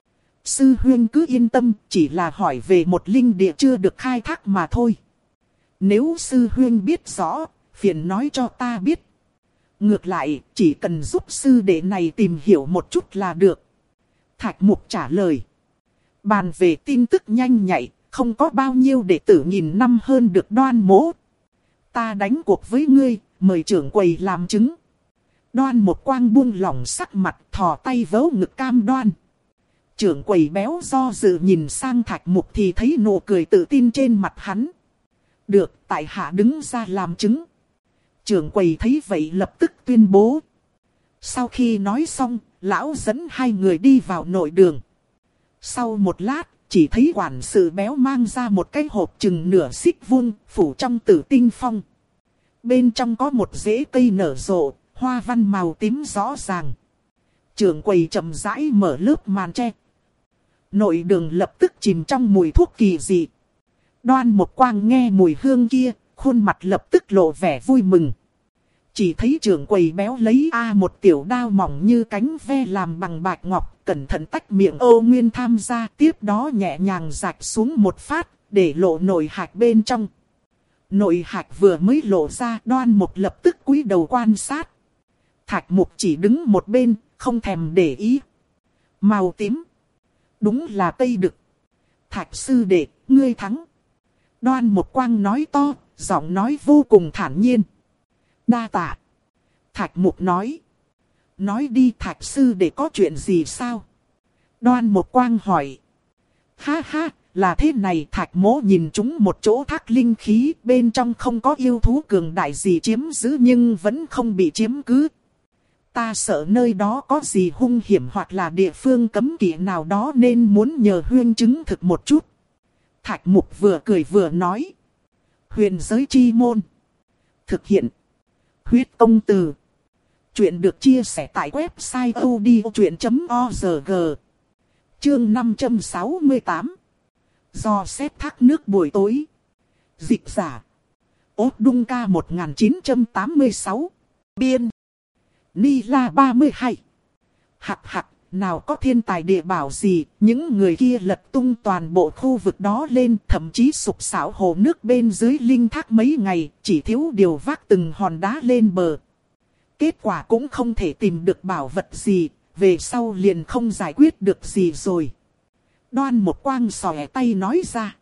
Sư huynh cứ yên tâm, chỉ là hỏi về một linh địa chưa được khai thác mà thôi. Nếu sư huynh biết rõ, phiền nói cho ta biết. Ngược lại, chỉ cần giúp sư đệ này tìm hiểu một chút là được. Thạch Mục trả lời. Bàn về tin tức nhanh nhạy, không có bao nhiêu đệ tử nghìn năm hơn được Đoan Mỗ. Ta đánh cuộc với ngươi, mời trưởng quầy làm chứng. Đoan Một Quang buông lỏng sắc mặt, thò tay vớ ngực cam đoan. Trưởng quầy béo do dự nhìn sang Thạch Mục thì thấy nụ cười tự tin trên mặt hắn. Được, tại hạ đứng ra làm chứng. Trưởng quầy thấy vậy lập tức tuyên bố. Sau khi nói xong, lão dẫn hai người đi vào nội đường. Sau một lát, chỉ thấy quản sự béo mang ra một cái hộp chừng nửa xích vuông, phủ trong tử tinh phong. Bên trong có một rễ cây nở rộ, hoa văn màu tím rõ ràng. Trưởng quầy chậm rãi mở lớp màn tre. Nội đường lập tức chìm trong mùi thuốc kỳ dị. Đoan Một Quang nghe mùi hương kia, khuôn mặt lập tức lộ vẻ vui mừng. Chỉ thấy trưởng quầy béo lấy a một tiểu đao mỏng như cánh ve làm bằng bạch ngọc, cẩn thận tách miệng Âu Nguyên Tham gia, tiếp đó nhẹ nhàng rạch xuống một phát, để lộ nội hạch bên trong. Nội hạch vừa mới lộ ra, Đoan Mục lập tức cúi đầu quan sát. Thạch Mục chỉ đứng một bên, không thèm để ý. Màu tím. Đúng là cây đực. Thạch sư đệ, ngươi thắng. Đoan Một Quang nói to, giọng nói vô cùng thản nhiên. Đa tạ. Thạch Mục nói. Nói đi Thạch sư đệ, có chuyện gì sao? Đoan Một Quang hỏi. Ha ha, là thế này. Thạch Mỗ nhìn chúng một chỗ thác linh khí, bên trong không có yêu thú cường đại gì chiếm giữ nhưng vẫn không bị chiếm cứ. Ta sợ nơi đó có gì hung hiểm hoặc là địa phương cấm kỵ nào đó nên muốn nhờ huynh chứng thực một chút. Thạch Mục vừa cười vừa nói. Huyền giới chi môn. Thực hiện. Huyết công từ. Chuyện được chia sẻ tại website odchuyện chấm org. Chương năm trăm sáu mươi tám. Do xét thác nước buổi tối. Dịch giả. Ốt Đung Ca một nghìn chín trăm tám mươi sáu. Biên. Ni La ba mươi hai. Hạc hạc, nào có thiên tài địa bảo gì, những người kia lật tung toàn bộ khu vực đó lên, thậm chí sục sạo hồ nước bên dưới linh thác mấy ngày, chỉ thiếu điều vác từng hòn đá lên bờ. Kết quả cũng không thể tìm được bảo vật gì, về sau liền không giải quyết được gì rồi. Đoan Một Quang xòe tay nói ra.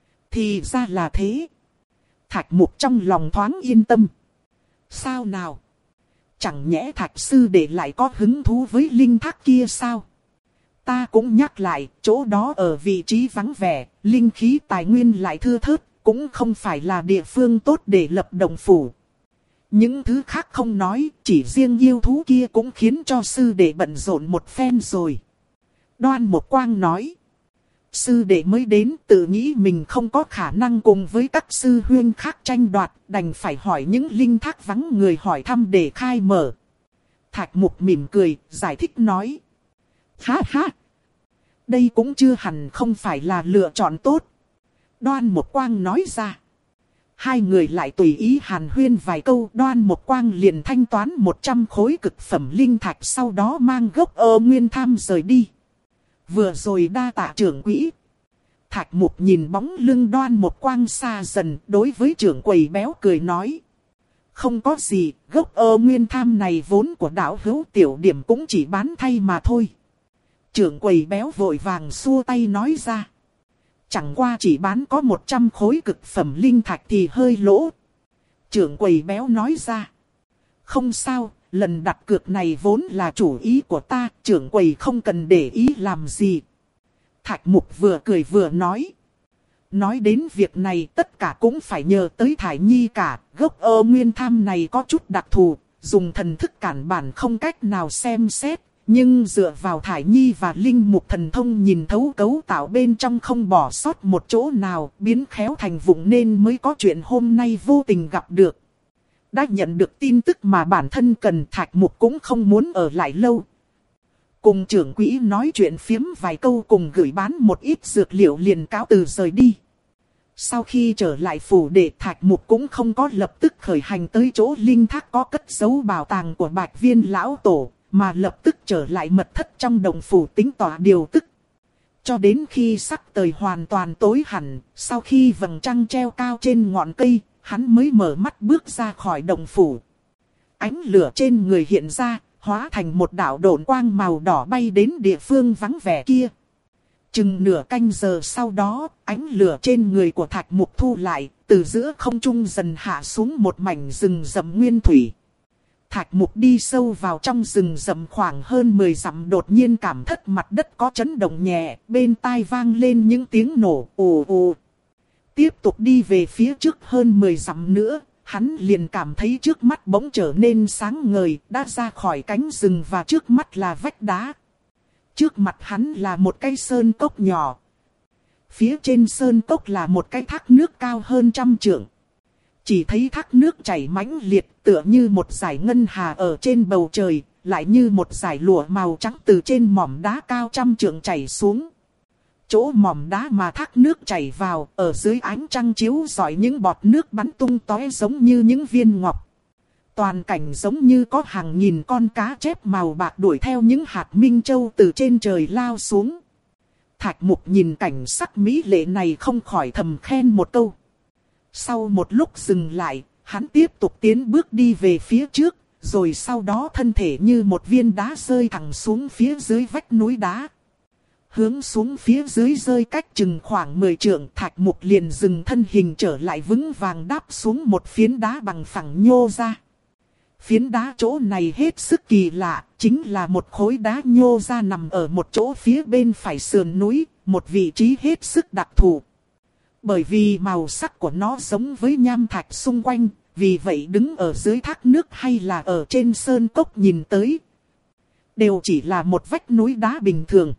Thì ra là thế. Thạch Mục trong lòng thoáng yên tâm. Sao nào? Chẳng nhẽ Thạch sư đệ lại có hứng thú với linh thác kia sao? Ta cũng nhắc lại, chỗ đó ở vị trí vắng vẻ, linh khí tài nguyên lại thưa thớt, cũng không phải là địa phương tốt để lập động phủ. Những thứ khác không nói, chỉ riêng yêu thú kia cũng khiến cho sư đệ bận rộn một phen rồi. Đoan Một Quang nói. Sư đệ mới đến tự nghĩ mình không có khả năng cùng với các sư huynh khác tranh đoạt, đành phải hỏi những linh thác vắng người hỏi thăm để khai mở. Thạch Mục mỉm cười, giải thích nói. Ha ha! Đây cũng chưa hẳn không phải là lựa chọn tốt. Đoan Một Quang nói ra. Hai người lại tùy ý hàn huyên vài câu, Đoan Một Quang liền thanh toán một trăm khối cực phẩm linh thạch, sau đó mang gốc ơ nguyên tham rời đi. Vừa rồi đa tạ trưởng quỹ. Thạch Mục nhìn bóng lưng Đoan Một Quang xa dần, đối với trưởng quầy béo cười nói. Không có gì, gốc ơ nguyên tham này vốn của đạo hữu tiểu điểm cũng chỉ bán thay mà thôi. Trưởng quầy béo vội vàng xua tay nói ra. Chẳng qua chỉ bán có một trăm khối cực phẩm linh thạch thì hơi lỗ. Trưởng quầy béo nói ra. Không sao, lần đặt cược này vốn là chủ ý của ta, trưởng quầy không cần để ý làm gì. Thạch Mục vừa cười vừa nói. Nói đến việc này tất cả cũng phải nhờ tới Thải Nhi cả, gốc ơ nguyên tham này có chút đặc thù, dùng thần thức cản bản không cách nào xem xét. Nhưng dựa vào Thải Nhi và Linh Mục thần thông nhìn thấu cấu tạo bên trong không bỏ sót một chỗ nào, biến khéo thành vụng nên mới có chuyện hôm nay vô tình gặp được. Đã nhận được tin tức mà bản thân cần, Thạch Mục cũng không muốn ở lại lâu. Cùng trưởng quỹ nói chuyện phiếm vài câu, cùng gửi bán một ít dược liệu liền cáo từ rời đi. Sau khi trở lại phủ đệ, Thạch Mục cũng không có lập tức khởi hành tới chỗ linh thác có cất giấu bảo tàng của Bạch Viên lão tổ, mà lập tức trở lại mật thất trong động phủ tính tỏa điều tức. Cho đến khi sắc trời hoàn toàn tối hẳn, sau khi vầng trăng treo cao trên ngọn cây, hắn mới mở mắt bước ra khỏi động phủ. Ánh lửa trên người hiện ra, hóa thành một đạo độn quang màu đỏ bay đến địa phương vắng vẻ kia. Chừng nửa canh giờ sau đó, ánh lửa trên người của Thạch Mục thu lại, từ giữa không trung dần hạ xuống một mảnh rừng rậm nguyên thủy. Thạch Mục đi sâu vào trong rừng rậm khoảng hơn mười dặm, đột nhiên cảm thất mặt đất có chấn động nhẹ, bên tai vang lên những tiếng nổ ù ù. Tiếp tục đi về phía trước hơn mười dặm nữa, hắn liền cảm thấy trước mắt bỗng trở nên sáng ngời, đã ra khỏi cánh rừng và trước mắt là vách đá. Trước mặt hắn là một cái sơn cốc nhỏ. Phía trên sơn cốc là một cái thác nước cao hơn trăm trượng. Chỉ thấy thác nước chảy mãnh liệt, tựa như một dải ngân hà ở trên bầu trời, lại như một dải lụa màu trắng từ trên mỏm đá cao trăm trượng chảy xuống. Chỗ mỏm đá mà thác nước chảy vào, ở dưới ánh trăng chiếu rọi những bọt nước bắn tung tóe giống như những viên ngọc. Toàn cảnh giống như có hàng nghìn con cá chép màu bạc đuổi theo những hạt minh châu từ trên trời lao xuống. Thạch Mục nhìn cảnh sắc mỹ lệ này không khỏi thầm khen một câu. Sau một lúc dừng lại, hắn tiếp tục tiến bước đi về phía trước, rồi sau đó thân thể như một viên đá rơi thẳng xuống phía dưới vách núi đá. Hướng xuống phía dưới rơi cách chừng khoảng mười trượng, Thạch Mục liền dừng thân hình trở lại vững vàng đáp xuống một phiến đá bằng phẳng nhô ra. Phiến đá chỗ này hết sức kỳ lạ, chính là một khối đá nhô ra nằm ở một chỗ phía bên phải sườn núi, một vị trí hết sức đặc thù. Bởi vì màu sắc của nó giống với nham thạch xung quanh, vì vậy đứng ở dưới thác nước hay là ở trên sơn cốc nhìn tới, đều chỉ là một vách núi đá bình thường.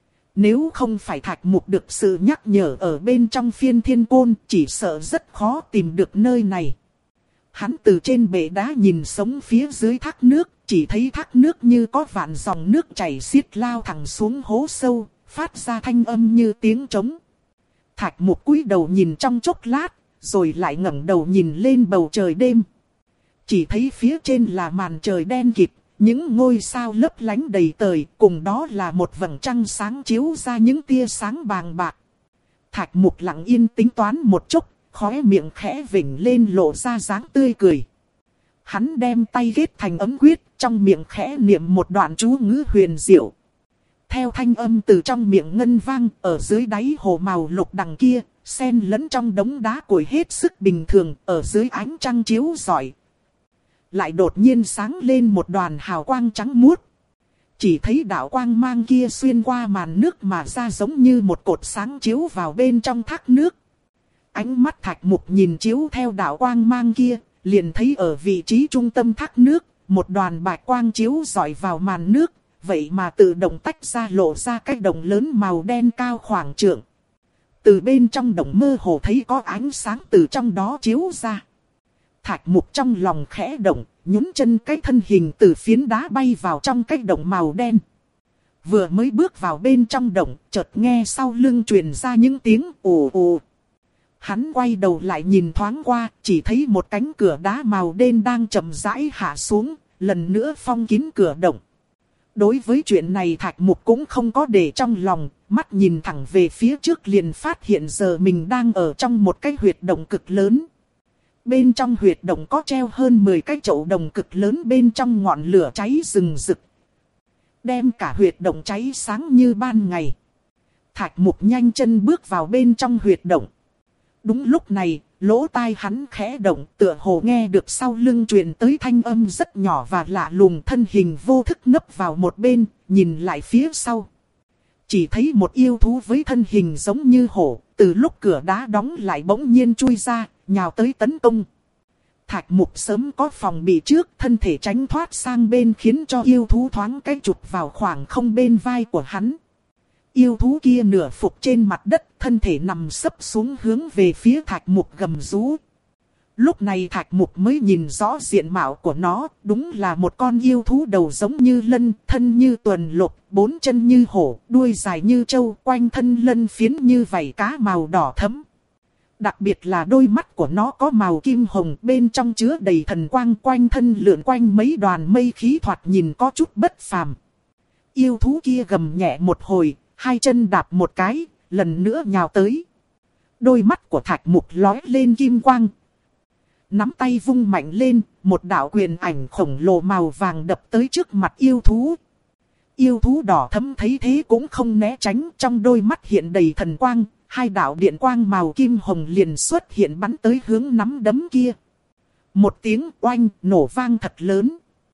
Nếu không phải Thạch Mục được sự nhắc nhở ở bên trong Phiên Thiên Côn, chỉ sợ rất khó tìm được nơi này. Hắn từ trên bệ đá nhìn xuống phía dưới thác nước, chỉ thấy thác nước như có vạn dòng nước chảy xiết lao thẳng xuống hố sâu, phát ra thanh âm như tiếng trống. Thạch Mục cúi đầu nhìn trong chốc lát, rồi lại ngẩng đầu nhìn lên bầu trời đêm. Chỉ thấy phía trên là màn trời đen kịt, Những ngôi sao lấp lánh đầy trời, cùng đó là một vầng trăng sáng chiếu ra những tia sáng bàng bạc. Thạch Mục lặng yên tính toán một chút, khóe miệng khẽ vểnh lên lộ ra dáng tươi cười. Hắn đem tay kết thành ấm quyết, trong miệng khẽ niệm một đoạn chú ngữ huyền diệu. Theo thanh âm từ trong miệng ngân vang, ở dưới đáy hồ màu lục đằng kia, xen lẫn trong đống đá củi hết sức bình thường, ở dưới ánh trăng chiếu rọi. Lại đột nhiên sáng lên một đoàn hào quang trắng muốt. Chỉ thấy đạo quang mang kia xuyên qua màn nước mà ra giống như một cột sáng chiếu vào bên trong thác nước. Ánh mắt Thạch Mục nhìn chiếu theo đạo quang mang kia, liền thấy ở vị trí trung tâm thác nước, một đoàn bạch quang chiếu rọi vào màn nước, vậy mà tự động tách ra lộ ra cái đồng lớn màu đen cao khoảng trượng. Từ bên trong đồng mơ hồ thấy có ánh sáng từ trong đó chiếu ra. Thạch Mục trong lòng khẽ động, nhún chân cái thân hình từ phiến đá bay vào trong cái động màu đen. Vừa mới bước vào bên trong động, chợt nghe sau lưng truyền ra những tiếng ồ ồ. Hắn quay đầu lại nhìn thoáng qua, chỉ thấy một cánh cửa đá màu đen đang chậm rãi hạ xuống, lần nữa phong kín cửa động. Đối với chuyện này Thạch Mục cũng không có để trong lòng, mắt nhìn thẳng về phía trước liền phát hiện giờ mình đang ở trong một cái huyệt động cực lớn. Bên trong huyệt động có treo hơn mười cái chậu đồng cực lớn, bên trong ngọn lửa cháy rừng rực, đem cả huyệt động cháy sáng như ban ngày. Thạch Mục nhanh chân bước vào bên trong huyệt động. Đúng lúc này, lỗ tai hắn khẽ động, tựa hồ nghe được sau lưng truyền tới thanh âm rất nhỏ và lạ lùng, thân hình vô thức nấp vào một bên, nhìn lại phía sau. Chỉ thấy một yêu thú với thân hình giống như hổ, từ lúc cửa đá đóng lại bỗng nhiên chui ra, nhào tới tấn công. Thạch Mục sớm có phòng bị trước, thân thể tránh thoát sang bên khiến cho yêu thú thoáng cái chụp vào khoảng không bên vai của hắn. Yêu thú kia nửa phục trên mặt đất, thân thể nằm sấp xuống hướng về phía Thạch Mục gầm rú. Lúc này Thạch Mục mới nhìn rõ diện mạo của nó, đúng là một con yêu thú đầu giống như lân, thân như tuần lục, bốn chân như hổ, đuôi dài như trâu, quanh thân lân phiến như vảy cá màu đỏ thẫm. Đặc biệt là đôi mắt của nó có màu kim hồng, bên trong chứa đầy thần quang, quanh thân lượn quanh mấy đoàn mây khí thoạt nhìn có chút bất phàm. Yêu thú kia gầm nhẹ một hồi, hai chân đạp một cái, lần nữa nhào tới. Đôi mắt của Thạch Mục lóe lên kim quang. Nắm tay vung mạnh lên, một đạo quyền ảnh khổng lồ màu vàng đập tới trước mặt yêu thú. Yêu thú đỏ thẫm thấy thế cũng không né tránh, trong đôi mắt hiện đầy thần quang, hai đạo điện quang màu kim hồng liền xuất hiện bắn tới hướng nắm đấm kia. Một tiếng oanh nổ vang thật lớn.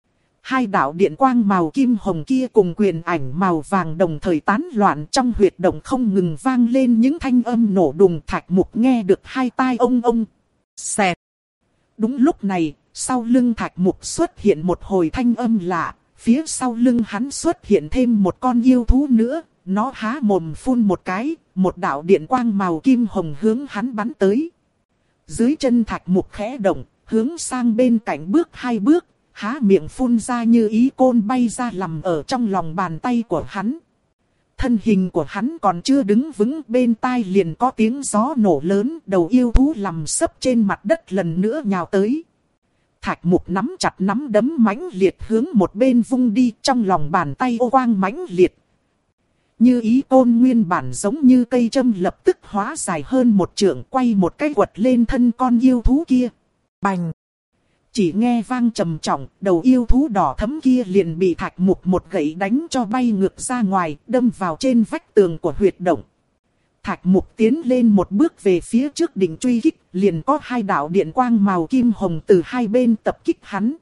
Hai đạo điện quang màu kim hồng kia cùng quyền ảnh màu vàng đồng thời tán loạn, trong huyệt động không ngừng vang lên những thanh âm nổ đùng. Thạch Mục nghe được hai tai ông ông. Xẹt. Đúng lúc này, sau lưng Thạch Mục xuất hiện một hồi thanh âm lạ, phía sau lưng hắn xuất hiện thêm một con yêu thú nữa, nó há mồm phun một cái, một đạo điện quang màu kim hồng hướng hắn bắn tới. Dưới chân Thạch Mục khẽ động, hướng sang bên cạnh bước hai bước, há miệng phun ra như ý côn bay ra nằm ở trong lòng bàn tay của hắn. Thân hình của hắn còn chưa đứng vững, bên tai liền có tiếng gió nổ lớn, đầu yêu thú nằm sấp trên mặt đất lần nữa nhào tới. Thạch Mục nắm chặt nắm đấm mãnh liệt hướng một bên vung đi, trong lòng bàn tay ô quang mãnh liệt. Như ý côn nguyên bản giống như cây châm lập tức hóa dài hơn một trượng, quay một cái quật lên thân con yêu thú kia. Bành! Chỉ nghe vang trầm trọng, đầu yêu thú đỏ thẫm kia liền bị Thạch Mục một gậy đánh cho bay ngược ra ngoài, đâm vào trên vách tường của huyệt động. Thạch Mục tiến lên một bước về phía trước định truy kích, liền có hai đạo điện quang màu kim hồng từ hai bên tập kích hắn.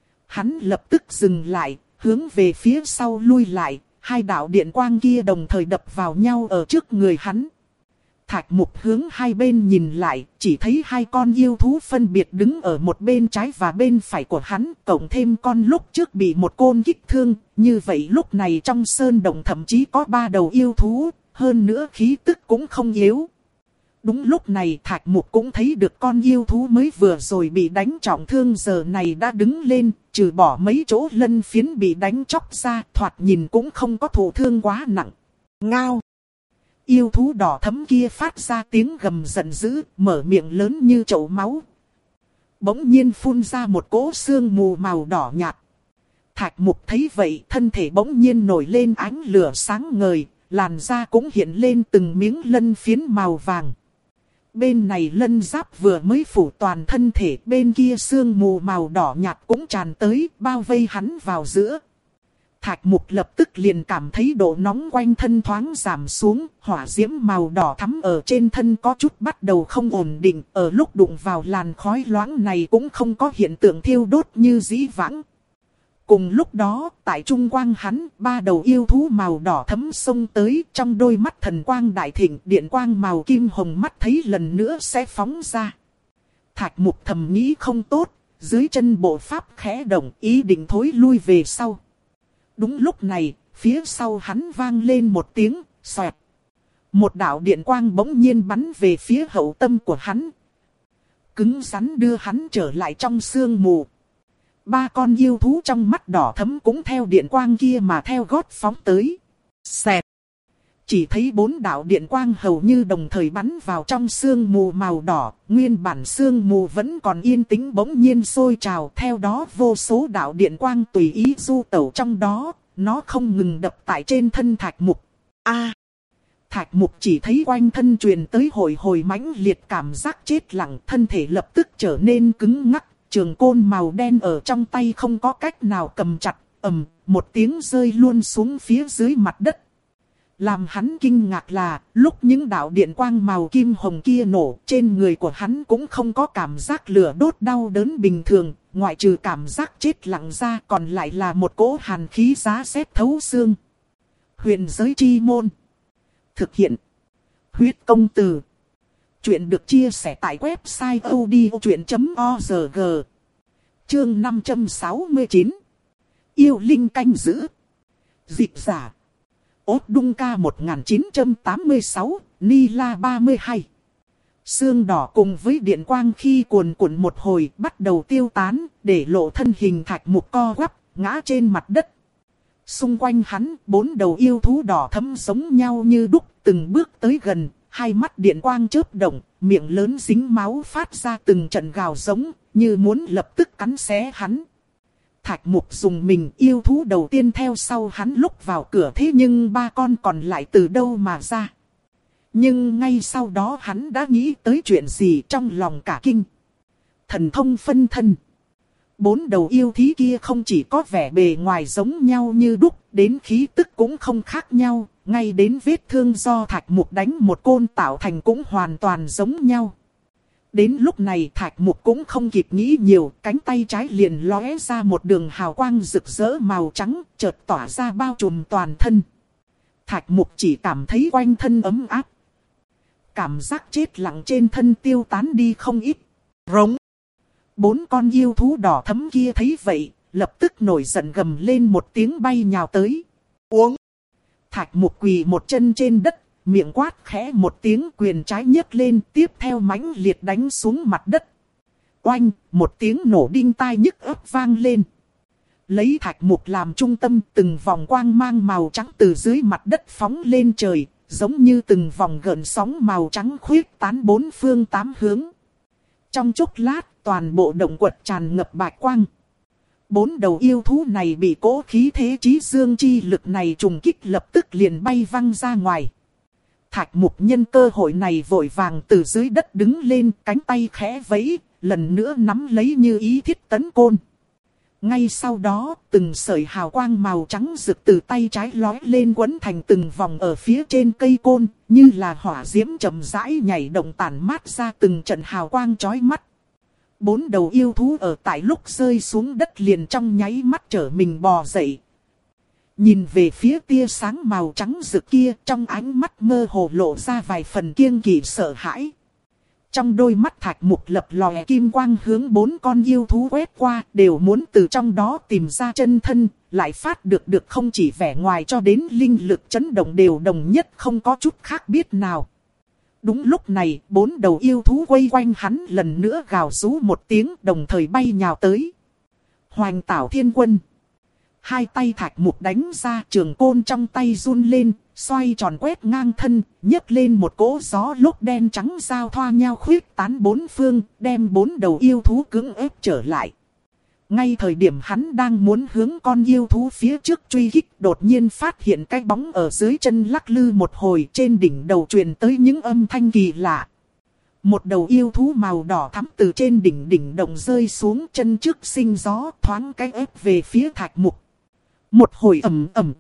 Hắn lập tức dừng lại, hướng về phía sau lui lại, hai đạo điện quang kia đồng thời đập vào nhau ở trước người hắn. Thạch Mục hướng hai bên nhìn lại, chỉ thấy hai con yêu thú phân biệt đứng ở một bên trái và bên phải của hắn, cộng thêm con lúc trước bị một côn kích thương, như vậy lúc này trong sơn động thậm chí có ba đầu yêu thú, hơn nữa khí tức cũng không yếu. Đúng lúc này Thạch Mục cũng thấy được con yêu thú mới vừa rồi bị đánh trọng thương giờ này đã đứng lên, trừ bỏ mấy chỗ lân phiến bị đánh chóc ra, thoạt nhìn cũng không có thụ thương quá nặng. Ngao! Yêu thú đỏ thẫm kia phát ra tiếng gầm giận dữ, mở miệng lớn như chậu máu. Bỗng nhiên phun ra một cỗ sương mù màu đỏ nhạt. Thạch Mục thấy vậy, thân thể bỗng nhiên nổi lên ánh lửa sáng ngời, làn da cũng hiện lên từng miếng lân phiến màu vàng. Bên này lân giáp vừa mới phủ toàn thân thể, bên kia sương mù màu đỏ nhạt cũng tràn tới, bao vây hắn vào giữa. Thạch Mục lập tức liền cảm thấy độ nóng quanh thân thoáng giảm xuống, hỏa diễm màu đỏ thắm ở trên thân có chút bắt đầu không ổn định, ở lúc đụng vào làn khói loãng này cũng không có hiện tượng thiêu đốt như dĩ vãng. Cùng lúc đó, tại trung quang hắn, ba đầu yêu thú màu đỏ thấm xông tới, trong đôi mắt thần quang đại thịnh, điện quang màu kim hồng mắt thấy lần nữa sẽ phóng ra. Thạch Mục thầm nghĩ không tốt, dưới chân bộ pháp khẽ động, ý định thối lui về sau. Đúng lúc này, phía sau hắn vang lên một tiếng, xoẹt. Một đạo điện quang bỗng nhiên bắn về phía hậu tâm của hắn. Cứng rắn đưa hắn trở lại trong sương mù. Ba con yêu thú trong mắt đỏ thấm cũng theo điện quang kia mà theo gót phóng tới. Xẹt. Chỉ thấy bốn đạo điện quang hầu như đồng thời bắn vào trong sương mù màu đỏ. Nguyên bản sương mù vẫn còn yên tĩnh bỗng nhiên sôi trào. Theo đó vô số đạo điện quang tùy ý du tẩu trong đó. Nó không ngừng đập tại trên thân Thạch Mục. A. Thạch Mục chỉ thấy quanh thân truyền tới hồi hồi mãnh liệt cảm giác chết lặng. Thân thể lập tức trở nên cứng ngắc. Trường côn màu đen ở trong tay không có cách nào cầm chặt, ầm, một tiếng rơi luôn xuống phía dưới mặt đất. Làm hắn kinh ngạc là, lúc những đạo điện quang màu kim hồng kia nổ, trên người của hắn cũng không có cảm giác lửa đốt đau đớn bình thường, ngoại trừ cảm giác chết lặng ra còn lại là một cỗ hàn khí giá rét thấu xương. Huyền giới chi môn. Thực hiện. Huyết công từ. Chuyện được chia sẻ tại website odchuyện chấm org. Chương năm trăm sáu mươi chín. Yêu linh canh giữ. Dịch giả. Ốt Đung Ca một nghìn chín trăm tám mươi sáu, Nila ba mươi hai. Sương đỏ cùng với điện quang khi cuồn cuộn một hồi bắt đầu tiêu tán, để lộ thân hình Thạch Mục co quắp, ngã trên mặt đất. Xung quanh hắn, bốn đầu yêu thú đỏ thẫm giống nhau như đúc, từng bước tới gần. Hai mắt điện quang chớp động, miệng lớn dính máu phát ra từng trận gào giống, như muốn lập tức cắn xé hắn. Thạch Mục dùng mình, yêu thú đầu tiên theo sau hắn lúc vào cửa, thế nhưng ba con còn lại từ đâu mà ra. Nhưng ngay sau đó hắn đã nghĩ tới chuyện gì trong lòng cả kinh. Thần thông phân thân. Bốn đầu yêu thí kia không chỉ có vẻ bề ngoài giống nhau như đúc, đến khí tức cũng không khác nhau. Ngay đến vết thương do Thạch Mục đánh một côn tạo thành cũng hoàn toàn giống nhau. Đến lúc này Thạch Mục cũng không kịp nghĩ nhiều, cánh tay trái liền lóe ra một đường hào quang rực rỡ màu trắng, chợt tỏa ra bao trùm toàn thân. Thạch Mục chỉ cảm thấy quanh thân ấm áp. Cảm giác chết lặng trên thân tiêu tán đi không ít. Rống. Bốn con yêu thú đỏ thẫm kia thấy vậy, lập tức nổi giận gầm lên một tiếng bay nhào tới. Uống. Thạch Mục quỳ một chân trên đất, miệng quát khẽ một tiếng, quyền trái nhấc lên, tiếp theo mãnh liệt đánh xuống mặt đất. Oanh, một tiếng nổ đinh tai nhức óc vang lên. Lấy Thạch Mục làm trung tâm, từng vòng quang mang màu trắng từ dưới mặt đất phóng lên trời, giống như từng vòng gợn sóng màu trắng khuyết tán bốn phương tám hướng. Trong chốc lát, toàn bộ động quật tràn ngập bạch quang. Bốn đầu yêu thú này bị cỗ khí thế chí dương chi lực này trùng kích, lập tức liền bay văng ra ngoài. Thạch Mục nhân cơ hội này vội vàng từ dưới đất đứng lên, cánh tay khẽ vẫy, lần nữa nắm lấy như ý thiết tấn côn. Ngay sau đó, từng sợi hào quang màu trắng rực từ tay trái lói lên quấn thành từng vòng ở phía trên cây côn, như là hỏa diễm chậm rãi nhảy động tản mát ra từng trận hào quang chói mắt. Bốn đầu yêu thú ở tại lúc rơi xuống đất liền trong nháy mắt trở mình bò dậy. Nhìn về phía tia sáng màu trắng rực kia, trong ánh mắt mơ hồ lộ ra vài phần kiêng kỵ sợ hãi. Trong đôi mắt Thạch Mục lập lòe kim quang hướng bốn con yêu thú quét qua, đều muốn từ trong đó tìm ra chân thân, lại phát được được không chỉ vẻ ngoài cho đến linh lực chấn động đều đồng nhất, không có chút khác biết nào. Đúng lúc này, bốn đầu yêu thú quay quanh hắn lần nữa gào rú một tiếng, đồng thời bay nhào tới. Hoành Tảo Thiên Quân. Hai tay Thạch Mục đánh ra, trường côn trong tay run lên, xoay tròn quét ngang thân, nhấc lên một cỗ gió lốc đen trắng giao thoa nhau khuyết tán bốn phương, đem bốn đầu yêu thú cưỡng ép trở lại. Ngay thời điểm hắn đang muốn hướng con yêu thú phía trước truy kích, đột nhiên phát hiện cái bóng ở dưới chân lắc lư một hồi, trên đỉnh đầu truyền tới những âm thanh kỳ lạ. Một đầu yêu thú màu đỏ thắm từ trên đỉnh đỉnh động rơi xuống, chân trước sinh gió, thoáng cái ép về phía Thạch Mục. Một hồi ầm ầm,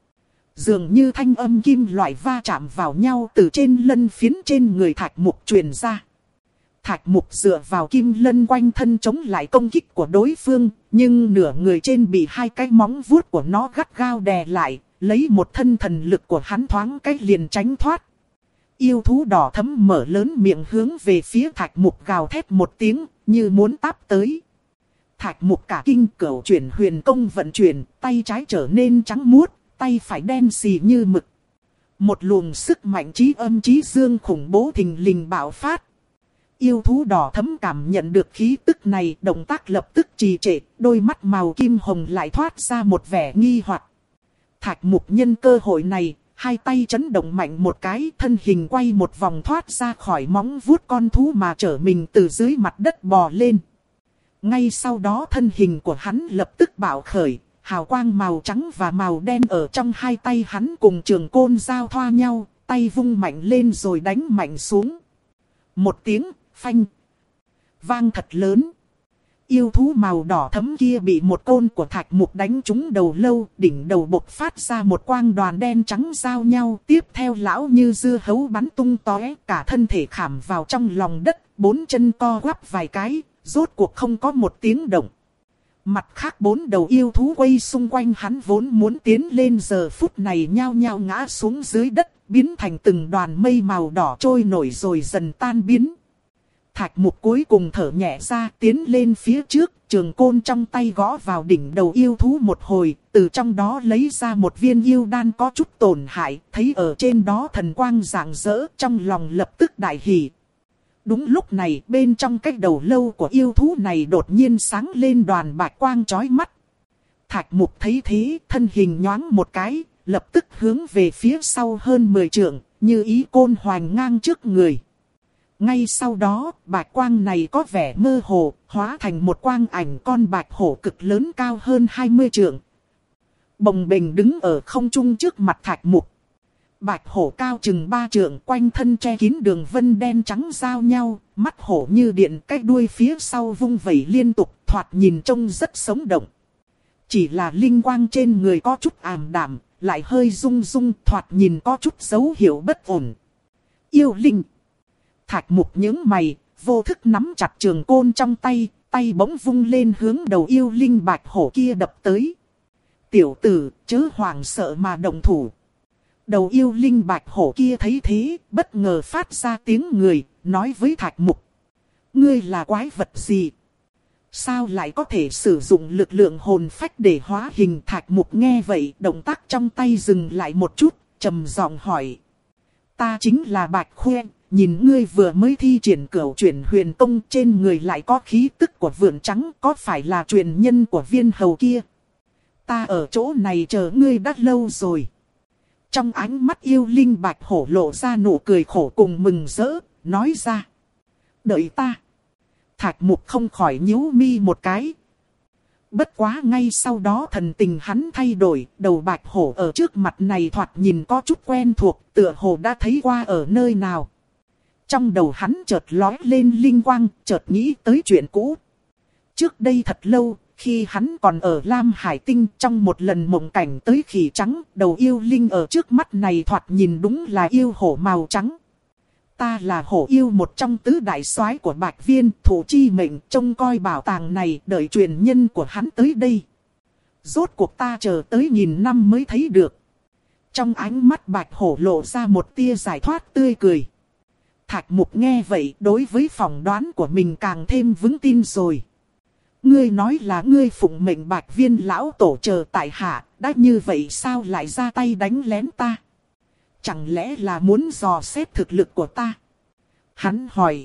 dường như thanh âm kim loại va chạm vào nhau từ trên lân phiến trên người Thạch Mục truyền ra. Thạch Mục dựa vào kim lân quanh thân chống lại công kích của đối phương, nhưng nửa người trên bị hai cái móng vuốt của nó gắt gao đè lại, lấy một thân thần lực của hắn thoáng cái liền tránh thoát. Yêu thú đỏ thẫm mở lớn miệng hướng về phía Thạch Mục gào thét một tiếng, như muốn táp tới. Thạch Mục cả kinh, cửu chuyển huyền công vận chuyển, tay trái trở nên trắng muốt, tay phải đen xì như mực. Một luồng sức mạnh trí âm trí dương khủng bố thình lình bạo phát. Yêu thú đỏ thẫm cảm nhận được khí tức này, động tác lập tức trì trệ, đôi mắt màu kim hồng lại thoát ra một vẻ nghi hoặc. Thạch Mục nhân cơ hội này, hai tay chấn động mạnh một cái, thân hình quay một vòng thoát ra khỏi móng vuốt con thú mà trở mình từ dưới mặt đất bò lên. Ngay sau đó thân hình của hắn lập tức bạo khởi, hào quang màu trắng và màu đen ở trong hai tay hắn cùng trường côn giao thoa nhau, tay vung mạnh lên rồi đánh mạnh xuống. Một tiếng phanh vang thật lớn. Yêu thú màu đỏ thẫm kia bị một côn của Thạch Mục đánh trúng đầu lâu, đỉnh đầu bộc phát ra một quang đoàn đen trắng giao nhau, tiếp theo lão như dưa hấu bắn tung tóe, cả thân thể khảm vào trong lòng đất, bốn chân co quắp vài cái, rốt cuộc không có một tiếng động. Mặt khác bốn đầu yêu thú quay xung quanh hắn vốn muốn tiến lên, giờ phút này nhao nhao ngã xuống dưới đất, biến thành từng đoàn mây màu đỏ trôi nổi rồi dần tan biến. Thạch Mục cuối cùng thở nhẹ ra, tiến lên phía trước, trường côn trong tay gõ vào đỉnh đầu yêu thú một hồi, từ trong đó lấy ra một viên yêu đan có chút tổn hại, thấy ở trên đó thần quang rạng rỡ, trong lòng lập tức đại hỉ. Đúng lúc này, bên trong cái đầu lâu của yêu thú này đột nhiên sáng lên đoàn bạch quang chói mắt. Thạch Mục thấy thế, thân hình nhoáng một cái, lập tức hướng về phía sau hơn mười trượng, như ý côn hoành ngang trước người. Ngay sau đó, bạch quang này có vẻ mơ hồ, hóa thành một quang ảnh con bạch hổ cực lớn cao hơn hai mươi trượng. Bồng bềnh đứng ở không trung trước mặt Thạch Mục. Bạch hổ cao chừng ba trượng, quanh thân che kín đường vân đen trắng giao nhau, mắt hổ như điện, cái đuôi phía sau vung vẩy liên tục, thoạt nhìn trông rất sống động. Chỉ là linh quang trên người có chút ảm đạm, lại hơi rung rung, thoạt nhìn có chút dấu hiệu bất ổn. Yêu linh. Thạch Mục nhướng mày, vô thức nắm chặt trường côn trong tay, tay bỗng vung lên hướng đầu yêu linh bạch hổ kia đập tới. Tiểu tử, chớ hoảng sợ mà động thủ. Đầu yêu linh bạch hổ kia thấy thế, bất ngờ phát ra tiếng người, nói với Thạch Mục. Ngươi là quái vật gì? Sao lại có thể sử dụng lực lượng hồn phách để hóa hình? Thạch Mục nghe vậy, động tác trong tay dừng lại một chút, trầm giọng hỏi. Ta chính là Bạch Khuyên, nhìn ngươi vừa mới thi triển cửu chuyển huyền công, trên người lại có khí tức của vượn trắng, có phải là truyền nhân của viên hầu kia? Ta ở chỗ này chờ ngươi đã lâu rồi. Trong ánh mắt yêu linh bạch hổ lộ ra nụ cười khổ cùng mừng rỡ, nói ra. Đợi ta. Thạch Mục không khỏi nhíu mi một cái. Bất quá ngay sau đó thần tình hắn thay đổi, đầu bạch hổ ở trước mặt này thoạt nhìn có chút quen thuộc, tựa hồ đã thấy qua ở nơi nào. Trong đầu hắn chợt lóe lên linh quang, chợt nghĩ tới chuyện cũ. Trước đây thật lâu, khi hắn còn ở Lam Hải Tinh, trong một lần mộng cảnh tới khỉ trắng, đầu yêu linh ở trước mắt này thoạt nhìn đúng là yêu hổ màu trắng. Ta là hổ yêu, một trong tứ đại soái của Bạch Viên, thủ chi mệnh, trông coi bảo tàng này, đợi truyền nhân của hắn tới đây. Rốt cuộc ta chờ tới nghìn năm mới thấy được. Trong ánh mắt Bạch hổ lộ ra một tia giải thoát tươi cười. Thạch Mục nghe vậy, đối với phỏng đoán của mình càng thêm vững tin rồi. Ngươi nói là ngươi phụng mệnh Bạch Viên lão tổ chờ tại hạ, đã như vậy sao lại ra tay đánh lén ta? Chẳng lẽ là muốn dò xét thực lực của ta? Hắn hỏi.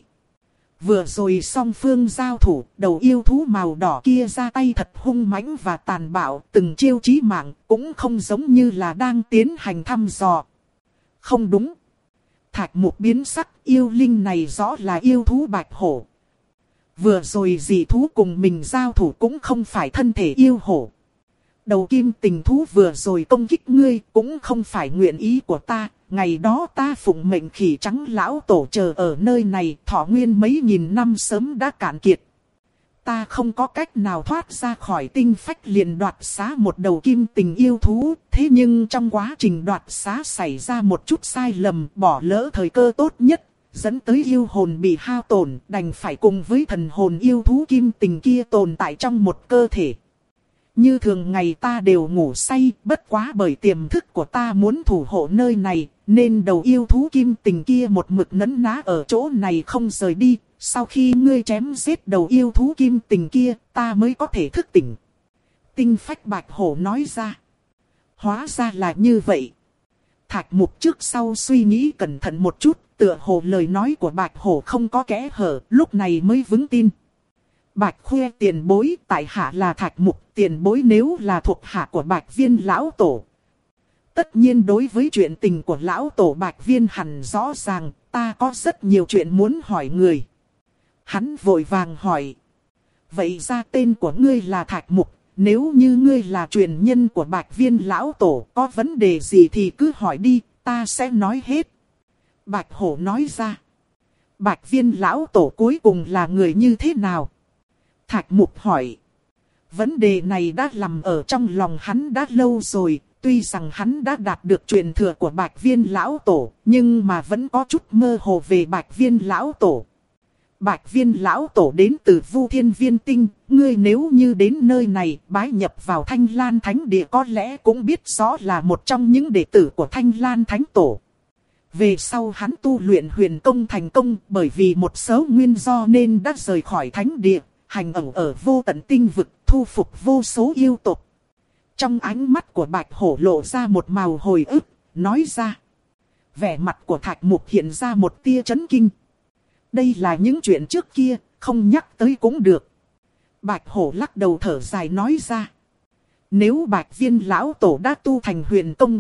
Vừa rồi song phương giao thủ, đầu yêu thú màu đỏ kia ra tay thật hung mãnh và tàn bạo, từng chiêu chí mạng, cũng không giống như là đang tiến hành thăm dò. Không đúng. Thạch Mục biến sắc, yêu linh này rõ là yêu thú bạch hổ. Vừa rồi dị thú cùng mình giao thủ cũng không phải thân thể yêu hổ. Đầu kim tình thú vừa rồi công kích ngươi cũng không phải nguyện ý của ta. Ngày đó ta phụng mệnh khỉ trắng lão tổ chờ ở nơi này, thọ nguyên mấy nghìn năm sớm đã cạn kiệt. Ta không có cách nào thoát ra khỏi tinh phách liền đoạt xá một đầu kim tình yêu thú. Thế nhưng trong quá trình đoạt xá xảy ra một chút sai lầm, bỏ lỡ thời cơ tốt nhất, dẫn tới yêu hồn bị hao tổn, đành phải cùng với thần hồn yêu thú kim tình kia tồn tại trong một cơ thể. Như thường ngày ta đều ngủ say, bất quá bởi tiềm thức của ta muốn thủ hộ nơi này, nên đầu yêu thú kim tình kia một mực nấn ná ở chỗ này không rời đi. Sau khi ngươi chém giết đầu yêu thú kim tình kia, ta mới có thể thức tỉnh. Tinh phách bạch hổ nói ra. Hóa ra là như vậy. Thạch mục trước sau suy nghĩ cẩn thận một chút, tựa hồ lời nói của bạch hổ không có kẽ hở, lúc này mới vững tin. Bạch khoe tiền bối, tại hạ là thạch mục, tiền bối nếu là thuộc hạ của bạch viên lão tổ. Tất nhiên đối với chuyện tình của lão tổ bạch viên hẳn rõ ràng, ta có rất nhiều chuyện muốn hỏi người. Hắn vội vàng hỏi. Vậy ra tên của ngươi là Thạch Mục, nếu như ngươi là truyền nhân của bạch viên lão tổ, có vấn đề gì thì cứ hỏi đi, ta sẽ nói hết. Bạch hổ nói ra. Bạch viên lão tổ cuối cùng là người như thế nào? Thạch Mục hỏi. Vấn đề này đã nằm ở trong lòng hắn đã lâu rồi, tuy rằng hắn đã đạt được truyền thừa của bạch viên lão tổ, nhưng mà vẫn có chút mơ hồ về bạch viên lão tổ. Bạch viên lão tổ đến từ Vu Thiên Viên Tinh, ngươi nếu như đến nơi này bái nhập vào Thanh Lan Thánh Địa có lẽ cũng biết rõ là một trong những đệ tử của Thanh Lan Thánh Tổ. Về sau hắn tu luyện huyền công thành công bởi vì một số nguyên do nên đã rời khỏi Thánh Địa, hành ẩn ở vô tận tinh vực, thu phục vô số yêu tộc. Trong ánh mắt của Bạch Hổ lộ ra một màu hồi ức, nói ra. Vẻ mặt của Thạch Mục hiện ra một tia chấn kinh. Đây là những chuyện trước kia, không nhắc tới cũng được. Bạch Hổ lắc đầu thở dài nói ra. Nếu bạch viên lão tổ đã tu thành huyền công,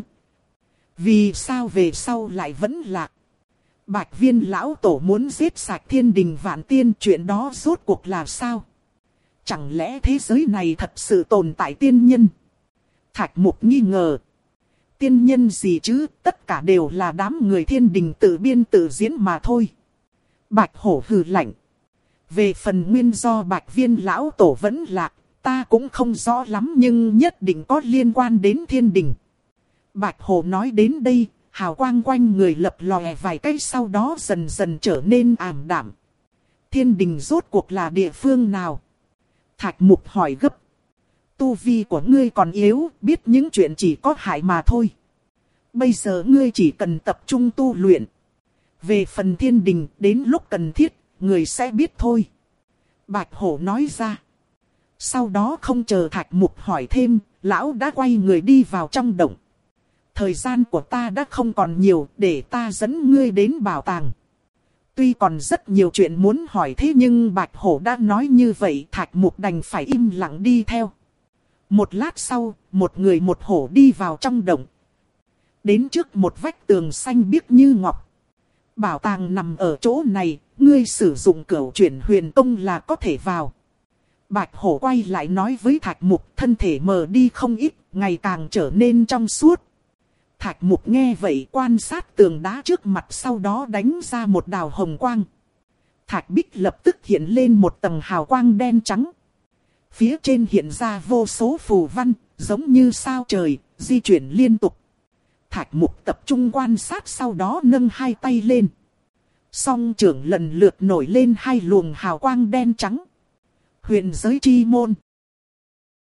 vì sao về sau lại vẫn lạc? Bạch viên lão tổ muốn giết sạch thiên đình vạn tiên, chuyện đó rốt cuộc là sao? Chẳng lẽ thế giới này thật sự tồn tại tiên nhân? Thạch Mục nghi ngờ. Tiên nhân gì chứ, tất cả đều là đám người thiên đình tự biên tự diễn mà thôi. Bạch Hổ hừ lạnh. Về phần nguyên do bạch viên lão tổ vẫn lạc, ta cũng không rõ lắm nhưng nhất định có liên quan đến thiên đình. Bạch Hổ nói đến đây, hào quang quanh người lập lòe vài cái sau đó dần dần trở nên ảm đạm. Thiên đình rốt cuộc là địa phương nào? Thạch Mục hỏi gấp. Tu vi của ngươi còn yếu, biết những chuyện chỉ có hại mà thôi. Bây giờ ngươi chỉ cần tập trung tu luyện. Về phần thiên đình, đến lúc cần thiết, người sẽ biết thôi. Bạch Hổ nói ra. Sau đó không chờ Thạch Mục hỏi thêm, lão đã quay người đi vào trong động. Thời gian của ta đã không còn nhiều, để ta dẫn ngươi đến bảo tàng. Tuy còn rất nhiều chuyện muốn hỏi thế nhưng Bạch Hổ đã nói như vậy, Thạch Mục đành phải im lặng đi theo. Một lát sau, một người một hổ đi vào trong động. Đến trước một vách tường xanh biếc như ngọc. Bảo tàng nằm ở chỗ này, ngươi sử dụng cửu chuyển huyền công là có thể vào. Bạch Hổ quay lại nói với Thạch Mục, thân thể mờ đi không ít, ngày càng trở nên trong suốt. Thạch Mục nghe vậy quan sát tường đá trước mặt, sau đó đánh ra một đào hồng quang. Thạch bích lập tức hiện lên một tầng hào quang đen trắng. Phía trên hiện ra vô số phù văn, giống như sao trời, di chuyển liên tục. Thạch Mục tập trung quan sát, sau đó nâng hai tay lên. Song trưởng lần lượt nổi lên hai luồng hào quang đen trắng. Huyền giới chi môn.